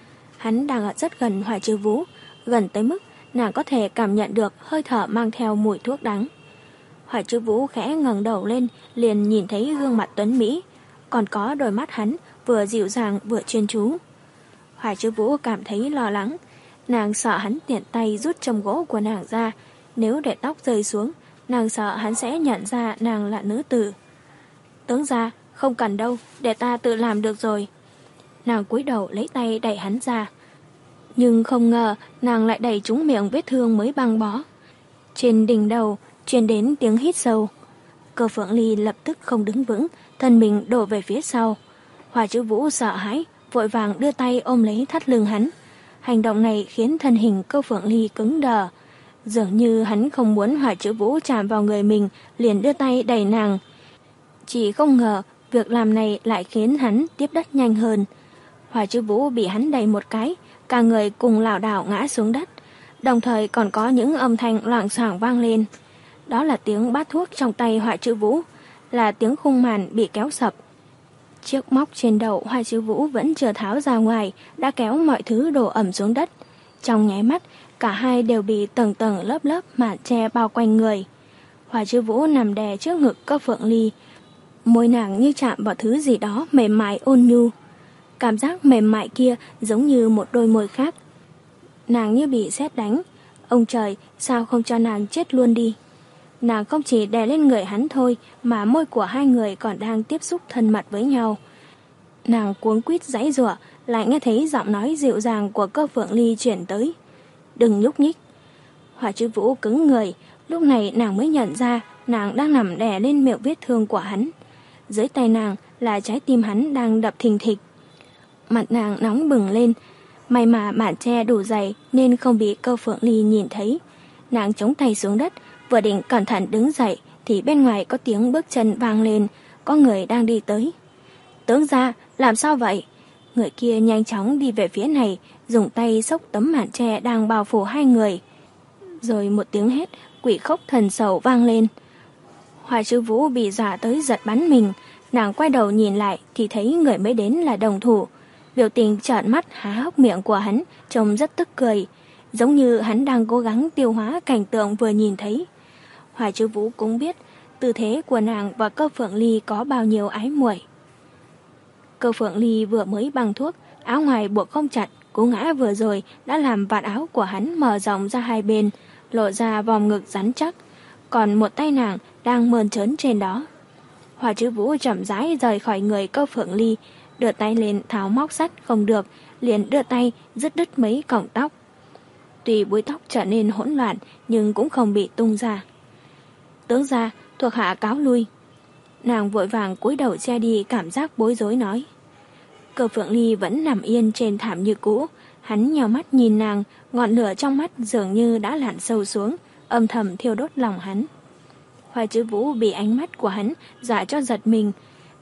Hắn đang ở rất gần Hoa Chứ Vũ, gần tới mức nàng có thể cảm nhận được hơi thở mang theo mùi thuốc đắng. Hoa Chứ Vũ khẽ ngẩng đầu lên, liền nhìn thấy gương mặt tuấn mỹ, còn có đôi mắt hắn vừa dịu dàng vừa chuyên chú. Hoa Chứ Vũ cảm thấy lo lắng, nàng sợ hắn tiện tay rút châm gỗ của nàng ra, nếu để tóc rơi xuống, nàng sợ hắn sẽ nhận ra nàng là nữ tử. Tướng gia, không cần đâu, để ta tự làm được rồi. Nàng cúi đầu lấy tay đẩy hắn ra, nhưng không ngờ nàng lại đẩy trúng miệng vết thương mới băng bó. Trên đỉnh đầu truyền đến tiếng hít sâu. Cơ Phượng Ly lập tức không đứng vững, thân mình đổ về phía sau. Hoa Chứ Vũ sợ hãi, vội vàng đưa tay ôm lấy thắt lưng hắn. Hành động này khiến thân hình Cơ Phượng Ly cứng đờ, dường như hắn không muốn Hoa Chứ Vũ chạm vào người mình, liền đưa tay đẩy nàng. Chỉ không ngờ việc làm này lại khiến hắn tiếp đất nhanh hơn. Hoa Chứ Vũ bị hắn đẩy một cái, cả người cùng lảo đảo ngã xuống đất, đồng thời còn có những âm thanh loảng xoảng vang lên. Đó là tiếng bát thuốc trong tay Hoa Chứ Vũ, là tiếng khung màn bị kéo sập. Chiếc móc trên đầu Hoa Chứ Vũ vẫn chưa tháo ra ngoài, đã kéo mọi thứ đổ ẩm xuống đất. Trong nháy mắt, cả hai đều bị tầng tầng lớp lớp màn tre bao quanh người. Hoa Chứ Vũ nằm đè trước ngực Cơ Phượng Ly, môi nàng như chạm vào thứ gì đó mềm mại ôn nhu. Cảm giác mềm mại kia giống như một đôi môi khác. Nàng như bị sét đánh. Ông trời, sao không cho nàng chết luôn đi? Nàng không chỉ đè lên người hắn thôi, mà môi của hai người còn đang tiếp xúc thân mật với nhau. Nàng cuống quýt giãy giụa, lại nghe thấy giọng nói dịu dàng của Cơ Phượng Ly chuyển tới. Đừng nhúc nhích. Hoa Chứ Vũ cứng người, lúc này nàng mới nhận ra nàng đang nằm đè lên miệng vết thương của hắn. Dưới tay nàng là trái tim hắn đang đập thình thịch. Mặt nàng nóng bừng lên, may mà màn tre đủ dày nên không bị Cơ Phượng Ly nhìn thấy. Nàng chống tay xuống đất, vừa định cẩn thận đứng dậy thì bên ngoài có tiếng bước chân vang lên, có người đang đi tới. Tướng gia, làm sao vậy? Người kia nhanh chóng đi về phía này, dùng tay xốc tấm màn tre đang bao phủ hai người. Rồi một tiếng hét quỷ khóc thần sầu vang lên. Hoa Chứ Vũ bị dọa tới giật bắn mình, nàng quay đầu nhìn lại thì thấy người mới đến là đồng thủ. Biểu tình trợn mắt há hốc miệng của hắn trông rất tức cười, giống như hắn đang cố gắng tiêu hóa cảnh tượng vừa nhìn thấy. Hoa Chứ Vũ cũng biết tư thế của nàng và Cơ Phượng Ly có bao nhiêu ái muội. Cơ Phượng Ly vừa mới bằng thuốc, áo ngoài buộc không chặt, cú ngã vừa rồi đã làm vạt áo của hắn mở rộng ra hai bên, lộ ra vòng ngực rắn chắc, còn một tay nàng đang mơn trớn trên đó. Hoa Chứ Vũ chậm rãi rời khỏi người Cơ Phượng Ly, đưa tay lên tháo móc sắt không được, liền đưa tay dứt đứt mấy cọng tóc. Tuy búi tóc trở nên hỗn loạn nhưng cũng không bị tung ra. Tướng gia, thuộc hạ cáo lui. Nàng vội vàng cúi đầu che đi cảm giác bối rối nói. Cơ Phượng Ly vẫn nằm yên trên thảm như cũ, hắn nhào mắt nhìn nàng, ngọn lửa trong mắt dường như đã lặn sâu xuống, âm thầm thiêu đốt lòng hắn. Hoa Chứ Vũ bị ánh mắt của hắn dọa cho giật mình,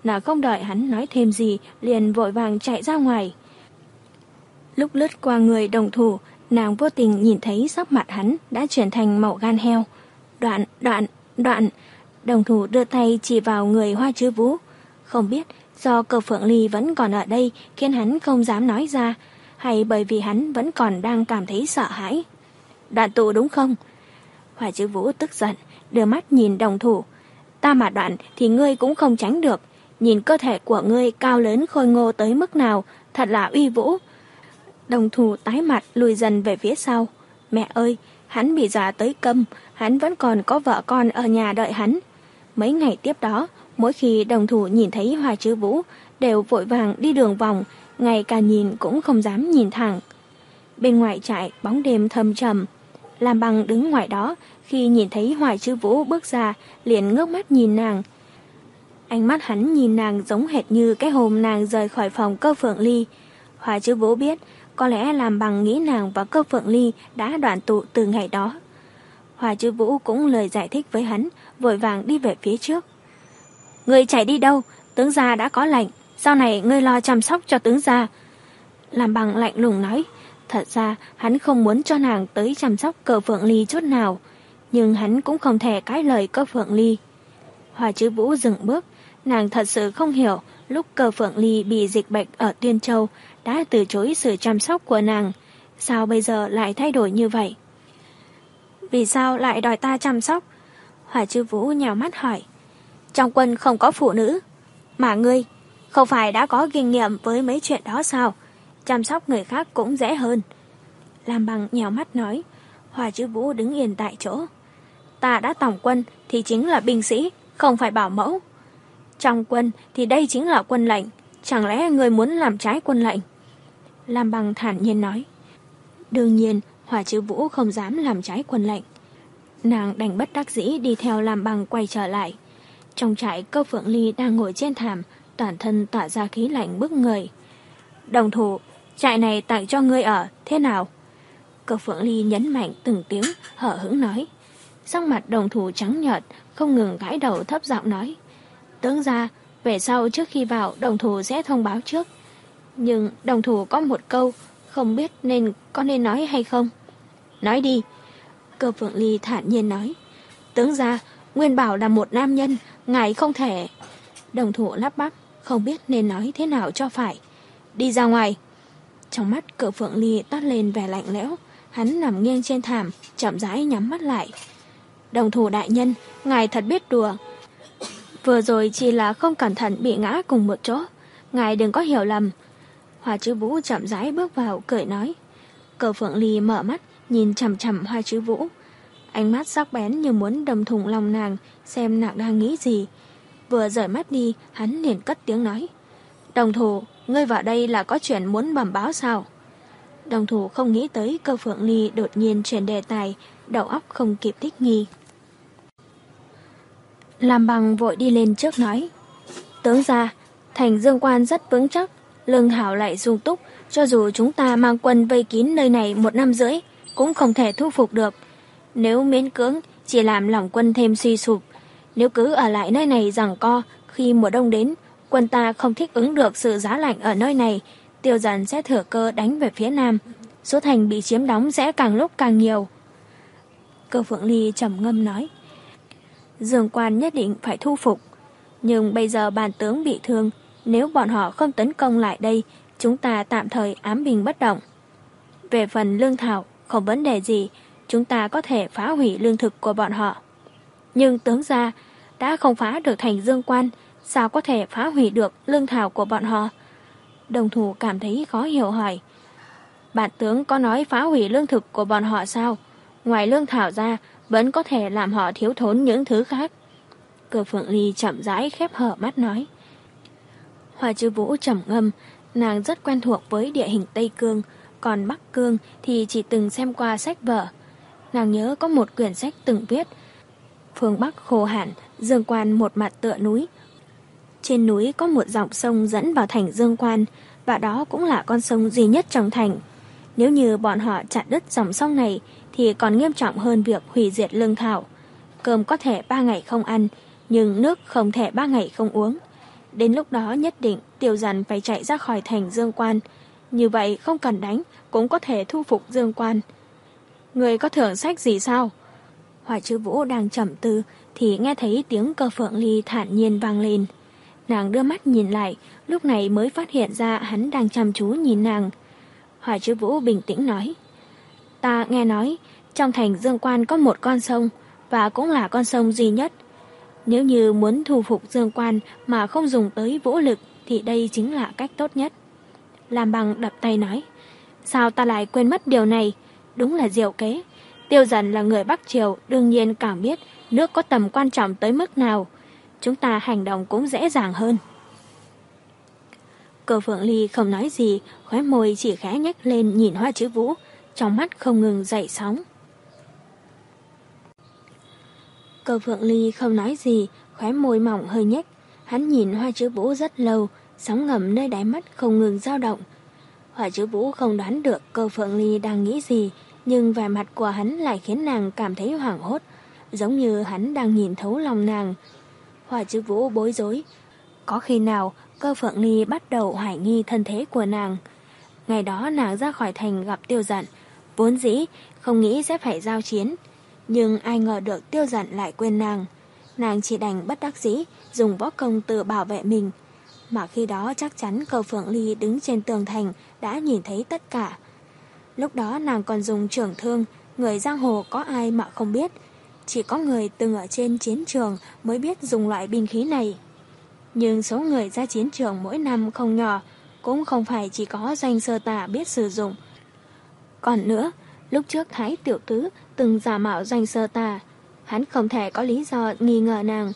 Nàng không đợi hắn nói thêm gì, liền vội vàng chạy ra ngoài. Lúc lướt qua người đồng thủ, nàng vô tình nhìn thấy sắc mặt hắn đã chuyển thành màu gan heo. Đoạn, đoạn, đoạn, đồng thủ đưa tay chỉ vào người Hoa Chứ Vũ. Không biết do Cơ Phượng Ly vẫn còn ở đây khiến hắn không dám nói ra, hay bởi vì hắn vẫn còn đang cảm thấy sợ hãi. Đoạn tụ đúng không? Hoa Chứ Vũ tức giận, đưa mắt nhìn đồng thủ. Ta mà đoạn thì ngươi cũng không tránh được. Nhìn cơ thể của ngươi cao lớn khôi ngô tới mức nào, thật là uy vũ. Đồng thủ tái mặt lùi dần về phía sau. Mẹ ơi, hắn bị dọa tới câm, hắn vẫn còn có vợ con ở nhà đợi hắn. Mấy ngày tiếp đó, mỗi khi đồng thủ nhìn thấy Hoa Chứ Vũ, đều vội vàng đi đường vòng, ngay cả nhìn cũng không dám nhìn thẳng. Bên ngoài trại bóng đêm thâm trầm. Lam Bằng đứng ngoài đó, khi nhìn thấy Hoa Chứ Vũ bước ra, liền ngước mắt nhìn nàng. Ánh mắt hắn nhìn nàng giống hệt như cái hôm nàng rời khỏi phòng Cơ Phượng Ly. Hoa Chứ Vũ biết, có lẽ Lam Bằng nghĩ nàng và Cơ Phượng Ly đã đoạn tụ từ ngày đó. Hoa Chứ Vũ cũng lời giải thích với hắn, vội vàng đi về phía trước. Ngươi chạy đi đâu? Tướng gia đã có lệnh, sau này ngươi lo chăm sóc cho tướng gia. Lam Bằng lạnh lùng nói. Thật ra hắn không muốn cho nàng tới chăm sóc Cơ Phượng Ly chút nào, nhưng hắn cũng không thể cãi lời Cơ Phượng Ly. Hoa Chứ Vũ dừng bước, nàng thật sự không hiểu lúc Cơ Phượng Ly bị dịch bệnh ở Tuyên Châu đã từ chối sự chăm sóc của nàng, sao bây giờ lại thay đổi như vậy? Vì sao lại đòi ta chăm sóc? Hoa Chứ Vũ nhào mắt hỏi. Trong quân không có phụ nữ, mà ngươi không phải đã có kinh nghiệm với mấy chuyện đó sao? Chăm sóc người khác cũng dễ hơn. Lam Bằng nhào mắt nói. Hoa Chứ Vũ đứng yên tại chỗ. Ta đã tổng quân thì chính là binh sĩ, không phải bảo mẫu. Trong quân thì đây chính là quân lệnh, chẳng lẽ người muốn làm trái quân lệnh? Lam Bằng thản nhiên nói. Đương nhiên Hoa Chứ Vũ không dám làm trái quân lệnh. Nàng đành bất đắc dĩ đi theo Lam Bằng quay trở lại. Trong trại, Cơ Phượng Ly đang ngồi trên thảm, toàn thân tỏa ra khí lạnh bức người. Đồng thủ, trại này tặng cho ngươi ở, thế nào? Cơ Phượng Ly nhấn mạnh từng tiếng, hở hững nói. Sắc mặt đồng thủ trắng nhợt, không ngừng gãi đầu thấp giọng nói. Tướng gia, về sau trước khi vào đồng thủ sẽ thông báo trước. Nhưng đồng thủ có một câu, không biết nên có nên nói hay không? Nói đi. Cơ Phượng Ly thản nhiên nói. Tướng gia, Nguyên Bảo là một nam nhân, ngài không thể. Đồng thủ lắp bắp, không biết nên nói thế nào cho phải. Đi ra ngoài. Trong mắt Cơ Phượng Ly toát lên vẻ lạnh lẽo, hắn nằm nghiêng trên thảm, chậm rãi nhắm mắt lại. Đồng thủ đại nhân, ngài thật biết đùa. Vừa rồi chỉ là không cẩn thận bị ngã cùng một chỗ, ngài đừng có hiểu lầm. Hoa Chứ Vũ chậm rãi bước vào, cười nói. Cơ Phượng Ly mở mắt, nhìn chằm chằm Hoa Chứ Vũ. Ánh mắt sắc bén như muốn đâm thủng lòng nàng, xem nàng đang nghĩ gì. Vừa rời mắt đi, hắn liền cất tiếng nói. Đồng thủ, ngươi vào đây là có chuyện muốn bẩm báo sao? Đồng thủ không nghĩ tới Cơ Phượng Ly đột nhiên chuyển đề tài, đầu óc không kịp thích nghi. Lam Bằng vội đi lên trước nói. Tướng gia, thành Dương Quan rất vững chắc, lương hảo lại sung túc, cho dù chúng ta mang quân vây kín nơi này một năm rưỡi, cũng không thể thu phục được. Nếu miễn cưỡng, chỉ làm lòng quân thêm suy sụp. Nếu cứ ở lại nơi này giằng co, khi mùa đông đến, quân ta không thích ứng được sự giá lạnh ở nơi này, Tiêu Dần sẽ thừa cơ đánh về phía nam. Số thành bị chiếm đóng sẽ càng lúc càng nhiều. Cơ Phượng Ly trầm ngâm nói. Dương Quan nhất định phải thu phục. Nhưng bây giờ bản tướng bị thương, nếu bọn họ không tấn công lại đây, chúng ta tạm thời ám binh bất động. Về phần lương thảo, không vấn đề gì, chúng ta có thể phá hủy lương thực của bọn họ. Nhưng tướng gia, đã không phá được thành Dương Quan, sao có thể phá hủy được lương thảo của bọn họ? Đồng thủ cảm thấy khó hiểu hỏi. Bản tướng có nói phá hủy lương thực của bọn họ sao? Ngoài lương thảo ra, vẫn có thể làm họ thiếu thốn những thứ khác. Cơ Phượng Ly chậm rãi khép hở mắt nói. Hoa Chứ Vũ trầm ngâm, nàng rất quen thuộc với địa hình Tây Cương, còn Bắc Cương thì chỉ từng xem qua sách vở. Nàng nhớ có một quyển sách từng viết. Phương Bắc khô hạn, Dương Quan một mặt tựa núi. Trên núi có một dòng sông dẫn vào thành Dương Quan, và đó cũng là con sông duy nhất trong thành. Nếu như bọn họ chặt đứt dòng sông này, thì còn nghiêm trọng hơn việc hủy diệt lương thảo. Cơm có thể ba ngày không ăn, nhưng nước không thể ba ngày không uống. Đến lúc đó nhất định Tiêu Dần phải chạy ra khỏi thành Dương Quan. Như vậy không cần đánh cũng có thể thu phục Dương Quan. Người có thưởng sách gì sao? Hỏa Chư Vũ đang trầm tư thì nghe thấy tiếng Cơ Phượng Ly thản nhiên vang lên. Nàng đưa mắt nhìn lại, lúc này mới phát hiện ra hắn đang chăm chú nhìn nàng. Hỏa Chư Vũ bình tĩnh nói, ta nghe nói trong thành Dương Quan có một con sông, và cũng là con sông duy nhất. Nếu như muốn thu phục Dương Quan mà không dùng tới vũ lực thì đây chính là cách tốt nhất. Lam Băng đập tay nói, sao ta lại quên mất điều này? Đúng là diệu kế. Tiêu Dần là người Bắc Triều, đương nhiên càng biết nước có tầm quan trọng tới mức nào. Chúng ta hành động cũng dễ dàng hơn. Cơ Phượng Ly không nói gì, khóe môi chỉ khẽ nhếch lên nhìn Hoa Chữ Vũ, trong mắt không ngừng dậy sóng. Cơ Phượng Ly không nói gì, khóe môi mỏng hơi nhếch. Hắn nhìn Hoa Chữ Vũ rất lâu, sóng ngầm nơi đáy mắt không ngừng dao động. Hoa Chữ Vũ không đoán được Cơ Phượng Ly đang nghĩ gì, nhưng vẻ mặt của hắn lại khiến nàng cảm thấy hoảng hốt, giống như hắn đang nhìn thấu lòng nàng. Hoa Chữ Vũ bối rối. Có khi nào Cơ Phượng Ly bắt đầu hoài nghi thân thế của nàng? Ngày đó nàng ra khỏi thành gặp Tiêu Dận, vốn dĩ không nghĩ sẽ phải giao chiến, nhưng ai ngờ được Tiêu Dận lại quên nàng. Nàng chỉ đành bất đắc dĩ dùng võ công tự bảo vệ mình. Mà khi đó chắc chắn Cơ Phượng Ly đứng trên tường thành đã nhìn thấy tất cả. Lúc đó nàng còn dùng trường thương, người giang hồ có ai mà không biết. Chỉ có người từng ở trên chiến trường mới biết dùng loại binh khí này. Nhưng số người ra chiến trường mỗi năm không nhỏ, cũng không phải chỉ có Doanh Sơ Tà biết sử dụng. Còn nữa, lúc trước Thái Tiểu Tứ từng giả mạo Doanh Sơ Tà, hắn không thể có lý do nghi ngờ nàng.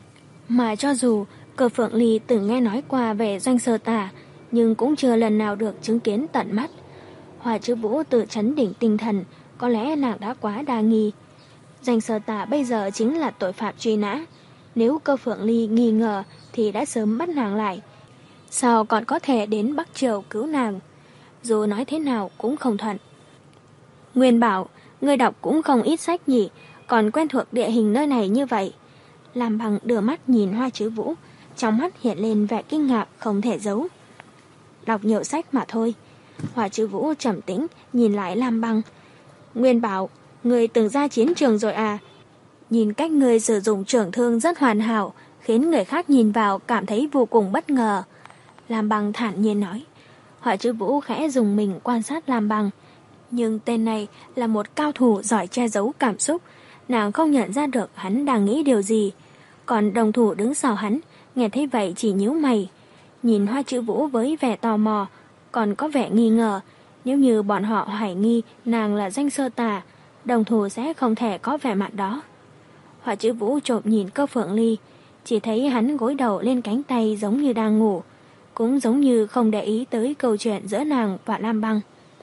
Mà cho dù Cơ Phượng Ly từng nghe nói qua về Doanh Sơ Tà, nhưng cũng chưa lần nào được chứng kiến tận mắt. Hoa Chữ Vũ tự trấn đỉnh tinh thần, có lẽ nàng đã quá đa nghi. Doanh Sơ Tà bây giờ chính là tội phạm truy nã. Nếu Cơ Phượng Ly nghi ngờ thì đã sớm bắt nàng lại. Sao còn có thể đến Bắc Triều cứu nàng? Dù nói thế nào cũng không thuận. Nguyên bảo, người đọc cũng không ít sách nhỉ, còn quen thuộc địa hình nơi này như vậy. Lam Băng đưa mắt nhìn Hoa Chữ Vũ, trong mắt hiện lên vẻ kinh ngạc không thể giấu. Đọc nhiều sách mà thôi. Hoa Chữ Vũ trầm tĩnh nhìn lại Lam Băng. Nguyên bảo, người từng ra chiến trường rồi à? Nhìn cách người sử dụng trường thương rất hoàn hảo, khiến người khác nhìn vào cảm thấy vô cùng bất ngờ. Lam Băng thản nhiên nói. Hoa Chữ Vũ khẽ dùng mình quan sát Lam Băng. Nhưng tên này là một cao thủ giỏi che giấu cảm xúc. Nàng không nhận ra được hắn đang nghĩ điều gì. Còn đồng thủ đứng sau hắn, nghe thấy vậy chỉ nhíu mày. Nhìn Hoa Chữ Vũ với vẻ tò mò, còn có vẻ nghi ngờ. Nếu như bọn họ hoài nghi nàng là Doanh Sơ Tà, đồng thủ sẽ không thể có vẻ mặt đó. Hoa Chữ Vũ trộm nhìn Cơ Phượng Ly, chỉ thấy hắn gối đầu lên cánh tay giống như đang ngủ, cũng giống như không để ý tới câu chuyện giữa nàng và Lam Băng.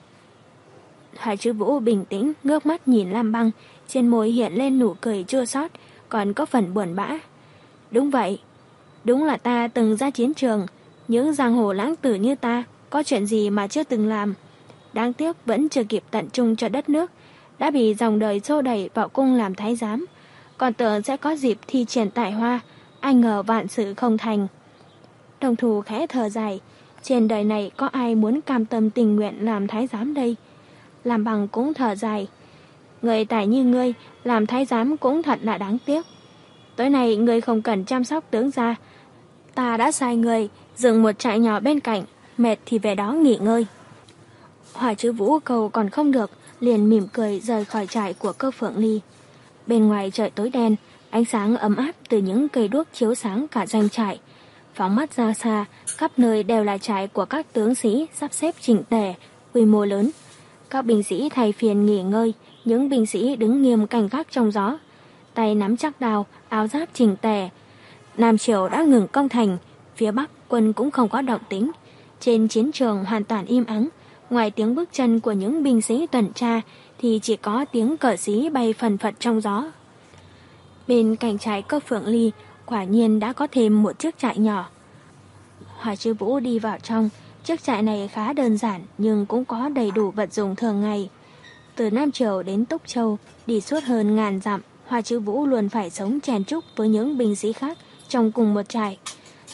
Hoa Chữ Vũ bình tĩnh ngước mắt nhìn Lam Băng, trên môi hiện lên nụ cười chua xót, còn có phần buồn bã. Đúng vậy, đúng là ta từng ra chiến trường, những giang hồ lãng tử như ta có chuyện gì mà chưa từng làm. Đáng tiếc vẫn chưa kịp tận trung cho đất nước, đã bị dòng đời xô đẩy vào cung làm thái giám. Còn tưởng sẽ có dịp thi triển tài hoa, ai ngờ vạn sự không thành. Đồng thủ khẽ thở dài, trên đời này có ai muốn cam tâm tình nguyện làm thái giám đây? Lam Băng cũng thở dài. Người tài như ngươi làm thái giám cũng thật là đáng tiếc. Tối nay ngươi không cần chăm sóc tướng gia, ta đã sai người dựng một trại nhỏ bên cạnh, mệt thì về đó nghỉ ngơi. Hoa Chữ Vũ cầu còn không được, liền mỉm cười rời khỏi trại của Cơ Phượng Ly. Bên ngoài trời tối đen, ánh sáng ấm áp từ những cây đuốc chiếu sáng cả doanh trại. Phóng mắt ra xa, khắp nơi đều là trại của các tướng sĩ sắp xếp chỉnh tề, quy mô lớn. Các binh sĩ thay phiên nghỉ ngơi, những binh sĩ đứng nghiêm canh gác trong gió, tay nắm chắc đao, áo giáp chỉnh tề. Nam Triều đã ngừng công thành, phía Bắc quân cũng không có động tĩnh. Trên chiến trường hoàn toàn im ắng, ngoài tiếng bước chân của những binh sĩ tuần tra thì chỉ có tiếng cờ xí bay phần phật trong gió. Bên cạnh trại Cơ Phượng Ly quả nhiên đã có thêm một chiếc trại nhỏ. Hoa Chữ Vũ đi vào trong. Chiếc trại này khá đơn giản nhưng cũng có đầy đủ vật dụng thường ngày. Từ Nam Triều đến Túc Châu, đi suốt hơn ngàn dặm, Hoa Chữ Vũ luôn phải sống chèn chúc với những binh sĩ khác trong cùng một trại.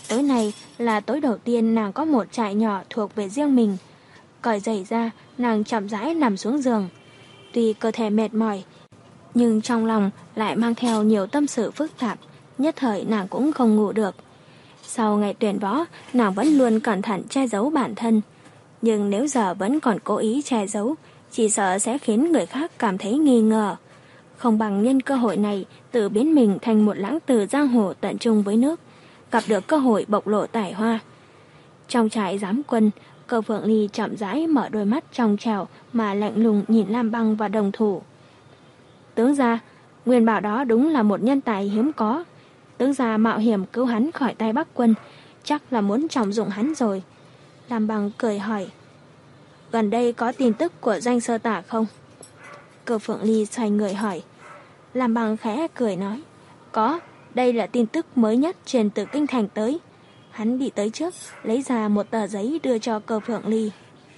Tối nay là tối đầu tiên nàng có một trại nhỏ thuộc về riêng mình. Cởi giày ra, nàng chậm rãi nằm xuống giường. Tuy cơ thể mệt mỏi, nhưng trong lòng lại mang theo nhiều tâm sự phức tạp, nhất thời nàng cũng không ngủ được. Sau ngày tuyển võ, nàng vẫn luôn cẩn thận che giấu bản thân. Nhưng nếu giờ vẫn còn cố ý che giấu, chỉ sợ sẽ khiến người khác cảm thấy nghi ngờ. Không bằng nhân cơ hội này tự biến mình thành một lãng tử giang hồ tận trung với nước, gặp được cơ hội bộc lộ tài hoa. Trong trại giám quân, Cơ Phượng Ly chậm rãi mở đôi mắt trong trẻo mà lạnh lùng nhìn Lam Băng và đồng thủ. Tướng gia, Nguyên Bảo đó đúng là một nhân tài hiếm có. Tướng gia mạo hiểm cứu hắn khỏi tay Bắc quân, chắc là muốn trọng dụng hắn rồi. Lam Băng cười hỏi, gần đây có tin tức của Doanh Sơ Tả không? Cơ Phượng Ly xoay người hỏi. Lam Băng khẽ cười nói, có, đây là tin tức mới nhất truyền từ kinh thành tới. Hắn đi tới trước, lấy ra một tờ giấy đưa cho Cơ Phượng Ly.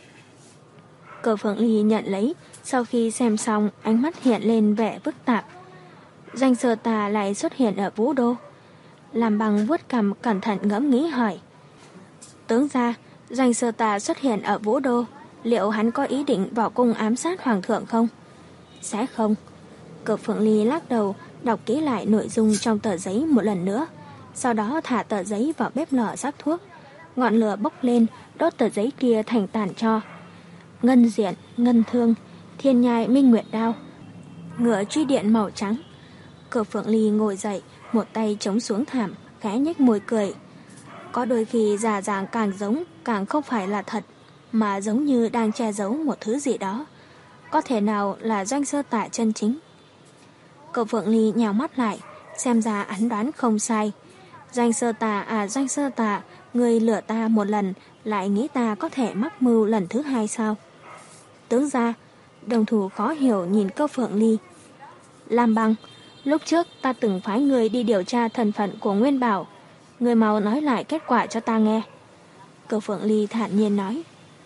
Cơ Phượng Ly nhận lấy, sau khi xem xong, ánh mắt hiện lên vẻ phức tạp. Doanh Sơ Tà lại xuất hiện ở Vũ Đô. Lam Băng vuốt cằm cẩn thận ngẫm nghĩ hỏi, tướng gia, Doanh Sơ Tà xuất hiện ở Vũ Đô, liệu hắn có ý định vào cung ám sát hoàng thượng không? Sẽ không. Cơ Phượng Ly lắc đầu, đọc kỹ lại nội dung trong tờ giấy một lần nữa, sau đó thả tờ giấy vào bếp lò rắc thuốc. Ngọn lửa bốc lên, đốt tờ giấy kia thành tàn tro. Ngân diện, ngân thương, thiên nhai minh nguyệt đao, ngựa truy điện màu trắng. Cơ Phượng Ly ngồi dậy, một tay chống xuống thảm, khẽ nhếch môi cười. Có đôi khi giả dạng càng giống, càng không phải là thật, mà giống như đang che giấu một thứ gì đó. Có thể nào là Doanh Sơ Tả chân chính? Cơ Phượng Ly nhào mắt lại, xem ra hắn đoán không sai. Doanh Sơ Tà à Doanh Sơ Tà, người lừa ta một lần, lại nghĩ ta có thể mắc mưu lần thứ hai sao? Tướng gia, đồng thủ khó hiểu nhìn Cơ Phượng Ly. Lam Băng, lúc trước ta từng phái người đi điều tra thân phận của Nguyên Bảo. Người mau nói lại kết quả cho ta nghe. Cơ Phượng Ly thản nhiên nói.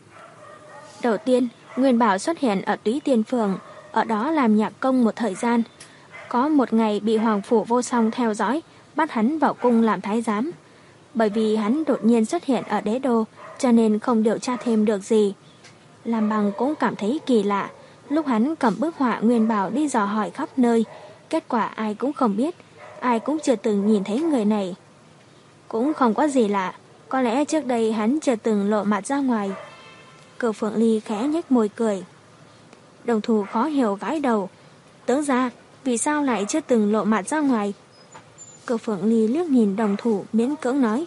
Đầu tiên, Nguyên Bảo xuất hiện ở Túy Tiên Phường, ở đó làm nhạc công một thời gian. Có một ngày bị Hoàng Phủ Vô Song theo dõi, bắt hắn vào cung làm thái giám. Bởi vì hắn đột nhiên xuất hiện ở đế đô, cho nên không điều tra thêm được gì. Lam Băng cũng cảm thấy kỳ lạ. Lúc hắn cầm bức họa Nguyên Bảo đi dò hỏi khắp nơi, kết quả ai cũng không biết, ai cũng chưa từng nhìn thấy người này. Cũng không có gì lạ, có lẽ trước đây hắn chưa từng lộ mặt ra ngoài. Cơ Phượng Ly khẽ nhếch môi cười. Đồng thủ khó hiểu gãi đầu. Tướng gia, vì sao lại chưa từng lộ mặt ra ngoài? Cơ Phượng Ly liếc nhìn đồng thủ miễn cưỡng nói.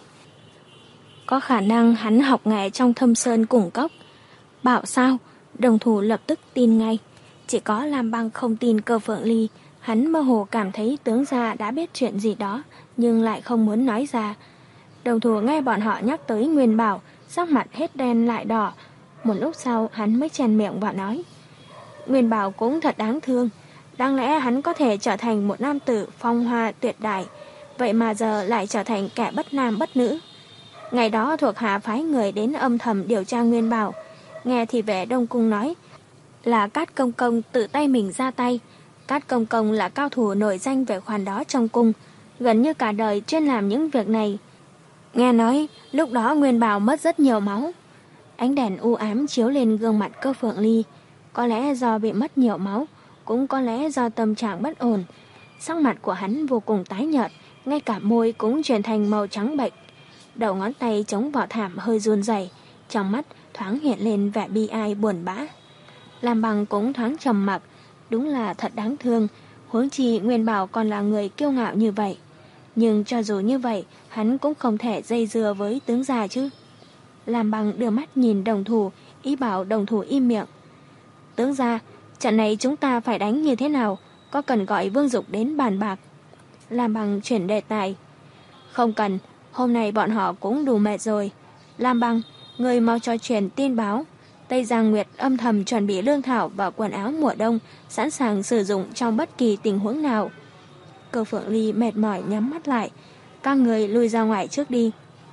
Có khả năng hắn học nghệ trong Thâm Sơn Cùng Cốc. Bảo sao? Đồng thủ lập tức tin ngay. Chỉ có Lam Băng không tin Cơ Phượng Ly. Hắn mơ hồ cảm thấy tướng gia đã biết chuyện gì đó, nhưng lại không muốn nói ra. Đồng thủ nghe bọn họ nhắc tới Nguyên Bảo, sắc mặt hết đen lại đỏ. Một lúc sau hắn mới chen miệng và nói. Nguyên Bảo cũng thật đáng thương. Đáng lẽ hắn có thể trở thành một nam tử phong hoa tuyệt đại, vậy mà giờ lại trở thành kẻ bất nam bất nữ. Ngày đó thuộc hạ phái người đến âm thầm điều tra Nguyên Bảo. Nghe thì vẻ Đông Cung nói là Cát Công Công tự tay mình ra tay. Cát Công Công là cao thủ nổi danh về khoản đó trong cung, gần như cả đời chuyên làm những việc này. Nghe nói lúc đó Nguyên Bảo mất rất nhiều máu. Ánh đèn u ám chiếu lên gương mặt Cơ Phượng Ly. Có lẽ do bị mất nhiều máu, cũng có lẽ do tâm trạng bất ổn. Sắc mặt của hắn vô cùng tái nhợt, ngay cả môi cũng chuyển thành màu trắng bệch. Đầu ngón tay chống vào thảm hơi run rẩy, trong mắt thoáng hiện lên vẻ bi ai buồn bã. Lam Băng cũng thoáng trầm mặc, đúng là thật đáng thương, huống chi Nguyên Bảo còn là người kiêu ngạo như vậy. Nhưng cho dù như vậy, hắn cũng không thể dây dưa với tướng già chứ. Lam Băng đưa mắt nhìn đồng thủ, ý bảo đồng thủ im miệng. Tướng gia, trận này chúng ta phải đánh như thế nào? Có cần gọi Vương Dục đến bàn bạc? Lam Băng chuyển đề tài. Không cần, hôm nay bọn họ cũng đủ mệt rồi. Lam Băng, người mau cho truyền tin báo. Tây Giang Nguyệt âm thầm chuẩn bị lương thảo và quần áo mùa đông, sẵn sàng sử dụng trong bất kỳ tình huống nào. Cơ Phượng Ly mệt mỏi nhắm mắt lại. Các người lui ra ngoài trước đi.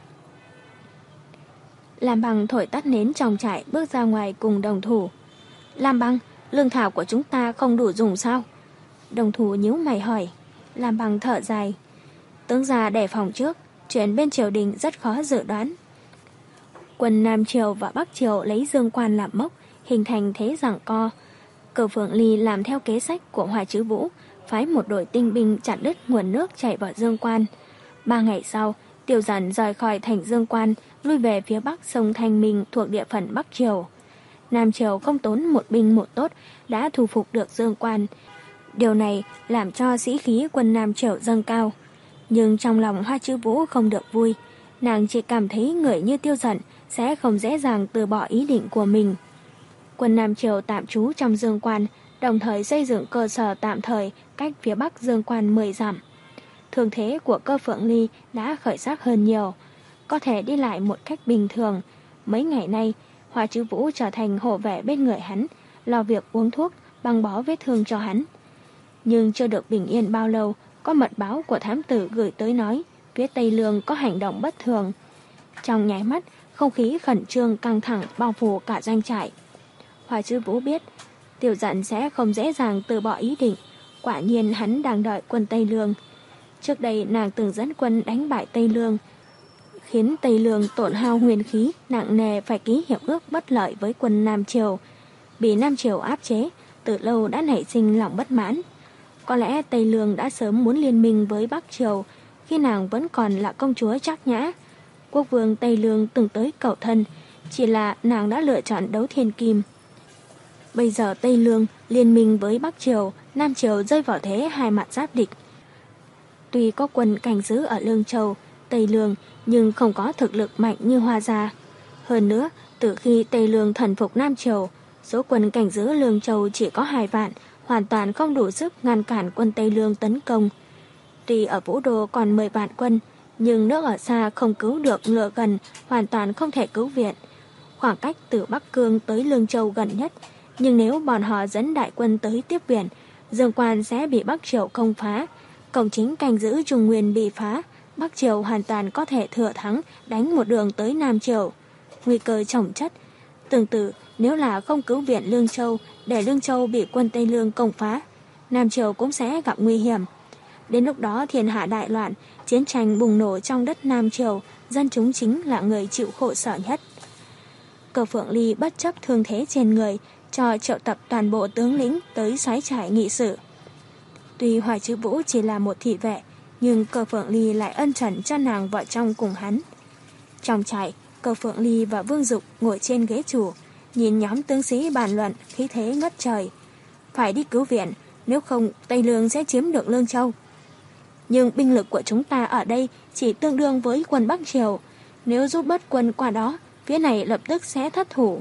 Lam Băng thổi tắt nến trong trại, bước ra ngoài cùng đồng thủ. Lam Băng, lương thảo của chúng ta không đủ dùng sao? Đồng thủ nhíu mày hỏi. Lam Băng thở dài. Tướng gia đề phòng trước, chuyện bên triều đình rất khó dự đoán. Quân Nam Triều và Bắc Triều lấy Dương Quan làm mốc, hình thành thế giằng co. Cửu Phượng Ly làm theo kế sách của Hoa Chứ Vũ, phái một đội tinh binh chặn đứt nguồn nước chảy vào Dương Quan. Ba ngày sau, Tiêu Dần rời khỏi thành Dương Quan, lui về phía bắc sông Thanh Minh thuộc địa phận Bắc Triều. Nam Triều không tốn một binh một tốt đã thu phục được Dương Quan. Điều này làm cho sĩ khí quân Nam Triều dâng cao. Nhưng trong lòng Hoa Chứ Vũ không được vui. Nàng chỉ cảm thấy người như Tiêu Dần sẽ không dễ dàng từ bỏ ý định của mình. Quân Nam Triều tạm trú trong Dương Quan, đồng thời xây dựng cơ sở tạm thời cách phía bắc Dương Quan mười dặm. Thương thế của Cơ Phượng Ly đã khởi sắc hơn nhiều, có thể đi lại một cách bình thường. Mấy ngày nay, Hoa Chứ Vũ trở thành hộ vệ bên người hắn, lo việc uống thuốc, băng bó vết thương cho hắn. Nhưng chưa được bình yên bao lâu, có mật báo của thám tử gửi tới nói phía Tây Lương có hành động bất thường. Trong nháy mắt, không khí khẩn trương căng thẳng bao phủ cả doanh trại. Hoa Chứ Vũ biết Tiêu Dận sẽ không dễ dàng từ bỏ ý định. Quả nhiên hắn đang đợi quân Tây Lương. Trước đây nàng từng dẫn quân đánh bại Tây Lương, khiến Tây Lương tổn hao nguyên khí, nặng nề phải ký hiệp ước bất lợi với quân Nam Triều. Bị Nam Triều áp chế, từ lâu đã nảy sinh lòng bất mãn. Có lẽ Tây Lương đã sớm muốn liên minh với Bắc Triều khi nàng vẫn còn là công chúa Trác Nhã. Quốc vương Tây Lương từng tới cầu thân, chỉ là nàng đã lựa chọn đấu thiên kim. Bây giờ Tây Lương liên minh với Bắc Triều, Nam Triều rơi vào thế hai mặt giáp địch. Tuy có quân cảnh giữ ở Lương Châu, Tây Lương, nhưng không có thực lực mạnh như Hoa Gia. Hơn nữa, từ khi Tây Lương thần phục Nam Triều, số quân cảnh giữ Lương Châu chỉ có hai vạn, hoàn toàn không đủ sức ngăn cản quân Tây Lương tấn công. Tuy ở Vũ Đô còn mười vạn quân, nhưng nước ở xa không cứu được ngựa gần, hoàn toàn không thể cứu viện. Khoảng cách từ Bắc Cương tới Lương Châu gần nhất, nhưng nếu bọn họ dẫn đại quân tới tiếp viện, Dương Quan sẽ bị Bắc Triều công phá. Cổng chính canh giữ Trung Nguyên bị phá, Bắc Triều hoàn toàn có thể thừa thắng đánh một đường tới Nam Triều. Nguy cơ chồng chất. Tương tự, nếu là không cứu viện Lương Châu để Lương Châu bị quân Tây Lương công phá, Nam Triều cũng sẽ gặp nguy hiểm. Đến lúc đó thiên hạ đại loạn, chiến tranh bùng nổ trong đất Nam Triều, dân chúng chính là người chịu khổ sở nhất. Cơ Phượng Ly bất chấp thương thế trên người, cho triệu tập toàn bộ tướng lĩnh tới soái trại nghị sự. Tuy Hoa Chứ Vũ chỉ là một thị vệ, nhưng Cơ Phượng Ly lại ân trần cho nàng vợ trong cùng hắn. Trong trại, Cơ Phượng Ly và Vương Dục ngồi trên ghế chủ, nhìn nhóm tướng sĩ bàn luận khí thế ngất trời. Phải đi cứu viện, nếu không Tây Lương sẽ chiếm được Lương Châu. Nhưng binh lực của chúng ta ở đây chỉ tương đương với quân Bắc Triều. Nếu rút bớt quân qua đó, phía này lập tức sẽ thất thủ.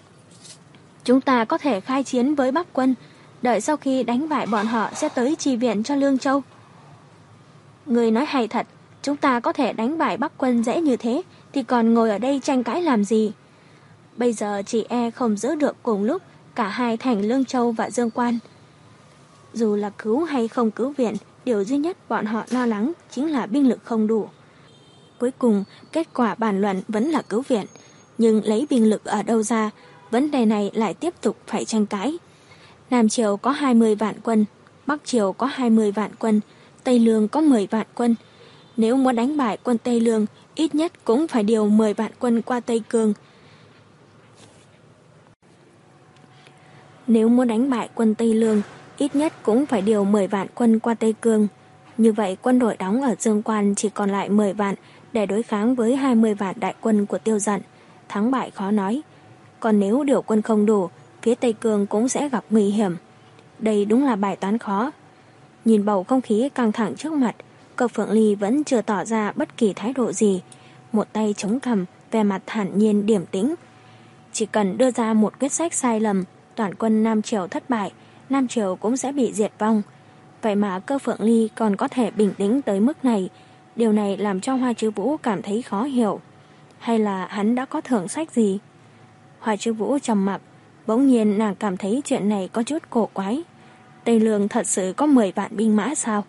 Chúng ta có thể khai chiến với Bắc quân, đợi sau khi đánh bại bọn họ sẽ tới chi viện cho Lương Châu. Người nói hay thật, chúng ta có thể đánh bại Bắc quân dễ như thế, thì còn ngồi ở đây tranh cãi làm gì? Bây giờ chỉ e không giữ được cùng lúc cả hai thành Lương Châu và Dương Quan. Dù là cứu hay không cứu viện, điều duy nhất bọn họ lo lắng chính là binh lực không đủ. Cuối cùng, kết quả bàn luận vẫn là cứu viện, nhưng lấy binh lực ở đâu ra, vấn đề này lại tiếp tục phải tranh cãi. Nam Triều có hai mươi vạn quân, Bắc Triều có hai mươi vạn quân, Tây Lương có mười vạn quân. Nếu muốn đánh bại quân Tây Lương, ít nhất cũng phải điều mười vạn quân qua Tây Cương. Nếu muốn đánh bại quân Tây Lương, ít nhất cũng phải điều mười vạn quân qua Tây Cương. Như vậy quân đội đóng ở Dương Quan chỉ còn lại mười vạn để đối kháng với hai mươi vạn đại quân của Tiêu Dận. Thắng bại khó nói. Còn nếu điều quân không đủ, phía Tây Cương cũng sẽ gặp nguy hiểm. Đây đúng là bài toán khó. Nhìn bầu không khí căng thẳng trước mặt, Cơ Phượng Ly vẫn chưa tỏ ra bất kỳ thái độ gì. Một tay chống cằm, vẻ mặt thản nhiên điềm tĩnh. Chỉ cần đưa ra một quyết sách sai lầm, toàn quân Nam Triều thất bại, Nam Triều cũng sẽ bị diệt vong. Vậy mà Cơ Phượng Ly còn có thể bình tĩnh tới mức này. Điều này làm cho Hoa Chứ Vũ cảm thấy khó hiểu. Hay là hắn đã có thưởng sách gì? Hoa Chứ Vũ trầm mặc, bỗng nhiên nàng cảm thấy chuyện này có chút cổ quái. Tây Lương thật sự có mười vạn binh mã sao?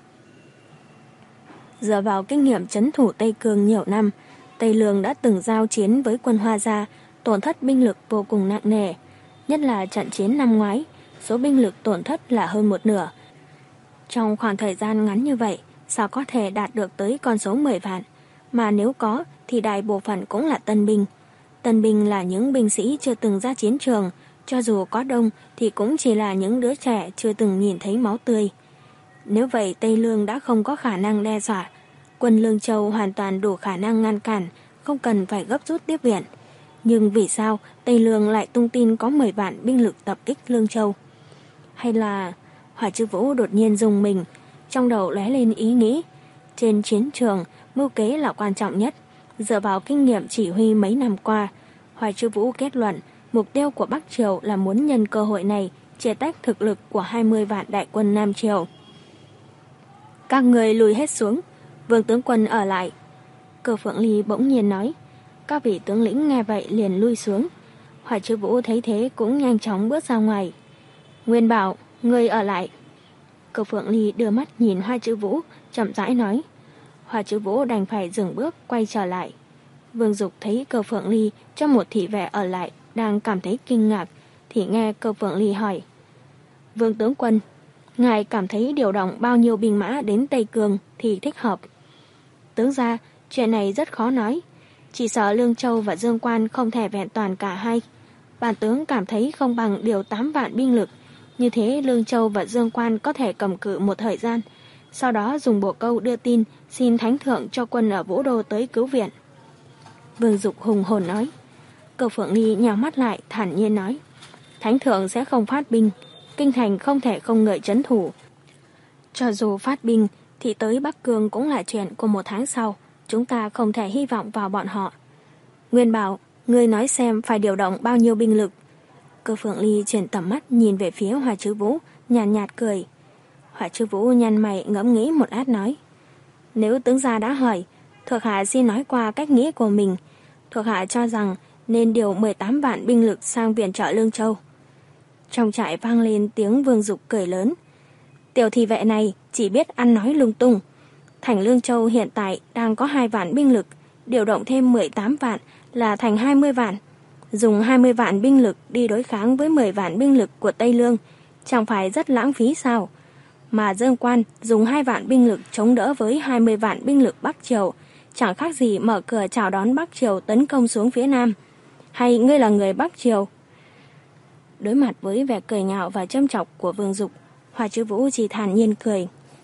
Dựa vào kinh nghiệm trấn thủ Tây Cương nhiều năm, Tây Lương đã từng giao chiến với quân Hoa Gia, tổn thất binh lực vô cùng nặng nề. Nhất là trận chiến năm ngoái, số binh lực tổn thất là hơn một nửa. Trong khoảng thời gian ngắn như vậy, sao có thể đạt được tới con số mười vạn? mà nếu có thì đại bộ phận cũng là tân binh. Tân binh là những binh sĩ chưa từng ra chiến trường, cho dù có đông thì cũng chỉ là những đứa trẻ chưa từng nhìn thấy máu tươi. Nếu vậy Tây Lương đã không có khả năng đe dọa, quân Lương Châu hoàn toàn đủ khả năng ngăn cản, không cần phải gấp rút tiếp viện. Nhưng vì sao Tây Lương lại tung tin có mười vạn binh lực tập kích Lương Châu? Hay là... Hỏa Chư Vũ đột nhiên rùng mình, trong đầu lóe lên ý nghĩ. Trên chiến trường, mưu kế là quan trọng nhất. Dựa vào kinh nghiệm chỉ huy mấy năm qua, Hỏa Chư Vũ kết luận mục tiêu của Bắc Triều là muốn nhân cơ hội này chia tách thực lực của hai mươi vạn đại quân Nam Triều. Các người lùi hết xuống, Vương tướng quân ở lại. Cơ Phượng Ly bỗng nhiên nói. Các vị tướng lĩnh nghe vậy liền lui xuống. Hỏa Chư Vũ thấy thế cũng nhanh chóng bước ra ngoài. Nguyên Bảo, ngươi ở lại. Cơ Phượng Ly đưa mắt nhìn Hoa Chư Vũ, chậm rãi nói. Hoa Chư Vũ đành phải dừng bước quay trở lại. Vương Dục thấy Cơ Phượng Ly cho một thị vệ ở lại đang cảm thấy kinh ngạc, thì nghe Cơ Phượng Ly hỏi. Vương tướng quân, ngài cảm thấy điều động bao nhiêu binh mã đến Tây Cương thì thích hợp? Tướng gia, chuyện này rất khó nói. Chỉ sợ Lương Châu và Dương Quan không thể vẹn toàn cả hai. Bản tướng cảm thấy không bằng điều tám vạn binh lực. Như thế Lương Châu và Dương Quan có thể cầm cự một thời gian, sau đó dùng bổ câu đưa tin xin thánh thượng cho quân ở Vũ Đô tới cứu viện. Vương Dục hùng hồn nói. Cơ Phượng Ly nhào mắt lại thản nhiên nói. Thánh thượng sẽ không phát binh, kinh thành không thể không ngợi trấn thủ. Cho dù phát binh thì tới Bắc Cương cũng là chuyện của một tháng sau, chúng ta không thể hy vọng vào bọn họ. Nguyên Bảo, ngươi nói xem phải điều động bao nhiêu binh lực? Cơ Phượng Ly chuyển tầm mắt nhìn về phía Hỏa Chư Vũ, nhàn nhạt, nhạt cười. Hỏa Chư Vũ nhăn mày ngẫm nghĩ một lát nói. Nếu tướng gia đã hỏi, thuộc hạ xin nói qua cách nghĩ của mình. Thuộc hạ cho rằng nên điều mười tám vạn binh lực sang viện trợ Lương Châu. Trong trại vang lên tiếng Vương Dục cười lớn. Tiểu thị vệ này chỉ biết ăn nói lung tung. Thành Lương Châu hiện tại đang có hai vạn binh lực, điều động thêm mười tám vạn là thành hai mươi vạn. Dùng hai mươi vạn binh lực đi đối kháng với mười vạn binh lực của Tây Lương, chẳng phải rất lãng phí sao? Mà Dương Quan dùng hai vạn binh lực chống đỡ với hai mươi vạn binh lực Bắc Triều, chẳng khác gì mở cửa chào đón Bắc Triều tấn công xuống phía Nam. Hay ngươi là người Bắc Triều? Đối mặt với vẻ cười nhạo và châm chọc của Vương Dục, Hỏa Chư Vũ chỉ thản nhiên cười.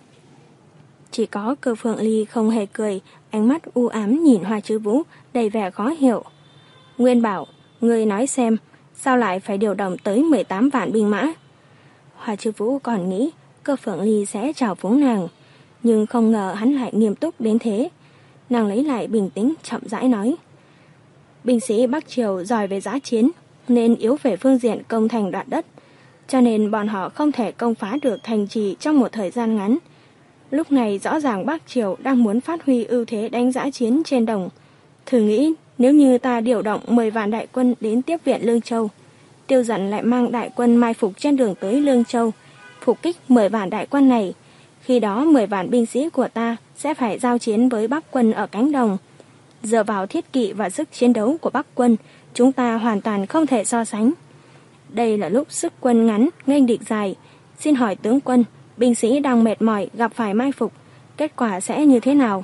Chỉ có Cơ Phượng Ly không hề cười, ánh mắt u ám nhìn Hỏa Chư Vũ đầy vẻ khó hiểu. Nguyên Bảo, ngươi nói xem, sao lại phải điều động tới mười tám vạn binh mã? Hỏa Chư Vũ còn nghĩ Cơ Phượng Ly sẽ chào phúng nàng, nhưng không ngờ hắn lại nghiêm túc đến thế. Nàng lấy lại bình tĩnh chậm rãi nói. Binh sĩ Bắc Triều giỏi về giã chiến, nên yếu về phương diện công thành đoạt đất, cho nên bọn họ không thể công phá được thành trì trong một thời gian ngắn. Lúc này rõ ràng Bắc Triều đang muốn phát huy ưu thế đánh giã chiến trên đồng. Thử nghĩ nếu như ta điều động mười vạn đại quân đến tiếp viện Lương Châu, Tiêu Dận lại mang đại quân mai phục trên đường tới Lương Châu, phục kích mười vạn đại quân này, khi đó mười vạn binh sĩ của ta sẽ phải giao chiến với Bắc quân ở cánh đồng. Dựa vào thiết kỵ và sức chiến đấu của Bắc quân, chúng ta hoàn toàn không thể so sánh. Đây là lúc sức quân ngắn, nghênh địch dài. Xin hỏi tướng quân, binh sĩ đang mệt mỏi gặp phải mai phục, kết quả sẽ như thế nào?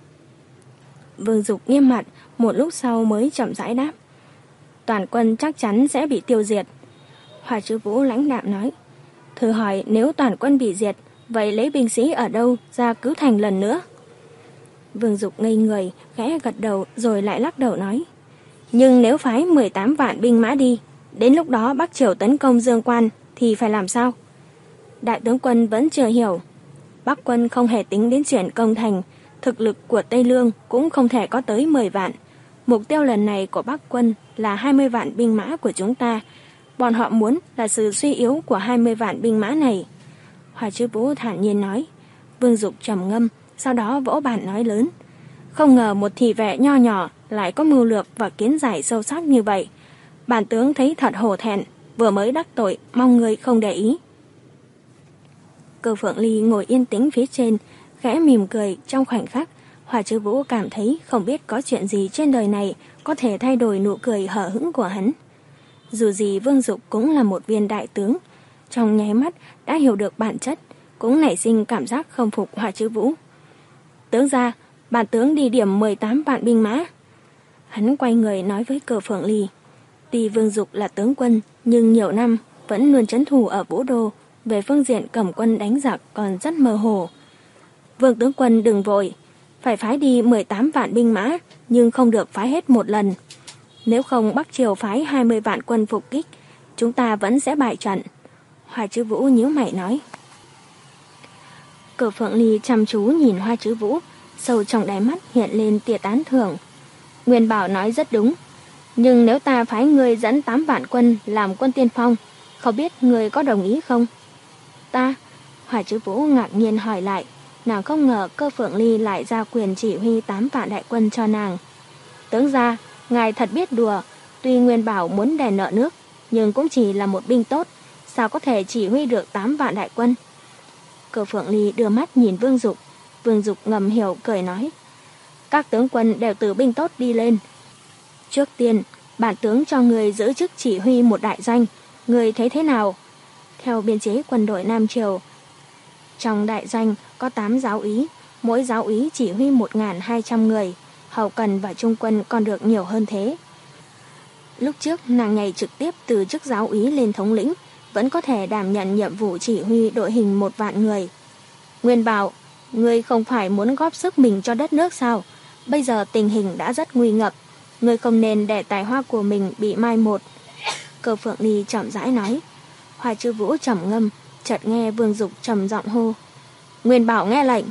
Vương Dục nghiêm mặt, một lúc sau mới chậm rãi đáp. Toàn quân chắc chắn sẽ bị tiêu diệt. Hỏa Chư Vũ lãnh đạm nói. Thử hỏi nếu toàn quân bị diệt, vậy lấy binh sĩ ở đâu ra cứu thành lần nữa? Vương Dục ngây người, khẽ gật đầu rồi lại lắc đầu nói. Nhưng nếu phái mười tám vạn binh mã đi, đến lúc đó Bắc Triều tấn công Dương Quan thì phải làm sao? Đại tướng quân vẫn chưa hiểu. Bắc quân không hề tính đến chuyện công thành, thực lực của Tây Lương cũng không thể có tới mười vạn. Mục tiêu lần này của Bắc quân là hai mươi vạn binh mã của chúng ta. Bọn họ muốn là sự suy yếu của hai mươi vạn binh mã này. Hỏa Chư Vũ thản nhiên nói. Vương Dục trầm ngâm, sau đó vỗ bàn nói lớn. Không ngờ một thị vệ nho nhỏ lại có mưu lược và kiến giải sâu sắc như vậy. Bản tướng thấy thật hổ thẹn, vừa mới đắc tội, mong người không để ý. Cơ Phượng Ly ngồi yên tĩnh phía trên, khẽ mỉm cười. Trong khoảnh khắc, Hỏa Chư Vũ cảm thấy không biết có chuyện gì trên đời này có thể thay đổi nụ cười hở hững của hắn. Dù gì Vương Dục cũng là một viên đại tướng, trong nháy mắt đã hiểu được bản chất, cũng nảy sinh cảm giác không phục Hỏa Chư Vũ. Tướng gia, bản tướng đi điểm mười tám vạn binh mã. Hắn quay người nói với Cờ Phượng Ly. Tuy Vương Dục là tướng quân, nhưng nhiều năm vẫn luôn trấn thủ ở Vũ Đô, về phương diện cầm quân đánh giặc còn rất mơ hồ. Vương tướng quân đừng vội, phải phái đi mười tám vạn binh mã, nhưng không được phái hết một lần. Nếu không Bắc Triều phái hai mươi vạn quân phục kích, chúng ta vẫn sẽ bại trận. Hoa Chữ Vũ nhíu mày nói. Cờ Phượng Ly chăm chú nhìn Hoa Chữ Vũ, sâu trong đáy mắt hiện lên tia tán thưởng. Nguyên Bảo nói rất đúng, nhưng nếu ta phái người dẫn tám vạn quân làm quân tiên phong, không biết người có đồng ý không? Ta? Hoa Chữ Vũ ngạc nhiên hỏi lại, nàng không ngờ Cơ Phượng Ly lại ra quyền chỉ huy tám vạn đại quân cho nàng. Tướng gia, ngài thật biết đùa, tuy Nguyên Bảo muốn đè nợ nước, nhưng cũng chỉ là một binh tốt, sao có thể chỉ huy được tám vạn đại quân? Cơ Phượng Ly đưa mắt nhìn Vương Dục, Vương Dục ngầm hiểu cười nói, các tướng quân đều từ binh tốt đi lên. Trước tiên, bản tướng cho người giữ chức chỉ huy một đại danh, người thấy thế nào? Theo biên chế quân đội Nam Triều, trong đại danh có tám giáo úy, mỗi giáo úy chỉ huy một nghìn hai trăm người, hậu cần và trung quân còn được nhiều hơn thế. Lúc trước nàng nhảy trực tiếp từ chức giáo úy lên thống lĩnh, vẫn có thể đảm nhận nhiệm vụ chỉ huy đội hình một vạn người. Nguyên Bảo, ngươi không phải muốn góp sức mình cho đất nước sao? Bây giờ tình hình đã rất nguy ngập, ngươi không nên để tài hoa của mình bị mai một. Cơ Phượng Ly chậm rãi nói. Hoa Chữ Vũ trầm ngâm, chợt nghe Vương Dục trầm giọng hô. Nguyên Bảo nghe lệnh.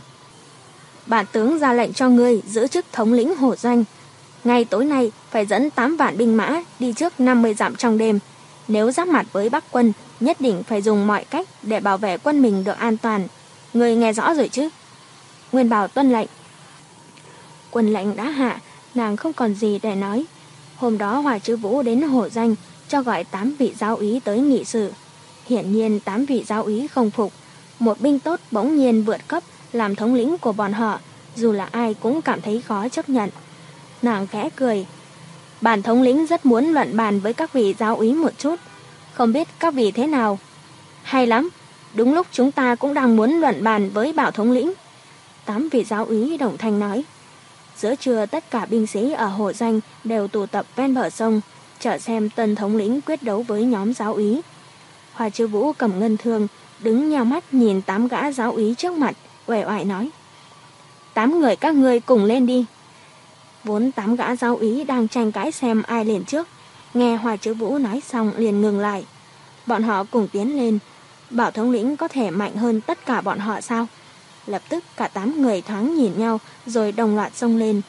Bản tướng ra lệnh cho ngươi giữ chức thống lĩnh Hổ Doanh. Ngay tối nay phải dẫn tám vạn binh mã đi trước năm mươi dặm trong đêm. Nếu giáp mặt với Bắc quân, nhất định phải dùng mọi cách để bảo vệ quân mình được an toàn. Ngươi nghe rõ rồi chứ? Nguyên Bảo tuân lệnh. Quân lệnh đã hạ, nàng không còn gì để nói. Hôm đó Hoa Chữ Vũ đến Hổ Doanh cho gọi tám vị giáo úy tới nghị sự. Hiển nhiên tám vị giáo úy không phục. Một binh tốt bỗng nhiên vượt cấp làm thống lĩnh của bọn họ, dù là ai cũng cảm thấy khó chấp nhận. Nàng khẽ cười. Bản thống lĩnh rất muốn luận bàn với các vị giáo úy một chút. Không biết các vị thế nào? Hay lắm, đúng lúc chúng ta cũng đang muốn luận bàn với Bảo thống lĩnh. Tám vị giáo úy đồng thanh nói. Giữa trưa tất cả binh sĩ ở Hổ Doanh đều tụ tập ven bờ sông, chờ xem tân thống lĩnh quyết đấu với nhóm giáo úy. Hoa Chữ Vũ cầm ngân thương, đứng nheo mắt nhìn tám gã giáo úy trước mặt, uể oải nói. Tám người các ngươi cùng lên đi. Vốn tám gã giáo úy đang tranh cãi xem ai lên trước, nghe Hoa Chữ Vũ nói xong liền ngừng lại. Bọn họ cùng tiến lên. Bảo thống lĩnh có thể mạnh hơn tất cả bọn họ sao? Lập tức cả tám người thoáng nhìn nhau rồi đồng loạt xông lên.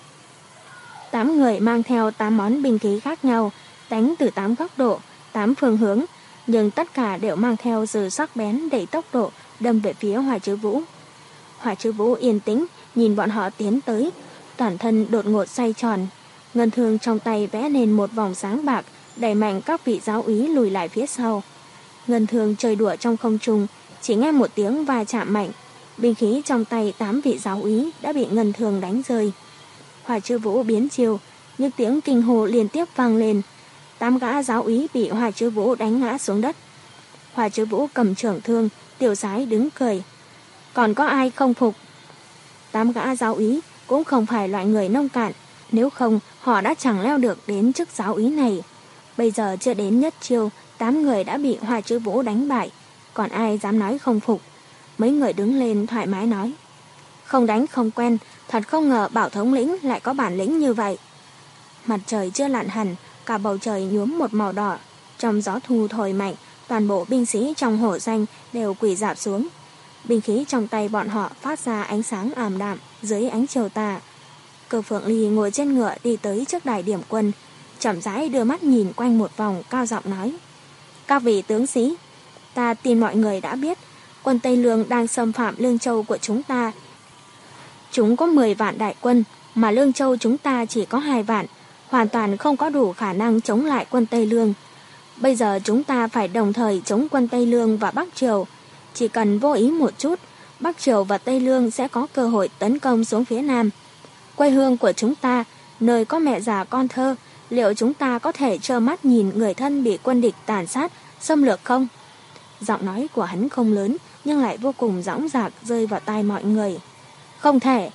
Tám người mang theo tám món binh khí khác nhau, đánh từ tám góc độ, tám phương hướng, nhưng tất cả đều mang theo sự sắc bén đầy tốc độ đâm về phía Hoa Chữ Vũ. Hoa Chữ Vũ yên tĩnh nhìn bọn họ tiến tới, toàn thân đột ngột xoay tròn, ngân thương trong tay vẽ lên một vòng sáng bạc, đẩy mạnh các vị giáo úy lùi lại phía sau. Ngân thương chơi đùa trong không trung, chỉ nghe một tiếng va chạm mạnh, binh khí trong tay tám vị giáo úy đã bị ngân thương đánh rơi. Hoa Chữ Vũ biến chiều, những tiếng kinh hô liên tiếp vang lên. Tám gã giáo úy bị Hoa Chữ Vũ đánh ngã xuống đất. Hoa Chữ Vũ cầm trưởng thương, tiêu sái đứng cười. Còn có ai không phục? Tám gã giáo úy cũng không phải loại người nông cạn, nếu không họ đã chẳng leo được đến chức giáo úy này. Bây giờ chưa đến nhất chiêu, tám người đã bị Hoa Chữ Vũ đánh bại, còn ai dám nói không phục? Mấy người đứng lên thoải mái nói. Không đánh không quen, thật không ngờ Bảo thống lĩnh lại có bản lĩnh như vậy. Mặt trời chưa lặn hẳn, cả bầu trời nhuốm một màu đỏ. Trong gió thu thổi mạnh, toàn bộ binh sĩ trong Hổ Doanh đều quỳ rạp xuống. Binh khí trong tay bọn họ phát ra ánh sáng ảm đạm dưới ánh chiều tà. Cơ Phượng Ly ngồi trên ngựa đi tới trước đài điểm quân, chậm rãi đưa mắt nhìn quanh một vòng, cao giọng nói. Các vị tướng sĩ, ta tin mọi người đã biết, quân Tây Lương đang xâm phạm Lương Châu của chúng ta. Chúng có mười vạn đại quân, mà Lương Châu chúng ta chỉ có hai vạn, hoàn toàn không có đủ khả năng chống lại quân Tây Lương. Bây giờ chúng ta phải đồng thời chống quân Tây Lương và Bắc Triều. Chỉ cần vô ý một chút, Bắc Triều và Tây Lương sẽ có cơ hội tấn công xuống phía Nam. Quê hương của chúng ta, nơi có mẹ già con thơ, liệu chúng ta có thể trơ mắt nhìn người thân bị quân địch tàn sát, xâm lược không? Giọng nói của hắn không lớn, nhưng lại vô cùng dõng dạc rơi vào tai mọi người. Không thể.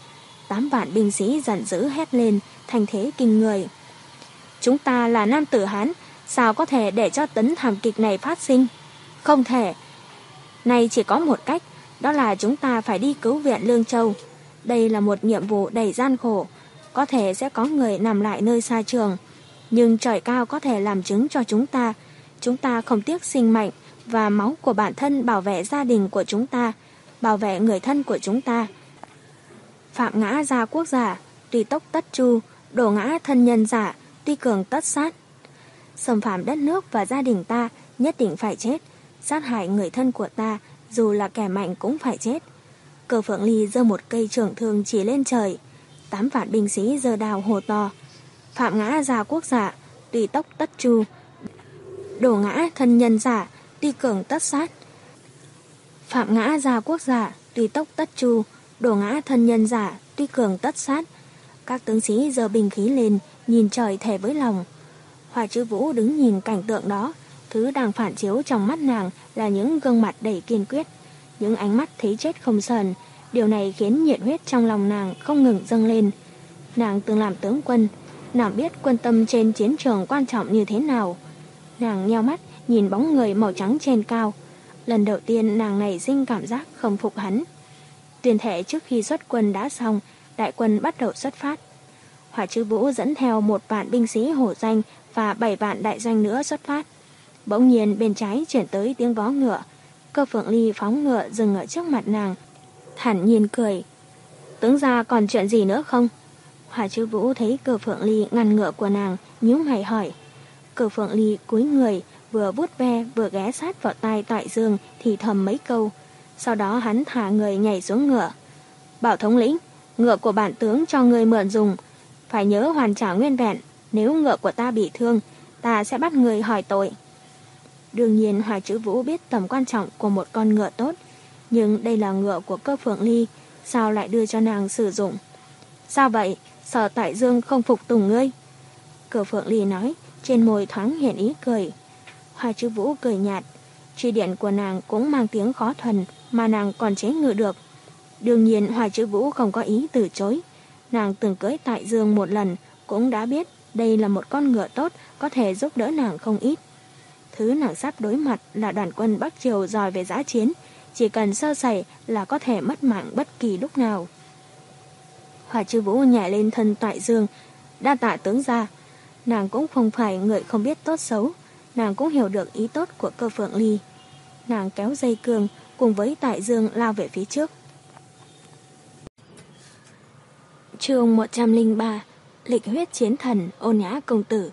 Tám vạn binh sĩ giận dữ hét lên, thành thế kinh người. Chúng ta là nam tử Hán, sao có thể để cho tấn thảm kịch này phát sinh? Không thể. Nay chỉ có một cách, đó là chúng ta phải đi cứu viện Lương Châu. Đây là một nhiệm vụ đầy gian khổ, có thể sẽ có người nằm lại nơi xa trường, nhưng trời cao có thể làm chứng cho chúng ta. Chúng ta không tiếc sinh mệnh và máu của bản thân bảo vệ gia đình của chúng ta, bảo vệ người thân của chúng ta. Phạm ngã gia quốc giả, tùy tốc tất tru, đổ ngã thân nhân giả, tuy cường tất sát. Xâm phạm đất nước và gia đình ta nhất định phải chết, sát hại người thân của ta dù là kẻ mạnh cũng phải chết. Cơ Phượng Ly giơ một cây trường thương chỉ lên trời. Tám vạn binh sĩ giơ đào hô to: Phạm ngã gia quốc giả, tùy tốc tất tru, đổ ngã thân nhân giả, tuy cường tất sát. Phạm ngã gia quốc giả, tùy tốc tất tru, đổ ngã thân nhân giả, tuy cường tất sát. Các tướng sĩ giơ binh khí lên, nhìn trời thề với lòng. Hoa Chữ Vũ đứng nhìn cảnh tượng đó, thứ đang phản chiếu trong mắt nàng là những gương mặt đầy kiên quyết, những ánh mắt thấy chết không sờn. Điều này khiến nhiệt huyết trong lòng nàng không ngừng dâng lên. Nàng từng làm tướng quân, nàng biết quân tâm trên chiến trường quan trọng như thế nào. Nàng nheo mắt nhìn bóng người màu trắng trên cao. Lần đầu tiên nàng nảy sinh cảm giác không phục hắn. Tuyên thệ trước khi xuất quân đã xong, đại quân bắt đầu xuất phát. Hoa Chữ Vũ dẫn theo một vạn binh sĩ hổ danh và bảy vạn đại doanh nữa xuất phát. Bỗng nhiên bên trái chuyển tới tiếng vó ngựa. Cơ Phượng Ly phóng ngựa dừng ở trước mặt nàng, thản nhiên cười: Tướng gia còn chuyện gì nữa không? Hoa Chữ Vũ thấy Cơ Phượng Ly ngăn ngựa của nàng, nhíu mày hỏi. Cơ Phượng Ly cúi người, vừa vuốt ve vừa ghé sát vào tai Toại Dương thì thầm mấy câu. Sau đó hắn thả người nhảy xuống ngựa. Bảo thống lĩnh, ngựa của bản tướng cho người mượn dùng, phải nhớ hoàn trả nguyên vẹn. Nếu ngựa của ta bị thương, ta sẽ bắt người hỏi tội. Đương nhiên Hoa Chữ Vũ biết tầm quan trọng của một con ngựa tốt, nhưng đây là ngựa của Cơ Phượng Ly, sao lại đưa cho nàng sử dụng? Sao vậy? Sở Tại Dương không phục tùng ngươi? Cơ Phượng Ly nói, trên môi thoáng hiện ý cười. Hoa Chữ Vũ cười nhạt. Truy điện của nàng cũng mang tiếng khó thuần, mà nàng còn chế ngự được. Đương nhiên Hoa Chữ Vũ không có ý từ chối. Nàng từng cưỡi Tại Dương một lần, cũng đã biết đây là một con ngựa tốt, có thể giúp đỡ nàng không ít. Thứ nàng sắp đối mặt là đoàn quân Bắc Triều giỏi về dã chiến, chỉ cần sơ sẩy là có thể mất mạng bất kỳ lúc nào. Hoa Chữ Vũ nhảy lên thân Toại Dương, đa tạ tướng gia. Nàng cũng không phải người không biết tốt xấu, nàng cũng hiểu được ý tốt của Cơ Phượng Ly. Nàng kéo dây cương cùng với Toại Dương lao về phía trước. Chương một trăm lẻ ba, Lịch huyết chiến thần Ôn Nhã công tử.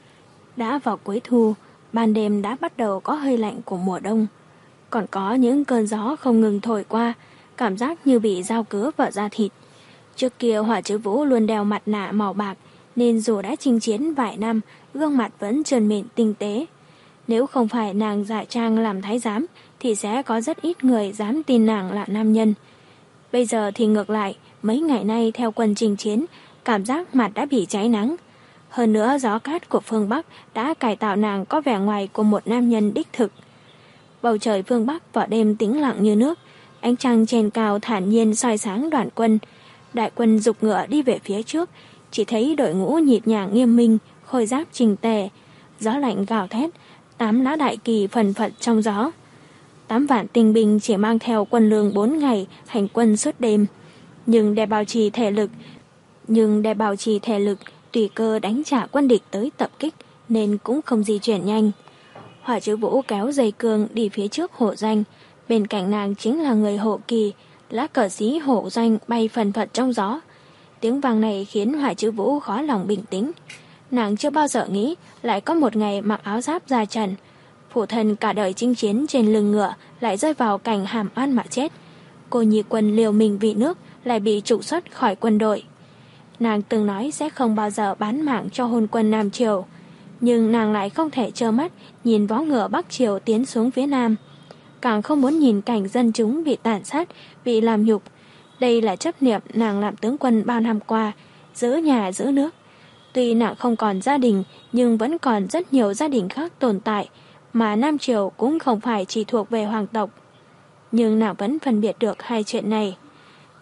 Đã vào cuối thu, ban đêm đã bắt đầu có hơi lạnh của mùa đông. Còn có những cơn gió không ngừng thổi qua, cảm giác như bị dao cứa vào da thịt. Trước kia Hoa Chữ Vũ luôn đeo mặt nạ màu bạc, nên dù đã chinh chiến vài năm, gương mặt vẫn trơn mịn tinh tế. Nếu không phải nàng giả trang làm thái giám, thì sẽ có rất ít người dám tin nàng là nam nhân. Bây giờ thì ngược lại, mấy ngày nay theo quân chinh chiến, cảm giác mặt đã bị cháy nắng. Hơn nữa gió cát của phương Bắc đã cải tạo nàng có vẻ ngoài của một nam nhân đích thực. Bầu trời phương Bắc vào đêm tĩnh lặng như nước, ánh trăng trên cao thản nhiên soi sáng đoàn quân. Đại quân giục ngựa đi về phía trước, chỉ thấy đội ngũ nhịp nhàng nghiêm minh, khôi giáp chỉnh tề. Gió lạnh gào thét, tám lá đại kỳ phần phật trong gió. Tám vạn tinh binh chỉ mang theo quân lương bốn ngày, hành quân suốt đêm. Nhưng để bảo trì thể lực, nhưng để bảo trì thể lực, tùy cơ đánh trả quân địch tới tập kích, nên cũng không di chuyển nhanh. Hoa Chữ Vũ kéo dây cương đi phía trước hộ doanh, bên cạnh nàng chính là người hộ kỳ, lá cờ xí hộ doanh bay phần phật trong gió. Tiếng vang này khiến Hoa Chữ Vũ khó lòng bình tĩnh. Nàng chưa bao giờ nghĩ lại có một ngày mặc áo giáp ra trận. Phụ thân cả đời chinh chiến trên lưng ngựa lại rơi vào cảnh hàm oan mà chết. Cô nhi quân liều mình vì nước lại bị trục xuất khỏi quân đội. Nàng từng nói sẽ không bao giờ bán mạng cho hôn quân Nam Triều, nhưng nàng lại không thể trơ mắt nhìn vó ngựa Bắc Triều tiến xuống phía Nam. Càng không muốn nhìn cảnh dân chúng bị tàn sát, bị làm nhục. Đây là chấp niệm nàng làm tướng quân bao năm qua, giữ nhà giữ nước. Tuy nàng không còn gia đình, nhưng vẫn còn rất nhiều gia đình khác tồn tại, mà Nam Triều cũng không phải chỉ thuộc về hoàng tộc. Nhưng nàng vẫn phân biệt được hai chuyện này.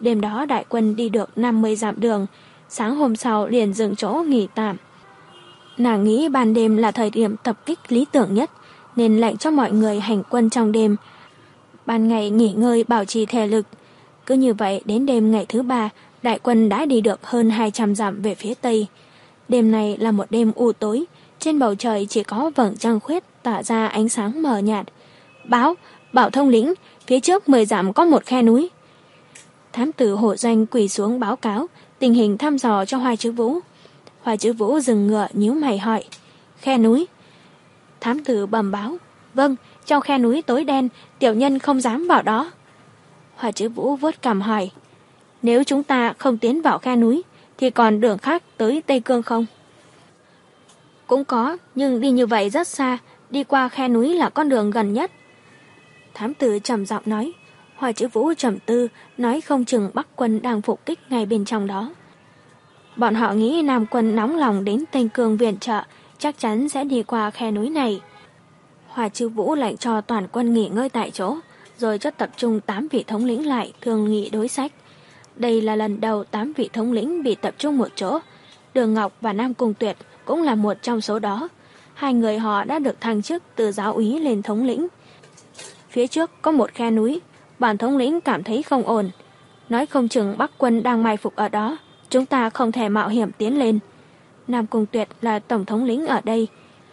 Đêm đó đại quân đi được năm mươi dặm đường, sáng hôm sau liền dừng chỗ nghỉ tạm. Nàng nghĩ ban đêm là thời điểm tập kích lý tưởng nhất, nên lệnh cho mọi người hành quân trong đêm. Ban ngày nghỉ ngơi bảo trì thể lực. Cứ như vậy đến đêm ngày thứ ba, đại quân đã đi được hơn hai trăm dặm về phía tây. Đêm này là một đêm u tối, trên bầu trời chỉ có vầng trăng khuyết tỏa ra ánh sáng mờ nhạt. Báo, bảo thông lĩnh, phía trước mười dặm có một khe núi. Thám tử Hổ Doanh quỳ xuống báo cáo tình hình thăm dò cho Hoài Chữ Vũ. Hoài Chữ Vũ dừng ngựa nhíu mày hỏi, khe núi? Thám tử bẩm báo, vâng, trong khe núi tối đen, tiểu nhân không dám vào đó. Hoài Chữ Vũ vuốt cằm hỏi, nếu chúng ta không tiến vào khe núi, thì còn đường khác tới Tây Cương không? Cũng có, nhưng đi như vậy rất xa, đi qua khe núi là con đường gần nhất. Thám tử trầm giọng nói. Hoài Chữ Vũ trầm tư, nói không chừng Bắc quân đang phục kích ngay bên trong đó. Bọn họ nghĩ Nam quân nóng lòng đến Tây Cương viện trợ, chắc chắn sẽ đi qua khe núi này. Hoài Chữ Vũ lệnh cho toàn quân nghỉ ngơi tại chỗ, rồi cho tập trung tám vị thống lĩnh lại thương nghị đối sách. Đây là lần đầu tám vị thống lĩnh bị tập trung một chỗ. Đường Ngọc và Nam Cung Tuyệt cũng là một trong số đó. Hai người họ đã được thăng chức từ giáo úy lên thống lĩnh. Phía trước có một khe núi, bản thống lĩnh cảm thấy không ổn. Nói không chừng Bắc quân đang mai phục ở đó, chúng ta không thể mạo hiểm tiến lên. Nam Cung Tuyệt là tổng thống lĩnh ở đây.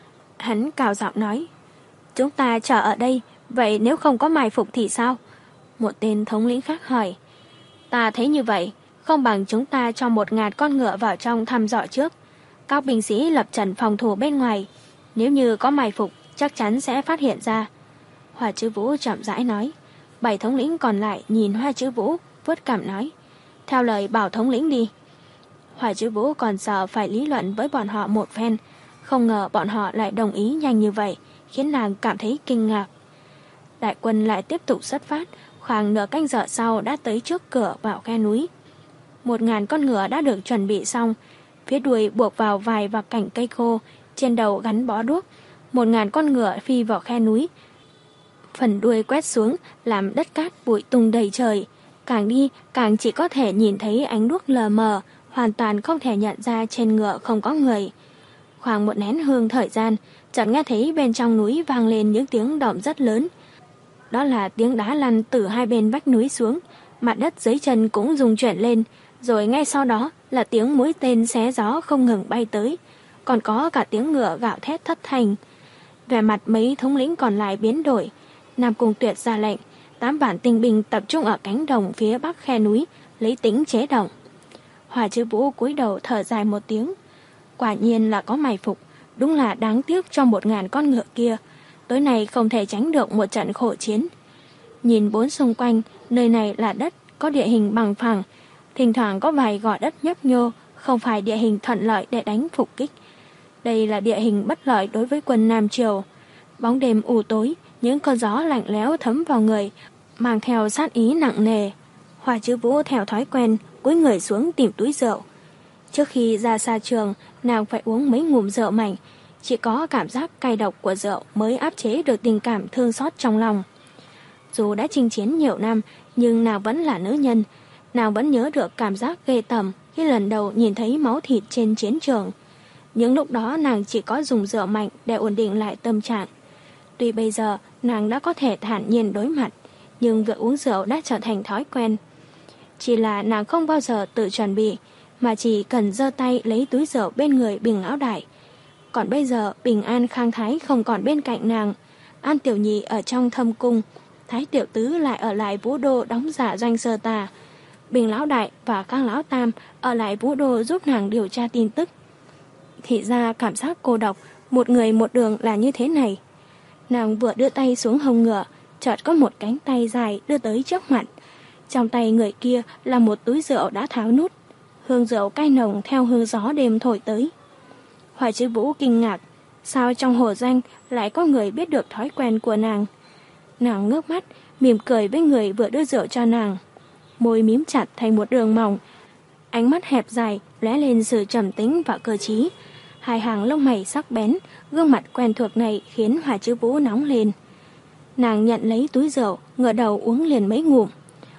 Hắn cào giọng nói, chúng ta chờ ở đây, vậy nếu không có mai phục thì sao? Một tên thống lĩnh khác hỏi, ta thấy như vậy, không bằng chúng ta cho một ngàn con ngựa vào trong thăm dò trước. Các binh sĩ lập trận phòng thủ bên ngoài, nếu như có mai phục chắc chắn sẽ phát hiện ra. Hoa Chữ Vũ chậm rãi nói. Bảy thống lĩnh còn lại nhìn Hoa Chữ Vũ, vuốt cằm nói, theo lời bảo thống lĩnh đi. Hoa Chữ Vũ còn sợ phải lý luận với bọn họ một phen, không ngờ bọn họ lại đồng ý nhanh như vậy, khiến nàng cảm thấy kinh ngạc. Đại quân lại tiếp tục xuất phát, khoảng nửa canh giờ sau đã tới trước cửa vào khe núi. Một ngàn con ngựa đã được chuẩn bị xong, phía đuôi buộc vào vài và cành cây khô, trên đầu gắn bó đuốc. Một ngàn con ngựa phi vào khe núi, phần đuôi quét xuống làm đất cát bụi tung đầy trời. Càng đi càng chỉ có thể nhìn thấy ánh đuốc lờ mờ, hoàn toàn không thể nhận ra trên ngựa không có người. Khoảng một nén hương thời gian, chợt nghe thấy bên trong núi vang lên những tiếng động rất lớn. Đó là tiếng đá lăn từ hai bên vách núi xuống, mặt đất dưới chân cũng rung chuyển lên, rồi ngay sau đó là tiếng mũi tên xé gió không ngừng bay tới, còn có cả tiếng ngựa gạo thét thất thanh. Vẻ mặt mấy thống lĩnh còn lại biến đổi. Nam Cung Tuyệt ra lệnh, tám vạn tinh binh tập trung ở cánh đồng phía bắc khe núi, lấy tính chế động. Hoa Chữ Vũ cúi đầu thở dài một tiếng. Quả nhiên là có mai phục, đúng là đáng tiếc cho một ngàn con ngựa kia. Tối nay không thể tránh được một trận khổ chiến. Nhìn bốn xung quanh, nơi này là đất, có địa hình bằng phẳng, thỉnh thoảng có vài gò đất nhấp nhô, không phải địa hình thuận lợi để đánh phục kích. Đây là địa hình bất lợi đối với quân Nam Triều. Bóng đêm u tối, những cơn gió lạnh lẽo thấm vào người, mang theo sát ý nặng nề. Hoa Chữ Vũ theo thói quen cúi người xuống tìm túi rượu. Trước khi ra xa trường, nàng phải uống mấy ngụm rượu mạnh. Chỉ có cảm giác cay độc của rượu mới áp chế được tình cảm thương xót trong lòng. Dù đã chinh chiến nhiều năm, nhưng nàng vẫn là nữ nhân. Nàng vẫn nhớ được cảm giác ghê tởm khi lần đầu nhìn thấy máu thịt trên chiến trường. Những lúc đó nàng chỉ có dùng rượu mạnh để ổn định lại tâm trạng. Tuy bây giờ nàng đã có thể thản nhiên đối mặt, nhưng việc uống rượu đã trở thành thói quen. Chỉ là nàng không bao giờ tự chuẩn bị, mà chỉ cần giơ tay lấy túi rượu bên người Bình Lão Đại. Còn bây giờ Bình An Khang Thái không còn bên cạnh nàng, An Tiểu Nhị ở trong thâm cung, Thái Tiểu Tứ lại ở lại Vũ Đô đóng giả doanh sơ tà. Bình Lão Đại và Khang Lão Tam ở lại Vũ Đô giúp nàng điều tra tin tức. Thì ra cảm giác cô độc, một người một đường là như thế này. Nàng vừa đưa tay xuống hông ngựa, chợt có một cánh tay dài đưa tới trước mặt. Trong tay người kia là một túi rượu đã tháo nút. Hương rượu cay nồng theo hương gió đêm thổi tới. Hoài Chữ Vũ kinh ngạc, sao trong hồ danh lại có người biết được thói quen của nàng. Nàng ngước mắt, mỉm cười với người vừa đưa rượu cho nàng. Môi mím chặt thành một đường mỏng, ánh mắt hẹp dài lóe lên sự trầm tĩnh và cơ trí. Hai hàng lông mày sắc bén, gương mặt quen thuộc này khiến Hoài Chữ Vũ nóng lên. Nàng nhận lấy túi rượu, ngửa đầu uống liền mấy ngụm.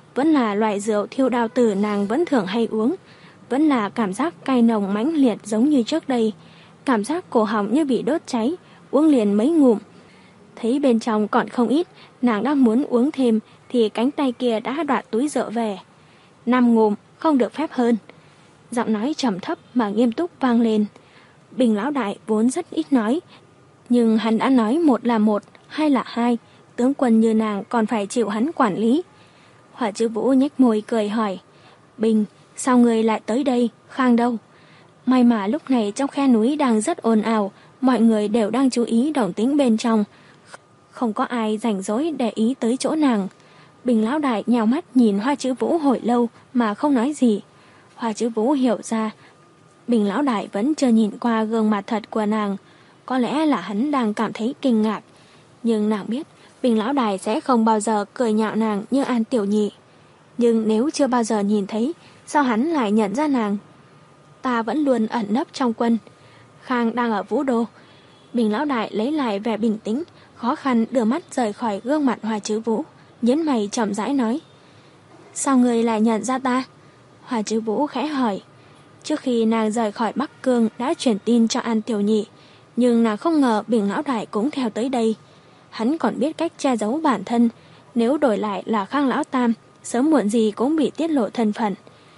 vẫn là loại rượu thiêu đao tử nàng vẫn thường hay uống, vẫn là cảm giác cay nồng mãnh liệt giống như trước đây, cảm giác cổ họng như bị đốt cháy, uống liền mấy ngụm. Thấy bên trong còn không ít, nàng đang muốn uống thêm thì cánh tay kia đã đoạt túi rượu về. Năm ngụm, không được phép hơn. Giọng nói trầm thấp mà nghiêm túc vang lên. Bình lão đại vốn rất ít nói, nhưng hắn đã nói một là một, hai là hai, tướng quân như nàng còn phải chịu hắn quản lý. Hỏa Chư Vũ nhếch môi cười hỏi, Bình, sao người lại tới đây, Khang đâu? May mà lúc này trong khe núi đang rất ồn ào, mọi người đều đang chú ý động tĩnh bên trong. Không có ai rảnh rỗi để ý tới chỗ nàng. Bình lão đại nhào mắt nhìn Hoa Chữ Vũ hồi lâu mà không nói gì. Hoa Chữ Vũ hiểu ra, Bình lão đại vẫn chưa nhìn qua gương mặt thật của nàng. Có lẽ là hắn đang cảm thấy kinh ngạc. Nhưng nàng biết, Bình lão đại sẽ không bao giờ cười nhạo nàng như An Tiểu Nhị. Nhưng nếu chưa bao giờ nhìn thấy, sao hắn lại nhận ra nàng? Ta vẫn luôn ẩn nấp trong quân. Khang đang ở Vũ Đô. Bình lão đại lấy lại vẻ bình tĩnh, khó khăn đưa mắt rời khỏi gương mặt Hoa Chữ Vũ, nhếch mày chậm rãi nói, sao người lại nhận ra ta? Hoa Chữ Vũ khẽ hỏi. Trước khi nàng rời khỏi Bắc Cương đã truyền tin cho An Tiểu Nhị, nhưng nàng không ngờ Bình lão đại cũng theo tới đây. Hắn còn biết cách che giấu bản thân, nếu đổi lại là Khang lão tam, sớm muộn gì cũng bị tiết lộ thân phận.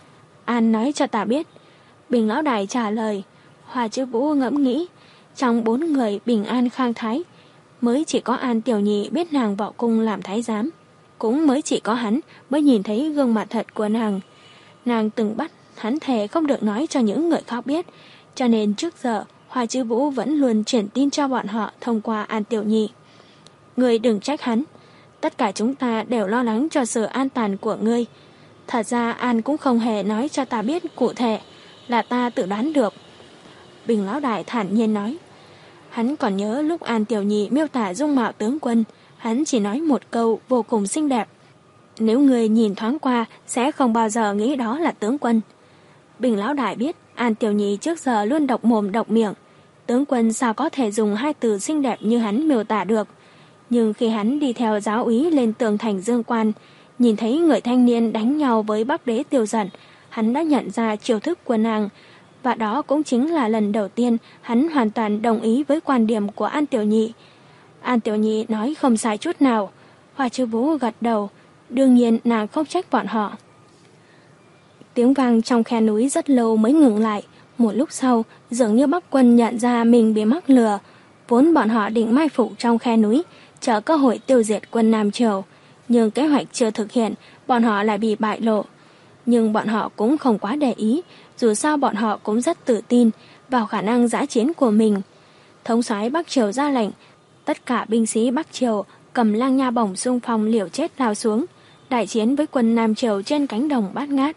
An nói cho ta biết. Bình lão đại trả lời. Hoa Chữ Vũ ngẫm nghĩ, trong bốn người Bình An Khang Thái, mới chỉ có An Tiểu Nhị biết nàng vào cung làm thái giám, cũng mới chỉ có hắn mới nhìn thấy gương mặt thật của nàng. Nàng từng bắt hắn thề không được nói cho những người khác biết, cho nên trước giờ Hoa Chữ Vũ vẫn luôn truyền tin cho bọn họ thông qua An Tiểu Nhị. Ngươi đừng trách hắn, tất cả chúng ta đều lo lắng cho sự an toàn của ngươi. Thật ra An cũng không hề nói cho ta biết cụ thể, là ta tự đoán được. Bình lão đại thản nhiên nói. Hắn còn nhớ lúc An Tiểu Nhị miêu tả dung mạo tướng quân, hắn chỉ nói một câu vô cùng xinh đẹp. Nếu người nhìn thoáng qua sẽ không bao giờ nghĩ đó là tướng quân. Bình lão đại biết An Tiểu Nhị trước giờ luôn độc mồm độc miệng. Tướng quân sao có thể dùng hai từ xinh đẹp như hắn miêu tả được. Nhưng khi hắn đi theo giáo úy lên tường thành Dương Quan, nhìn thấy người thanh niên đánh nhau với Bắc Đế Tiêu Dận, hắn đã nhận ra chiêu thức của nàng. Và đó cũng chính là lần đầu tiên hắn hoàn toàn đồng ý với quan điểm của An Tiểu Nhị. An Tiểu Nhị nói không sai chút nào. Hoa Chữ Vũ gật đầu. Đương nhiên nàng không trách bọn họ. Tiếng vang trong khe núi rất lâu mới ngừng lại. Một lúc sau, dường như Bắc quân nhận ra mình bị mắc lừa. Vốn bọn họ định mai phục trong khe núi, chờ cơ hội tiêu diệt quân Nam Triều. Nhưng kế hoạch chưa thực hiện, bọn họ lại bị bại lộ. Nhưng bọn họ cũng không quá để ý, dù sao bọn họ cũng rất tự tin vào khả năng dã chiến của mình. Thống soái Bắc Triều ra lệnh, tất cả binh sĩ Bắc Triều cầm lang nha bổng xung phong liều chết lao xuống, đại chiến với quân Nam Triều trên cánh đồng bát ngát.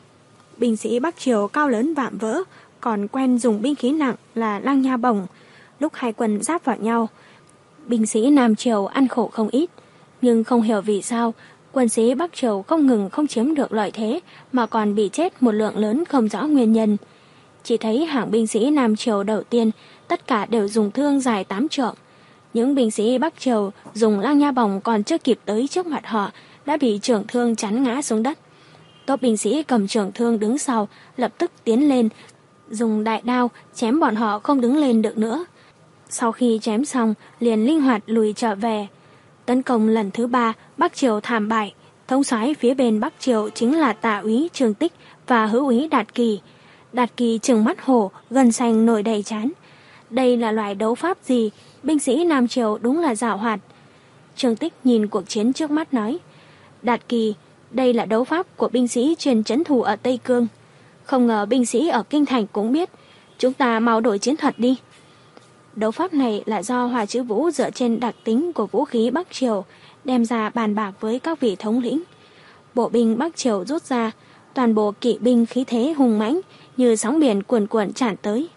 Binh sĩ Bắc Triều cao lớn vạm vỡ, còn quen dùng binh khí nặng là lang nha bổng. Lúc hai quân giáp vào nhau, binh sĩ Nam Triều ăn khổ không ít, nhưng không hiểu vì sao quân sĩ Bắc Triều không ngừng không chiếm được lợi thế mà còn bị chết một lượng lớn không rõ nguyên nhân. Chỉ thấy hàng binh sĩ Nam Triều đầu tiên tất cả đều dùng thương dài tám trượng. Những binh sĩ Bắc Triều dùng lang nha bổng còn chưa kịp tới trước mặt họ đã bị trưởng thương chắn ngã xuống đất. Tốt binh sĩ cầm trưởng thương đứng sau lập tức tiến lên, dùng đại đao chém bọn họ không đứng lên được nữa. Sau khi chém xong liền linh hoạt lùi trở về. Tấn công lần thứ ba, Bắc Triều thảm bại. Thống soái phía bên Bắc Triều chính là Tạ úy Trương Tích và Hữu úy Đạt Kỳ. Đạt Kỳ trừng mắt hổ, gân xanh nổi đầy trán. Đây là loại đấu pháp gì? Binh sĩ Nam Triều đúng là giảo hoạt. Trương Tích nhìn cuộc chiến trước mắt nói. Đạt Kỳ, đây là đấu pháp của binh sĩ truyền trấn thủ ở Tây Cương. Không ngờ binh sĩ ở Kinh Thành cũng biết. Chúng ta mau đổi chiến thuật đi. Đấu pháp này là do Hoa Chữ Vũ dựa trên đặc tính của vũ khí Bắc Triều đem ra bàn bạc với các vị thống lĩnh. Bộ binh Bắc Triều rút ra, toàn bộ kỵ binh khí thế hùng mãnh như sóng biển cuồn cuộn tràn tới.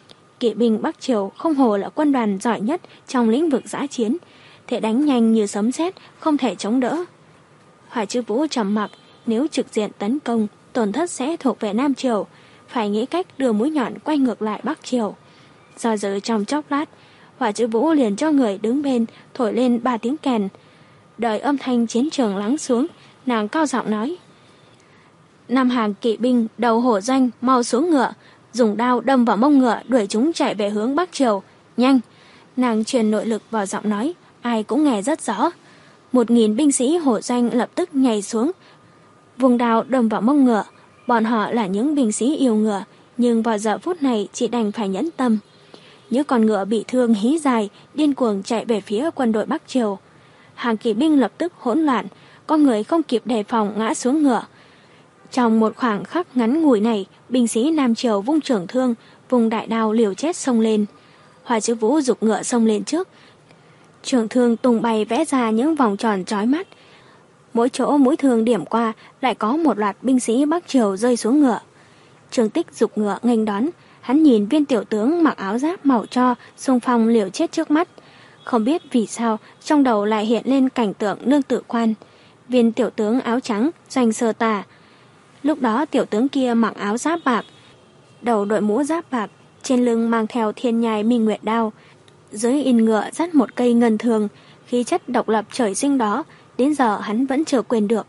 Kỵ binh Bắc Triều không hồ là quân đoàn giỏi nhất trong lĩnh vực dã chiến, thể đánh nhanh như sấm sét, không thể chống đỡ. Hoa Chữ Vũ trầm mặc, nếu trực diện tấn công, tổn thất sẽ thuộc về Nam Triều, phải nghĩ cách đưa mũi nhọn quay ngược lại Bắc Triều. Do dự trong chốc lát, Hoa Chữ Vũ liền cho người đứng bên thổi lên ba tiếng kèn. Đợi âm thanh chiến trường lắng xuống, Nàng cao giọng nói: Năm hàng kỵ binh đầu hổ doanh mau xuống ngựa, dùng đao đâm vào mông ngựa đuổi chúng chạy về hướng Bắc Triều. Nhanh! Nàng truyền nội lực vào giọng nói, ai cũng nghe rất rõ. Một nghìn binh sĩ hổ doanh lập tức nhảy xuống, vùng đao đâm vào mông ngựa. Bọn họ là những binh sĩ yêu ngựa, nhưng vào giờ phút này chỉ đành phải nhẫn tâm. Những con ngựa bị thương hí dài, điên cuồng chạy về phía quân đội Bắc Triều. Hàng kỵ binh lập tức hỗn loạn, có người không kịp đề phòng ngã xuống ngựa. Trong một khoảng khắc ngắn ngủi này, binh sĩ Nam Triều vung trưởng thương, vùng đại đao liều chết xông lên. Hoa Chứ Vũ giục ngựa xông lên trước. Trưởng thương tung bay vẽ ra những vòng tròn chói mắt. Mỗi chỗ mũi thương điểm qua lại có một loạt binh sĩ Bắc Triều rơi xuống ngựa. Trương Tích giục ngựa nghênh đón, hắn nhìn viên tiểu tướng mặc áo giáp màu tro xung phong liều chết trước mắt. Không biết vì sao trong đầu lại hiện lên cảnh tượng Nương Tử Quan. Viên tiểu tướng áo trắng Doanh Sơ Tà. Lúc đó tiểu tướng kia mặc áo giáp bạc, đầu đội mũ giáp bạc, trên lưng mang theo thiên nhai minh nguyệt đao, dưới in ngựa dắt một cây ngân thường. Khí chất độc lập trời sinh đó đến giờ hắn vẫn chưa quên được.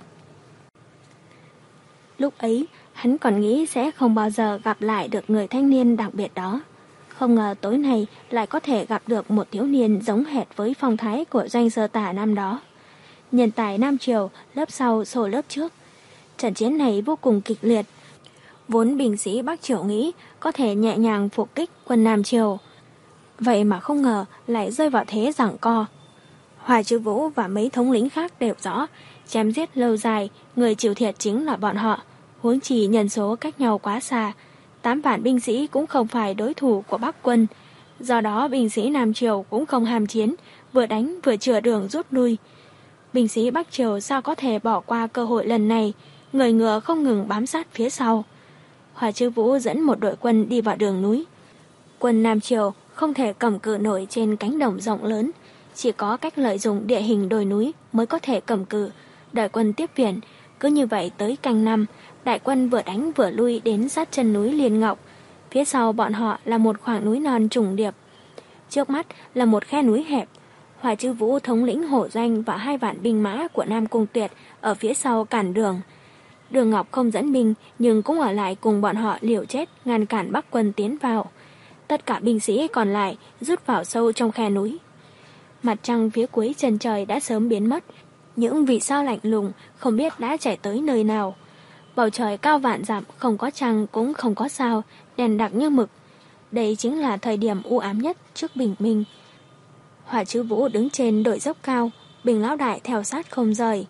Lúc ấy hắn còn nghĩ sẽ không bao giờ gặp lại được người thanh niên đặc biệt đó. Không ngờ tối nay lại có thể gặp được một thiếu niên giống hệt với phong thái của Doanh Sơ Tà năm đó. Nhân tài Nam Triều lớp sau xô lớp trước. Trận chiến này vô cùng kịch liệt. Vốn binh sĩ Bắc Triều nghĩ có thể nhẹ nhàng phục kích quân Nam Triều, vậy mà không ngờ lại rơi vào thế giằng co. Hoa Chứ Vũ và mấy thống lĩnh khác đều rõ, chém giết lâu dài, người chịu thiệt chính là bọn họ. Huống chi nhân số cách nhau quá xa, tám vạn binh sĩ cũng không phải đối thủ của Bắc quân. Do đó binh sĩ Nam Triều cũng không ham chiến, vừa đánh vừa chừa đường rút lui. Binh sĩ Bắc Triều sao có thể bỏ qua cơ hội lần này, người ngựa không ngừng bám sát phía sau. Hoa Chứ Vũ dẫn một đội quân đi vào đường núi. Quân Nam Triều không thể cầm cự nổi trên cánh đồng rộng lớn, chỉ có cách lợi dụng địa hình đồi núi mới có thể cầm cự, đợi quân tiếp viện. Cứ như vậy tới canh năm, đại quân vừa đánh vừa lui đến sát chân núi Liên Ngọc. Phía sau bọn họ là một khoảng núi non trùng điệp, trước mắt là một khe núi hẹp. Hoa Chứ Vũ thống lĩnh hổ doanh và hai vạn binh mã của Nam Cung Tuyệt ở phía sau cản đường. Đường Ngọc không dẫn binh nhưng cũng ở lại cùng bọn họ liều chết ngăn cản Bắc quân tiến vào. Tất cả binh sĩ còn lại rút vào sâu trong khe núi. Mặt trăng phía cuối chân trời đã sớm biến mất, những vì sao lạnh lùng không biết đã chạy tới nơi nào. Bầu trời cao vạn dặm, không có trăng cũng không có sao, đèn đặc như mực. Đây chính là thời điểm u ám nhất trước bình minh. Hoa Chứ Vũ đứng trên đồi dốc cao, Bình lão đại theo sát không rời.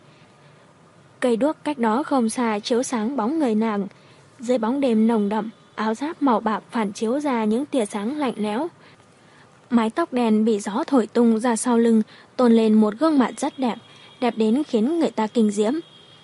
Cây đuốc cách đó không xa chiếu sáng bóng người nàng. Dưới bóng đêm nồng đậm, áo giáp màu bạc phản chiếu ra những tia sáng lạnh lẽo. Mái tóc đen bị gió thổi tung ra sau lưng, tôn lên một gương mặt rất đẹp, đẹp đến khiến người ta kinh diễm.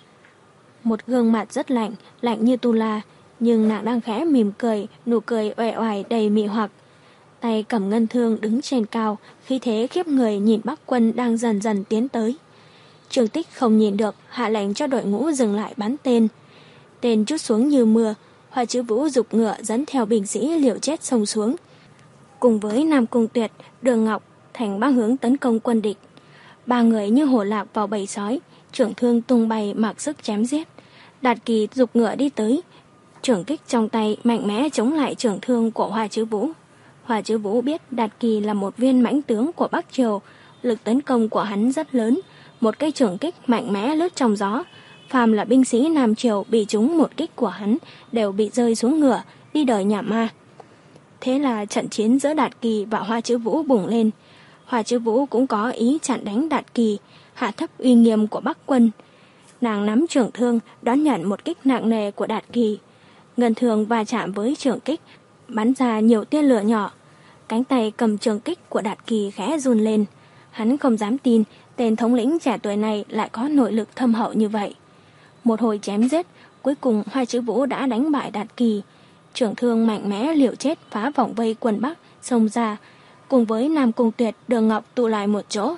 Một gương mặt rất lạnh, lạnh như tu la, nhưng nàng đang khẽ mỉm cười, nụ cười uể oải đầy mị hoặc. Tay cầm ngân thương đứng trên cao, khí thế khiếp người nhìn Bắc quân đang dần dần tiến tới. Trương Tích không nhìn được, hạ lệnh cho đội ngũ dừng lại bắn tên. Tên trút xuống như mưa, Hoa Chứ Vũ giục ngựa dẫn theo binh sĩ liều chết xông xuống. Cùng với Nam Cung Tuyệt, Đường Ngọc thành ba hướng tấn công quân địch. Ba người như hổ lạc vào bầy sói, trưởng thương tung bay mặc sức chém giết. Đạt Kỳ giục ngựa đi tới, trưởng kích trong tay mạnh mẽ chống lại trưởng thương của Hoa Chứ Vũ. Hoa Chứ Vũ biết Đạt Kỳ là một viên mãnh tướng của Bắc Triều, lực tấn công của hắn rất lớn, một cây trưởng kích mạnh mẽ lướt trong gió. Phàm là binh sĩ Nam Triều bị trúng một kích của hắn đều bị rơi xuống ngựa, đi đời nhà ma. Thế là trận chiến giữa Đạt Kỳ và Hoa Chứ Vũ bùng lên. Hoa Chứ Vũ cũng có ý chặn đánh Đạt Kỳ, hạ thấp uy nghiêm của Bắc quân. Nàng nắm trưởng thương đón nhận một kích nặng nề của Đạt Kỳ. Ngân thường va chạm với trưởng kích, bắn ra nhiều tia lửa nhỏ. Cánh tay cầm trường kích của Đạt Kỳ khẽ run lên. Hắn không dám tin tên thống lĩnh trẻ tuổi này lại có nội lực thâm hậu như vậy. Một hồi chém giết, cuối cùng Hoa Chứ Vũ đã đánh bại Đạt Kỳ. Trưởng thương mạnh mẽ liều chết phá vòng vây quân Bắc, xông ra, cùng với Nam Cung Tuyệt, Đường Ngọc tụ lại một chỗ.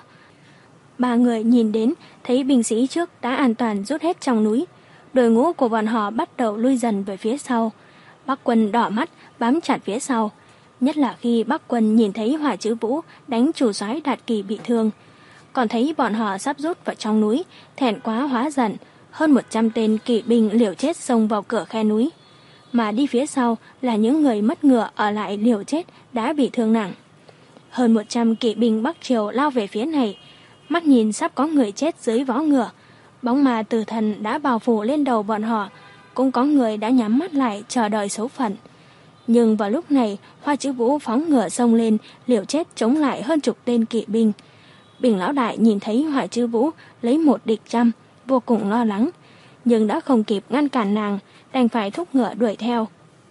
Ba người nhìn đến, thấy binh sĩ trước đã an toàn rút hết trong núi. Đội ngũ của bọn họ bắt đầu lui dần về phía sau. Bắc quân đỏ mắt, bám chặt phía sau. Nhất là khi Bắc quân nhìn thấy Hoa Chứ Vũ đánh chủ soái Đạt Kỳ bị thương. Còn thấy bọn họ sắp rút vào trong núi, thẹn quá hóa giận, hơn một trăm tên kỵ binh liều chết xông vào cửa khe núi, mà đi phía sau là những người mất ngựa ở lại liều chết đã bị thương nặng. Hơn một trăm kỵ binh Bắc Triều lao về phía này, mắt nhìn sắp có người chết dưới vó ngựa. Bóng ma tử thần đã bao phủ lên đầu bọn họ, cũng có người đã nhắm mắt lại chờ đợi số phận. Nhưng vào lúc này, Hoa Chữ Vũ phóng ngựa xông lên, liều chết chống lại hơn chục tên kỵ binh. Bình lão đại nhìn thấy Hoa Chữ Vũ lấy một địch trăm, vô cùng lo lắng, nhưng đã không kịp ngăn cản nàng, đành phải thúc ngựa đuổi theo.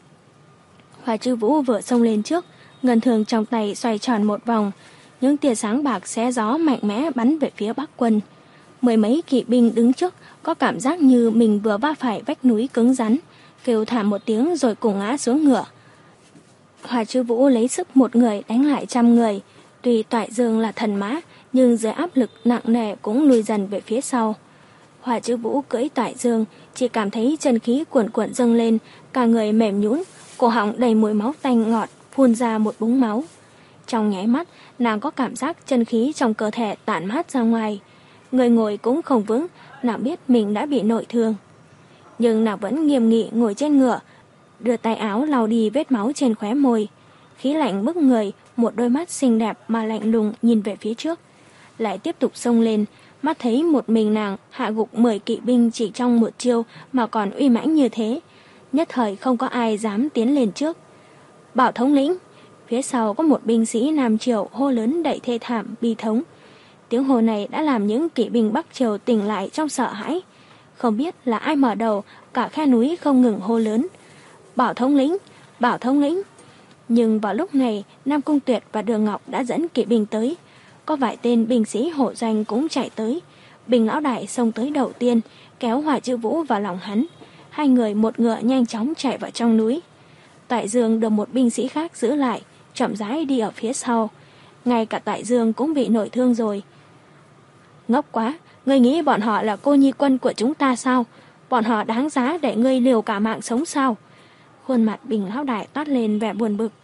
Hoa Chữ Vũ vừa xông lên trước, ngân thường trong tay xoay tròn một vòng, những tia sáng bạc xé gió mạnh mẽ bắn về phía Bắc quân. Mười mấy kỵ binh đứng trước có cảm giác như mình vừa va phải vách núi cứng rắn, kêu thảm một tiếng rồi cùng ngã xuống ngựa. Hoa Chữ Vũ lấy sức một người đánh lại trăm người, tuy Toại Dương là thần mã, nhưng dưới áp lực nặng nề cũng lùi dần về phía sau. Hoa Chữ Vũ cưỡi Toại Dương, chỉ cảm thấy chân khí cuồn cuộn dâng lên, cả người mềm nhũn, cổ họng đầy mùi máu tanh ngọt, phun ra một búng máu. Trong nháy mắt, nàng có cảm giác chân khí trong cơ thể tản mát ra ngoài. Người ngồi cũng không vững, nàng biết mình đã bị nội thương. Nhưng nàng vẫn nghiêm nghị ngồi trên ngựa, đưa tay áo lau đi vết máu trên khóe môi. Khí lạnh bức người, một đôi mắt xinh đẹp mà lạnh lùng nhìn về phía trước. Lại tiếp tục xông lên, mắt thấy một mình nàng hạ gục mười kỵ binh chỉ trong một chiêu mà còn uy mãnh như thế. Nhất thời không có ai dám tiến lên trước. Bảo thống lĩnh! Phía sau có một binh sĩ Nam Triều hô lớn đầy thê thảm, bi thống. Tiếng hô này đã làm những kỵ binh Bắc Triều tỉnh lại trong sợ hãi. Không biết là ai mở đầu, cả khe núi không ngừng hô lớn. Bảo thống lĩnh! Bảo thống lĩnh! Nhưng vào lúc này, Nam Cung Tuyệt và Đường Ngọc đã dẫn kỵ binh tới. Có vài tên binh sĩ hộ doanh cũng chạy tới. Bình lão đại xông tới đầu tiên, kéo Hoa Chữ Vũ vào lòng hắn. Hai người một ngựa nhanh chóng chạy vào trong núi. Toại Dương được một binh sĩ khác giữ lại, chậm rãi đi ở phía sau. Ngay cả Toại Dương cũng bị nội thương rồi. Ngốc quá, ngươi nghĩ bọn họ là cô nhi quân của chúng ta sao? Bọn họ đáng giá để ngươi liều cả mạng sống sao? Khuôn mặt Bình lão đại toát lên vẻ buồn bực.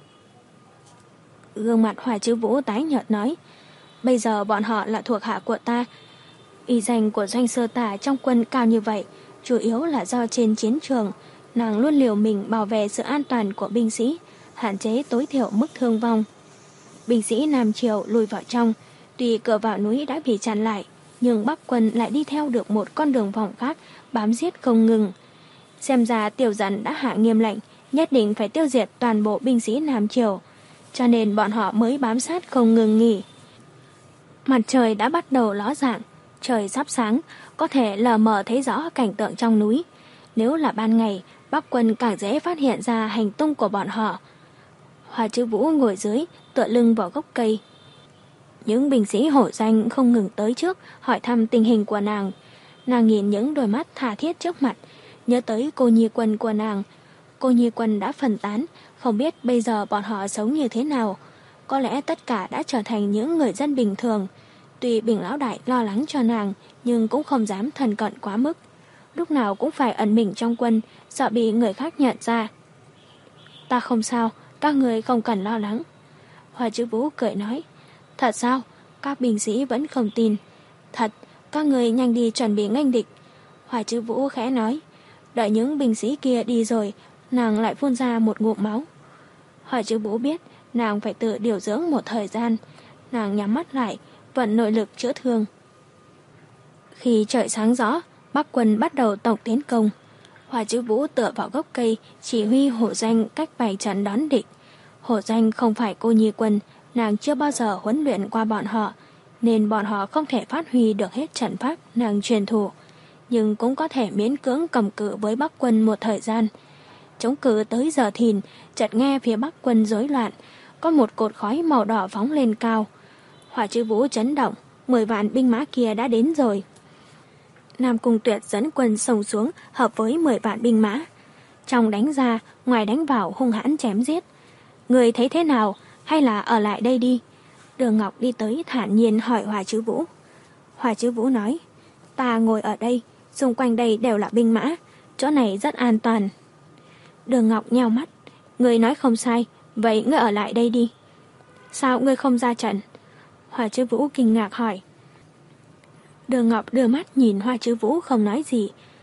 Gương mặt Hoa Chữ Vũ tái nhợt nói, bây giờ bọn họ là thuộc hạ của ta. Uy danh của Doanh Sơ Tả trong quân cao như vậy, chủ yếu là do trên chiến trường, nàng luôn liều mình bảo vệ sự an toàn của binh sĩ, hạn chế tối thiểu mức thương vong. Binh sĩ Nam Triều lùi vào trong, tuy cửa vào núi đã bị chặn lại, nhưng Bắc quân lại đi theo được một con đường vòng khác, bám giết không ngừng. Xem ra Tiểu Dần đã hạ nghiêm lệnh, nhất định phải tiêu diệt toàn bộ binh sĩ Nam Triều, cho nên bọn họ mới bám sát không ngừng nghỉ. Mặt trời đã bắt đầu ló dạng, trời sắp sáng, có thể lờ mờ thấy rõ cảnh tượng trong núi. Nếu là ban ngày, Bắc quân càng dễ phát hiện ra hành tung của bọn họ. Hoa Chữ Vũ ngồi dưới, tựa lưng vào gốc cây. Những binh sĩ hổ danh không ngừng tới trước, hỏi thăm tình hình của nàng. Nàng nhìn những đôi mắt tha thiết trước mặt, nhớ tới cô nhi quân của nàng. Cô nhi quân đã phân tán, không biết bây giờ bọn họ sống như thế nào. Có lẽ tất cả đã trở thành những người dân bình thường. Tuy Bình lão đại lo lắng cho nàng, nhưng cũng không dám thân cận quá mức. Lúc nào cũng phải ẩn mình trong quân, sợ bị người khác nhận ra. Ta không sao, các người không cần lo lắng. Hoa Chữ Vũ cười nói, thật sao? Các binh sĩ vẫn không tin. Thật, các người nhanh đi chuẩn bị nghênh địch. Hoa Chữ Vũ khẽ nói. Đợi những binh sĩ kia đi rồi, nàng lại phun ra một ngụm máu. Hoa Chữ Vũ biết nàng phải tự điều dưỡng một thời gian. Nàng nhắm mắt lại, vận nội lực chữa thương. Khi trời sáng rõ, Bắc quân bắt đầu tổng tiến công. Hoa Chữ Vũ tựa vào gốc cây, chỉ huy hổ doanh cách bày trận đón địch. Hổ doanh không phải cô nhi quân, nàng chưa bao giờ huấn luyện qua bọn họ, nên bọn họ không thể phát huy được hết trận pháp nàng truyền thụ, nhưng cũng có thể miễn cưỡng cầm cự với Bắc quân một thời gian. Chống cự tới giờ thìn, chợt nghe phía Bắc quân rối loạn, có một cột khói màu đỏ phóng lên cao. Hoa Chữ Vũ chấn động, mười vạn binh mã kia đã đến rồi. Nam Cung Tuyệt dẫn quân xông xuống hợp với mười vạn binh mã. Trong đánh ra, ngoài đánh vào hung hãn chém giết. Người thấy thế nào, hay là ở lại đây đi? Đường Ngọc đi tới thản nhiên hỏi Hoa Chữ Vũ. Hoa Chữ Vũ nói, ta ngồi ở đây, xung quanh đây đều là binh mã, chỗ này rất an toàn. Đường Ngọc nheo mắt, người nói không sai, vậy ngươi ở lại đây đi. Sao ngươi không ra trận? Hoa Chữ Vũ kinh ngạc hỏi. Đường Ngọc đưa mắt nhìn Hoa Chữ Vũ không nói gì,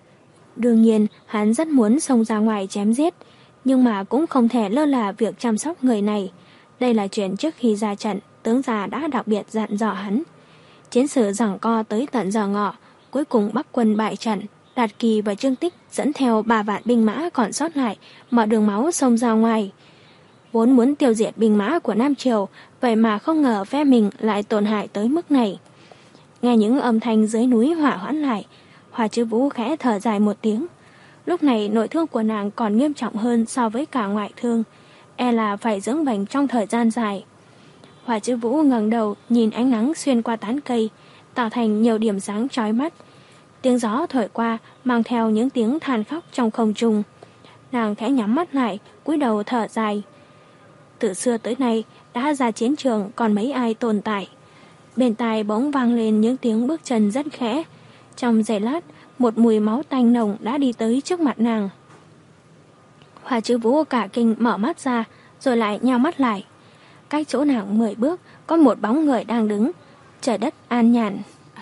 Đương nhiên, hắn rất muốn xông ra ngoài chém giết, nhưng mà cũng không thể lơ là việc chăm sóc người này. Đây là chuyện trước khi ra trận, tướng già đã đặc biệt dặn dò hắn. Chiến sự giằng co tới tận giờ ngọ, cuối cùng Bắc quân bại trận, Đạt Kỳ và Trương Tích dẫn theo ba vạn binh mã còn sót lại, mở đường máu xông ra ngoài. Vốn muốn tiêu diệt binh mã của Nam Triều, vậy mà không ngờ phe mình lại tổn hại tới mức này. Nghe những âm thanh dưới núi hỏa hoãn lại, Hoa Chiêu Vũ khẽ thở dài một tiếng. Lúc này nội thương của nàng còn nghiêm trọng hơn so với cả ngoại thương, e là phải dưỡng bệnh trong thời gian dài. Hoa Chiêu Vũ ngẩng đầu nhìn ánh nắng xuyên qua tán cây, tạo thành nhiều điểm sáng chói mắt. Tiếng gió thổi qua mang theo những tiếng than khóc trong không trung. Nàng khẽ nhắm mắt lại, cúi đầu thở dài. Từ xưa tới nay đã ra chiến trường còn mấy ai tồn tại. Bên tai bỗng vang lên những tiếng bước chân rất khẽ. Trong giây lát, một mùi máu tanh nồng đã đi tới trước mặt nàng. Hoa Chiêu Vũ cả kinh mở mắt ra, rồi lại nheo mắt lại. Cách chỗ nàng mười bước, có một bóng người đang đứng. Trời đất an nhàn.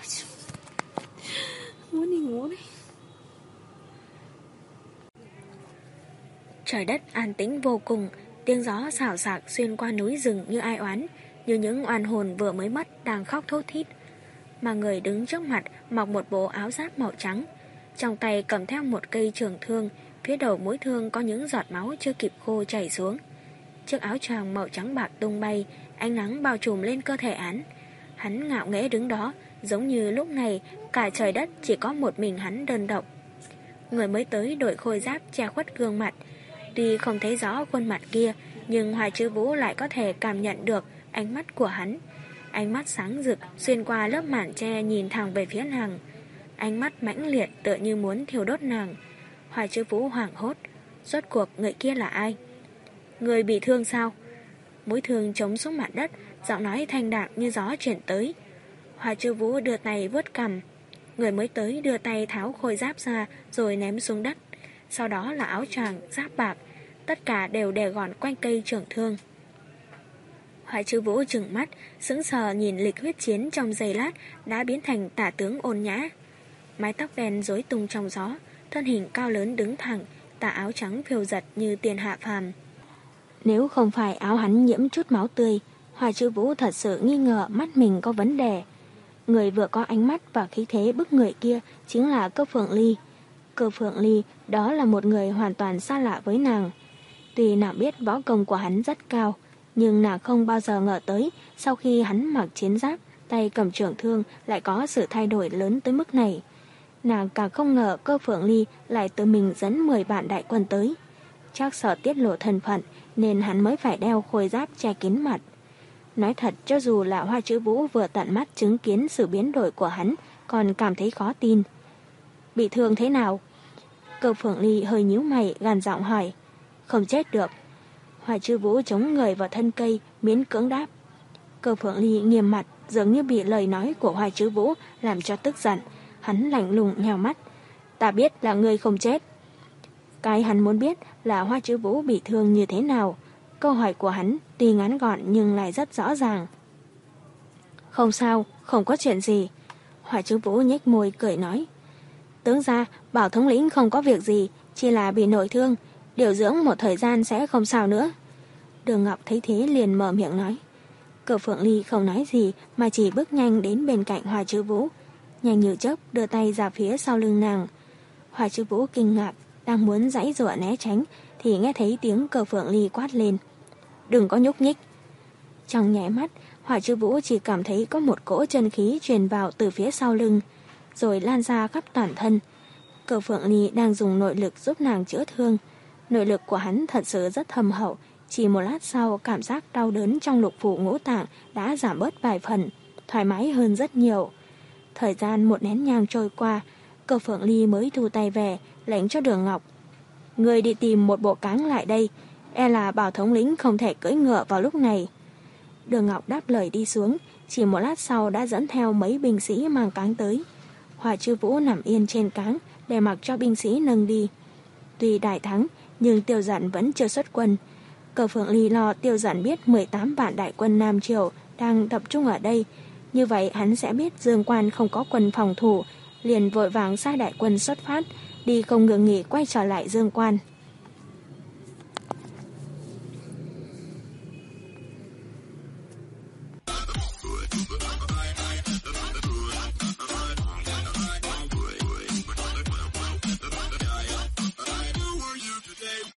Muốn đi ngủ đi. Trời đất an tĩnh vô cùng, tiếng gió xào xạc xuyên qua núi rừng như ai oán, như những oan hồn vừa mới mất đang khóc thút thít. Mà người đứng trước mặt mặc một bộ áo giáp màu trắng, trong tay cầm theo một cây trường thương, phía đầu mũi thương có những giọt máu chưa kịp khô chảy xuống. Chiếc áo choàng màu trắng bạc tung bay, ánh nắng bao trùm lên cơ thể hắn. Hắn ngạo nghễ đứng đó, giống như lúc này cả trời đất chỉ có một mình hắn đơn độc. Người mới tới đội khôi giáp che khuất gương mặt, tuy không thấy rõ khuôn mặt kia, nhưng Hoa Chiêu Vũ lại có thể cảm nhận được ánh mắt của hắn. Ánh mắt sáng rực xuyên qua lớp màn che nhìn thẳng về phía nàng. Ánh mắt mãnh liệt tựa như muốn thiêu đốt nàng. Hoa Chiêu Vũ hoảng hốt. Rốt cuộc người kia là ai? Người bị thương sao? Mũi thương chống xuống mặt đất, giọng nói thanh đạm như gió chuyển tới. Hoa Chiêu Vũ đưa tay vuốt cằm. Người mới tới đưa tay tháo khôi giáp ra rồi ném xuống đất. Sau đó là áo choàng, giáp bạc, tất cả đều đè gọn quanh cây trường thương. Hoa Chiêu Vũ trừng mắt, sững sờ nhìn lịch huyết chiến trong giây lát đã biến thành tả tướng ôn nhã. Mái tóc đen rối tung trong gió, thân hình cao lớn đứng thẳng, tà áo trắng phiêu giật như tiền hạ phàm. Nếu không phải áo hắn nhiễm chút máu tươi, Hoa Chiêu Vũ thật sự nghi ngờ mắt mình có vấn đề. Người vừa có ánh mắt và khí thế bức người kia chính là Cơ Phượng Ly. Cơ Phượng Ly đó là một người hoàn toàn xa lạ với nàng. Tuy nàng biết võ công của hắn rất cao, nhưng nàng không bao giờ ngờ tới sau khi hắn mặc chiến giáp, tay cầm trường thương lại có sự thay đổi lớn tới mức này. Nàng càng không ngờ Cơ Phượng Ly lại tự mình dẫn mười vạn đại quân tới. Chắc sợ tiết lộ thân phận nên hắn mới phải đeo khôi giáp che kín mặt. Nói thật, cho dù là Hoa Chiêu Vũ vừa tận mắt chứng kiến sự biến đổi của hắn, còn cảm thấy khó tin. Bị thương thế nào? Cơ Phượng Ly hơi nhíu mày gằn giọng hỏi. Không chết được. Hoa Chiêu Vũ chống người vào thân cây, miễn cưỡng đáp. Cơ Phượng Ly nghiêm mặt, dường như bị lời nói của Hoa Chiêu Vũ làm cho tức giận. Hắn lạnh lùng nhào mắt. Ta biết là ngươi không chết. Cái hắn muốn biết là Hoa Chiêu Vũ bị thương như thế nào. Câu hỏi của hắn tuy ngắn gọn nhưng lại rất rõ ràng. Không sao, không có chuyện gì. Hoa Chiêu Vũ nhếch môi cười nói. Tướng gia, bảo thống lĩnh không có việc gì, chỉ là bị nội thương, điều dưỡng một thời gian sẽ không sao nữa. Đường Ngọc thấy thế liền mở miệng nói. Cơ Phượng Ly không nói gì mà chỉ bước nhanh đến bên cạnh Hoa Chiêu Vũ, nhanh như chớp đưa tay ra phía sau lưng nàng. Hoa Chiêu Vũ kinh ngạc, đang muốn giãy giụa né tránh thì nghe thấy tiếng Cơ Phượng Ly quát lên. Đừng có nhúc nhích. Trong nháy mắt, Hoa Chiêu Vũ chỉ cảm thấy có một cỗ chân khí truyền vào từ phía sau lưng, rồi lan ra khắp toàn thân. Cơ Phượng Ly đang dùng nội lực giúp nàng chữa thương. Nội lực của hắn thật sự rất thâm hậu, chỉ một lát sau cảm giác đau đớn trong lục phủ ngũ tạng đã giảm bớt vài phần, thoải mái hơn rất nhiều. Thời gian một nén nhang trôi qua, Cơ Phượng Ly mới thu tay về, lệnh cho Đường Ngọc. Người đi tìm một bộ cáng lại đây, e là bảo thống lĩnh không thể cưỡi ngựa vào lúc này. Đường Ngọc đáp lời đi xuống, chỉ một lát sau đã dẫn theo mấy binh sĩ mang cáng tới. Hoa Chiêu Vũ nằm yên trên cáng để mặc cho binh sĩ nâng đi. Tuy đại thắng, nhưng Tiêu Dận vẫn chưa xuất quân. Cơ Phượng Ly lo Tiêu Dận biết mười tám vạn đại quân Nam Triều đang tập trung ở đây, như vậy hắn sẽ biết Dương Quan không có quân phòng thủ, liền vội vàng sai đại quân xuất phát, đi không ngừng nghỉ quay trở lại Dương Quan.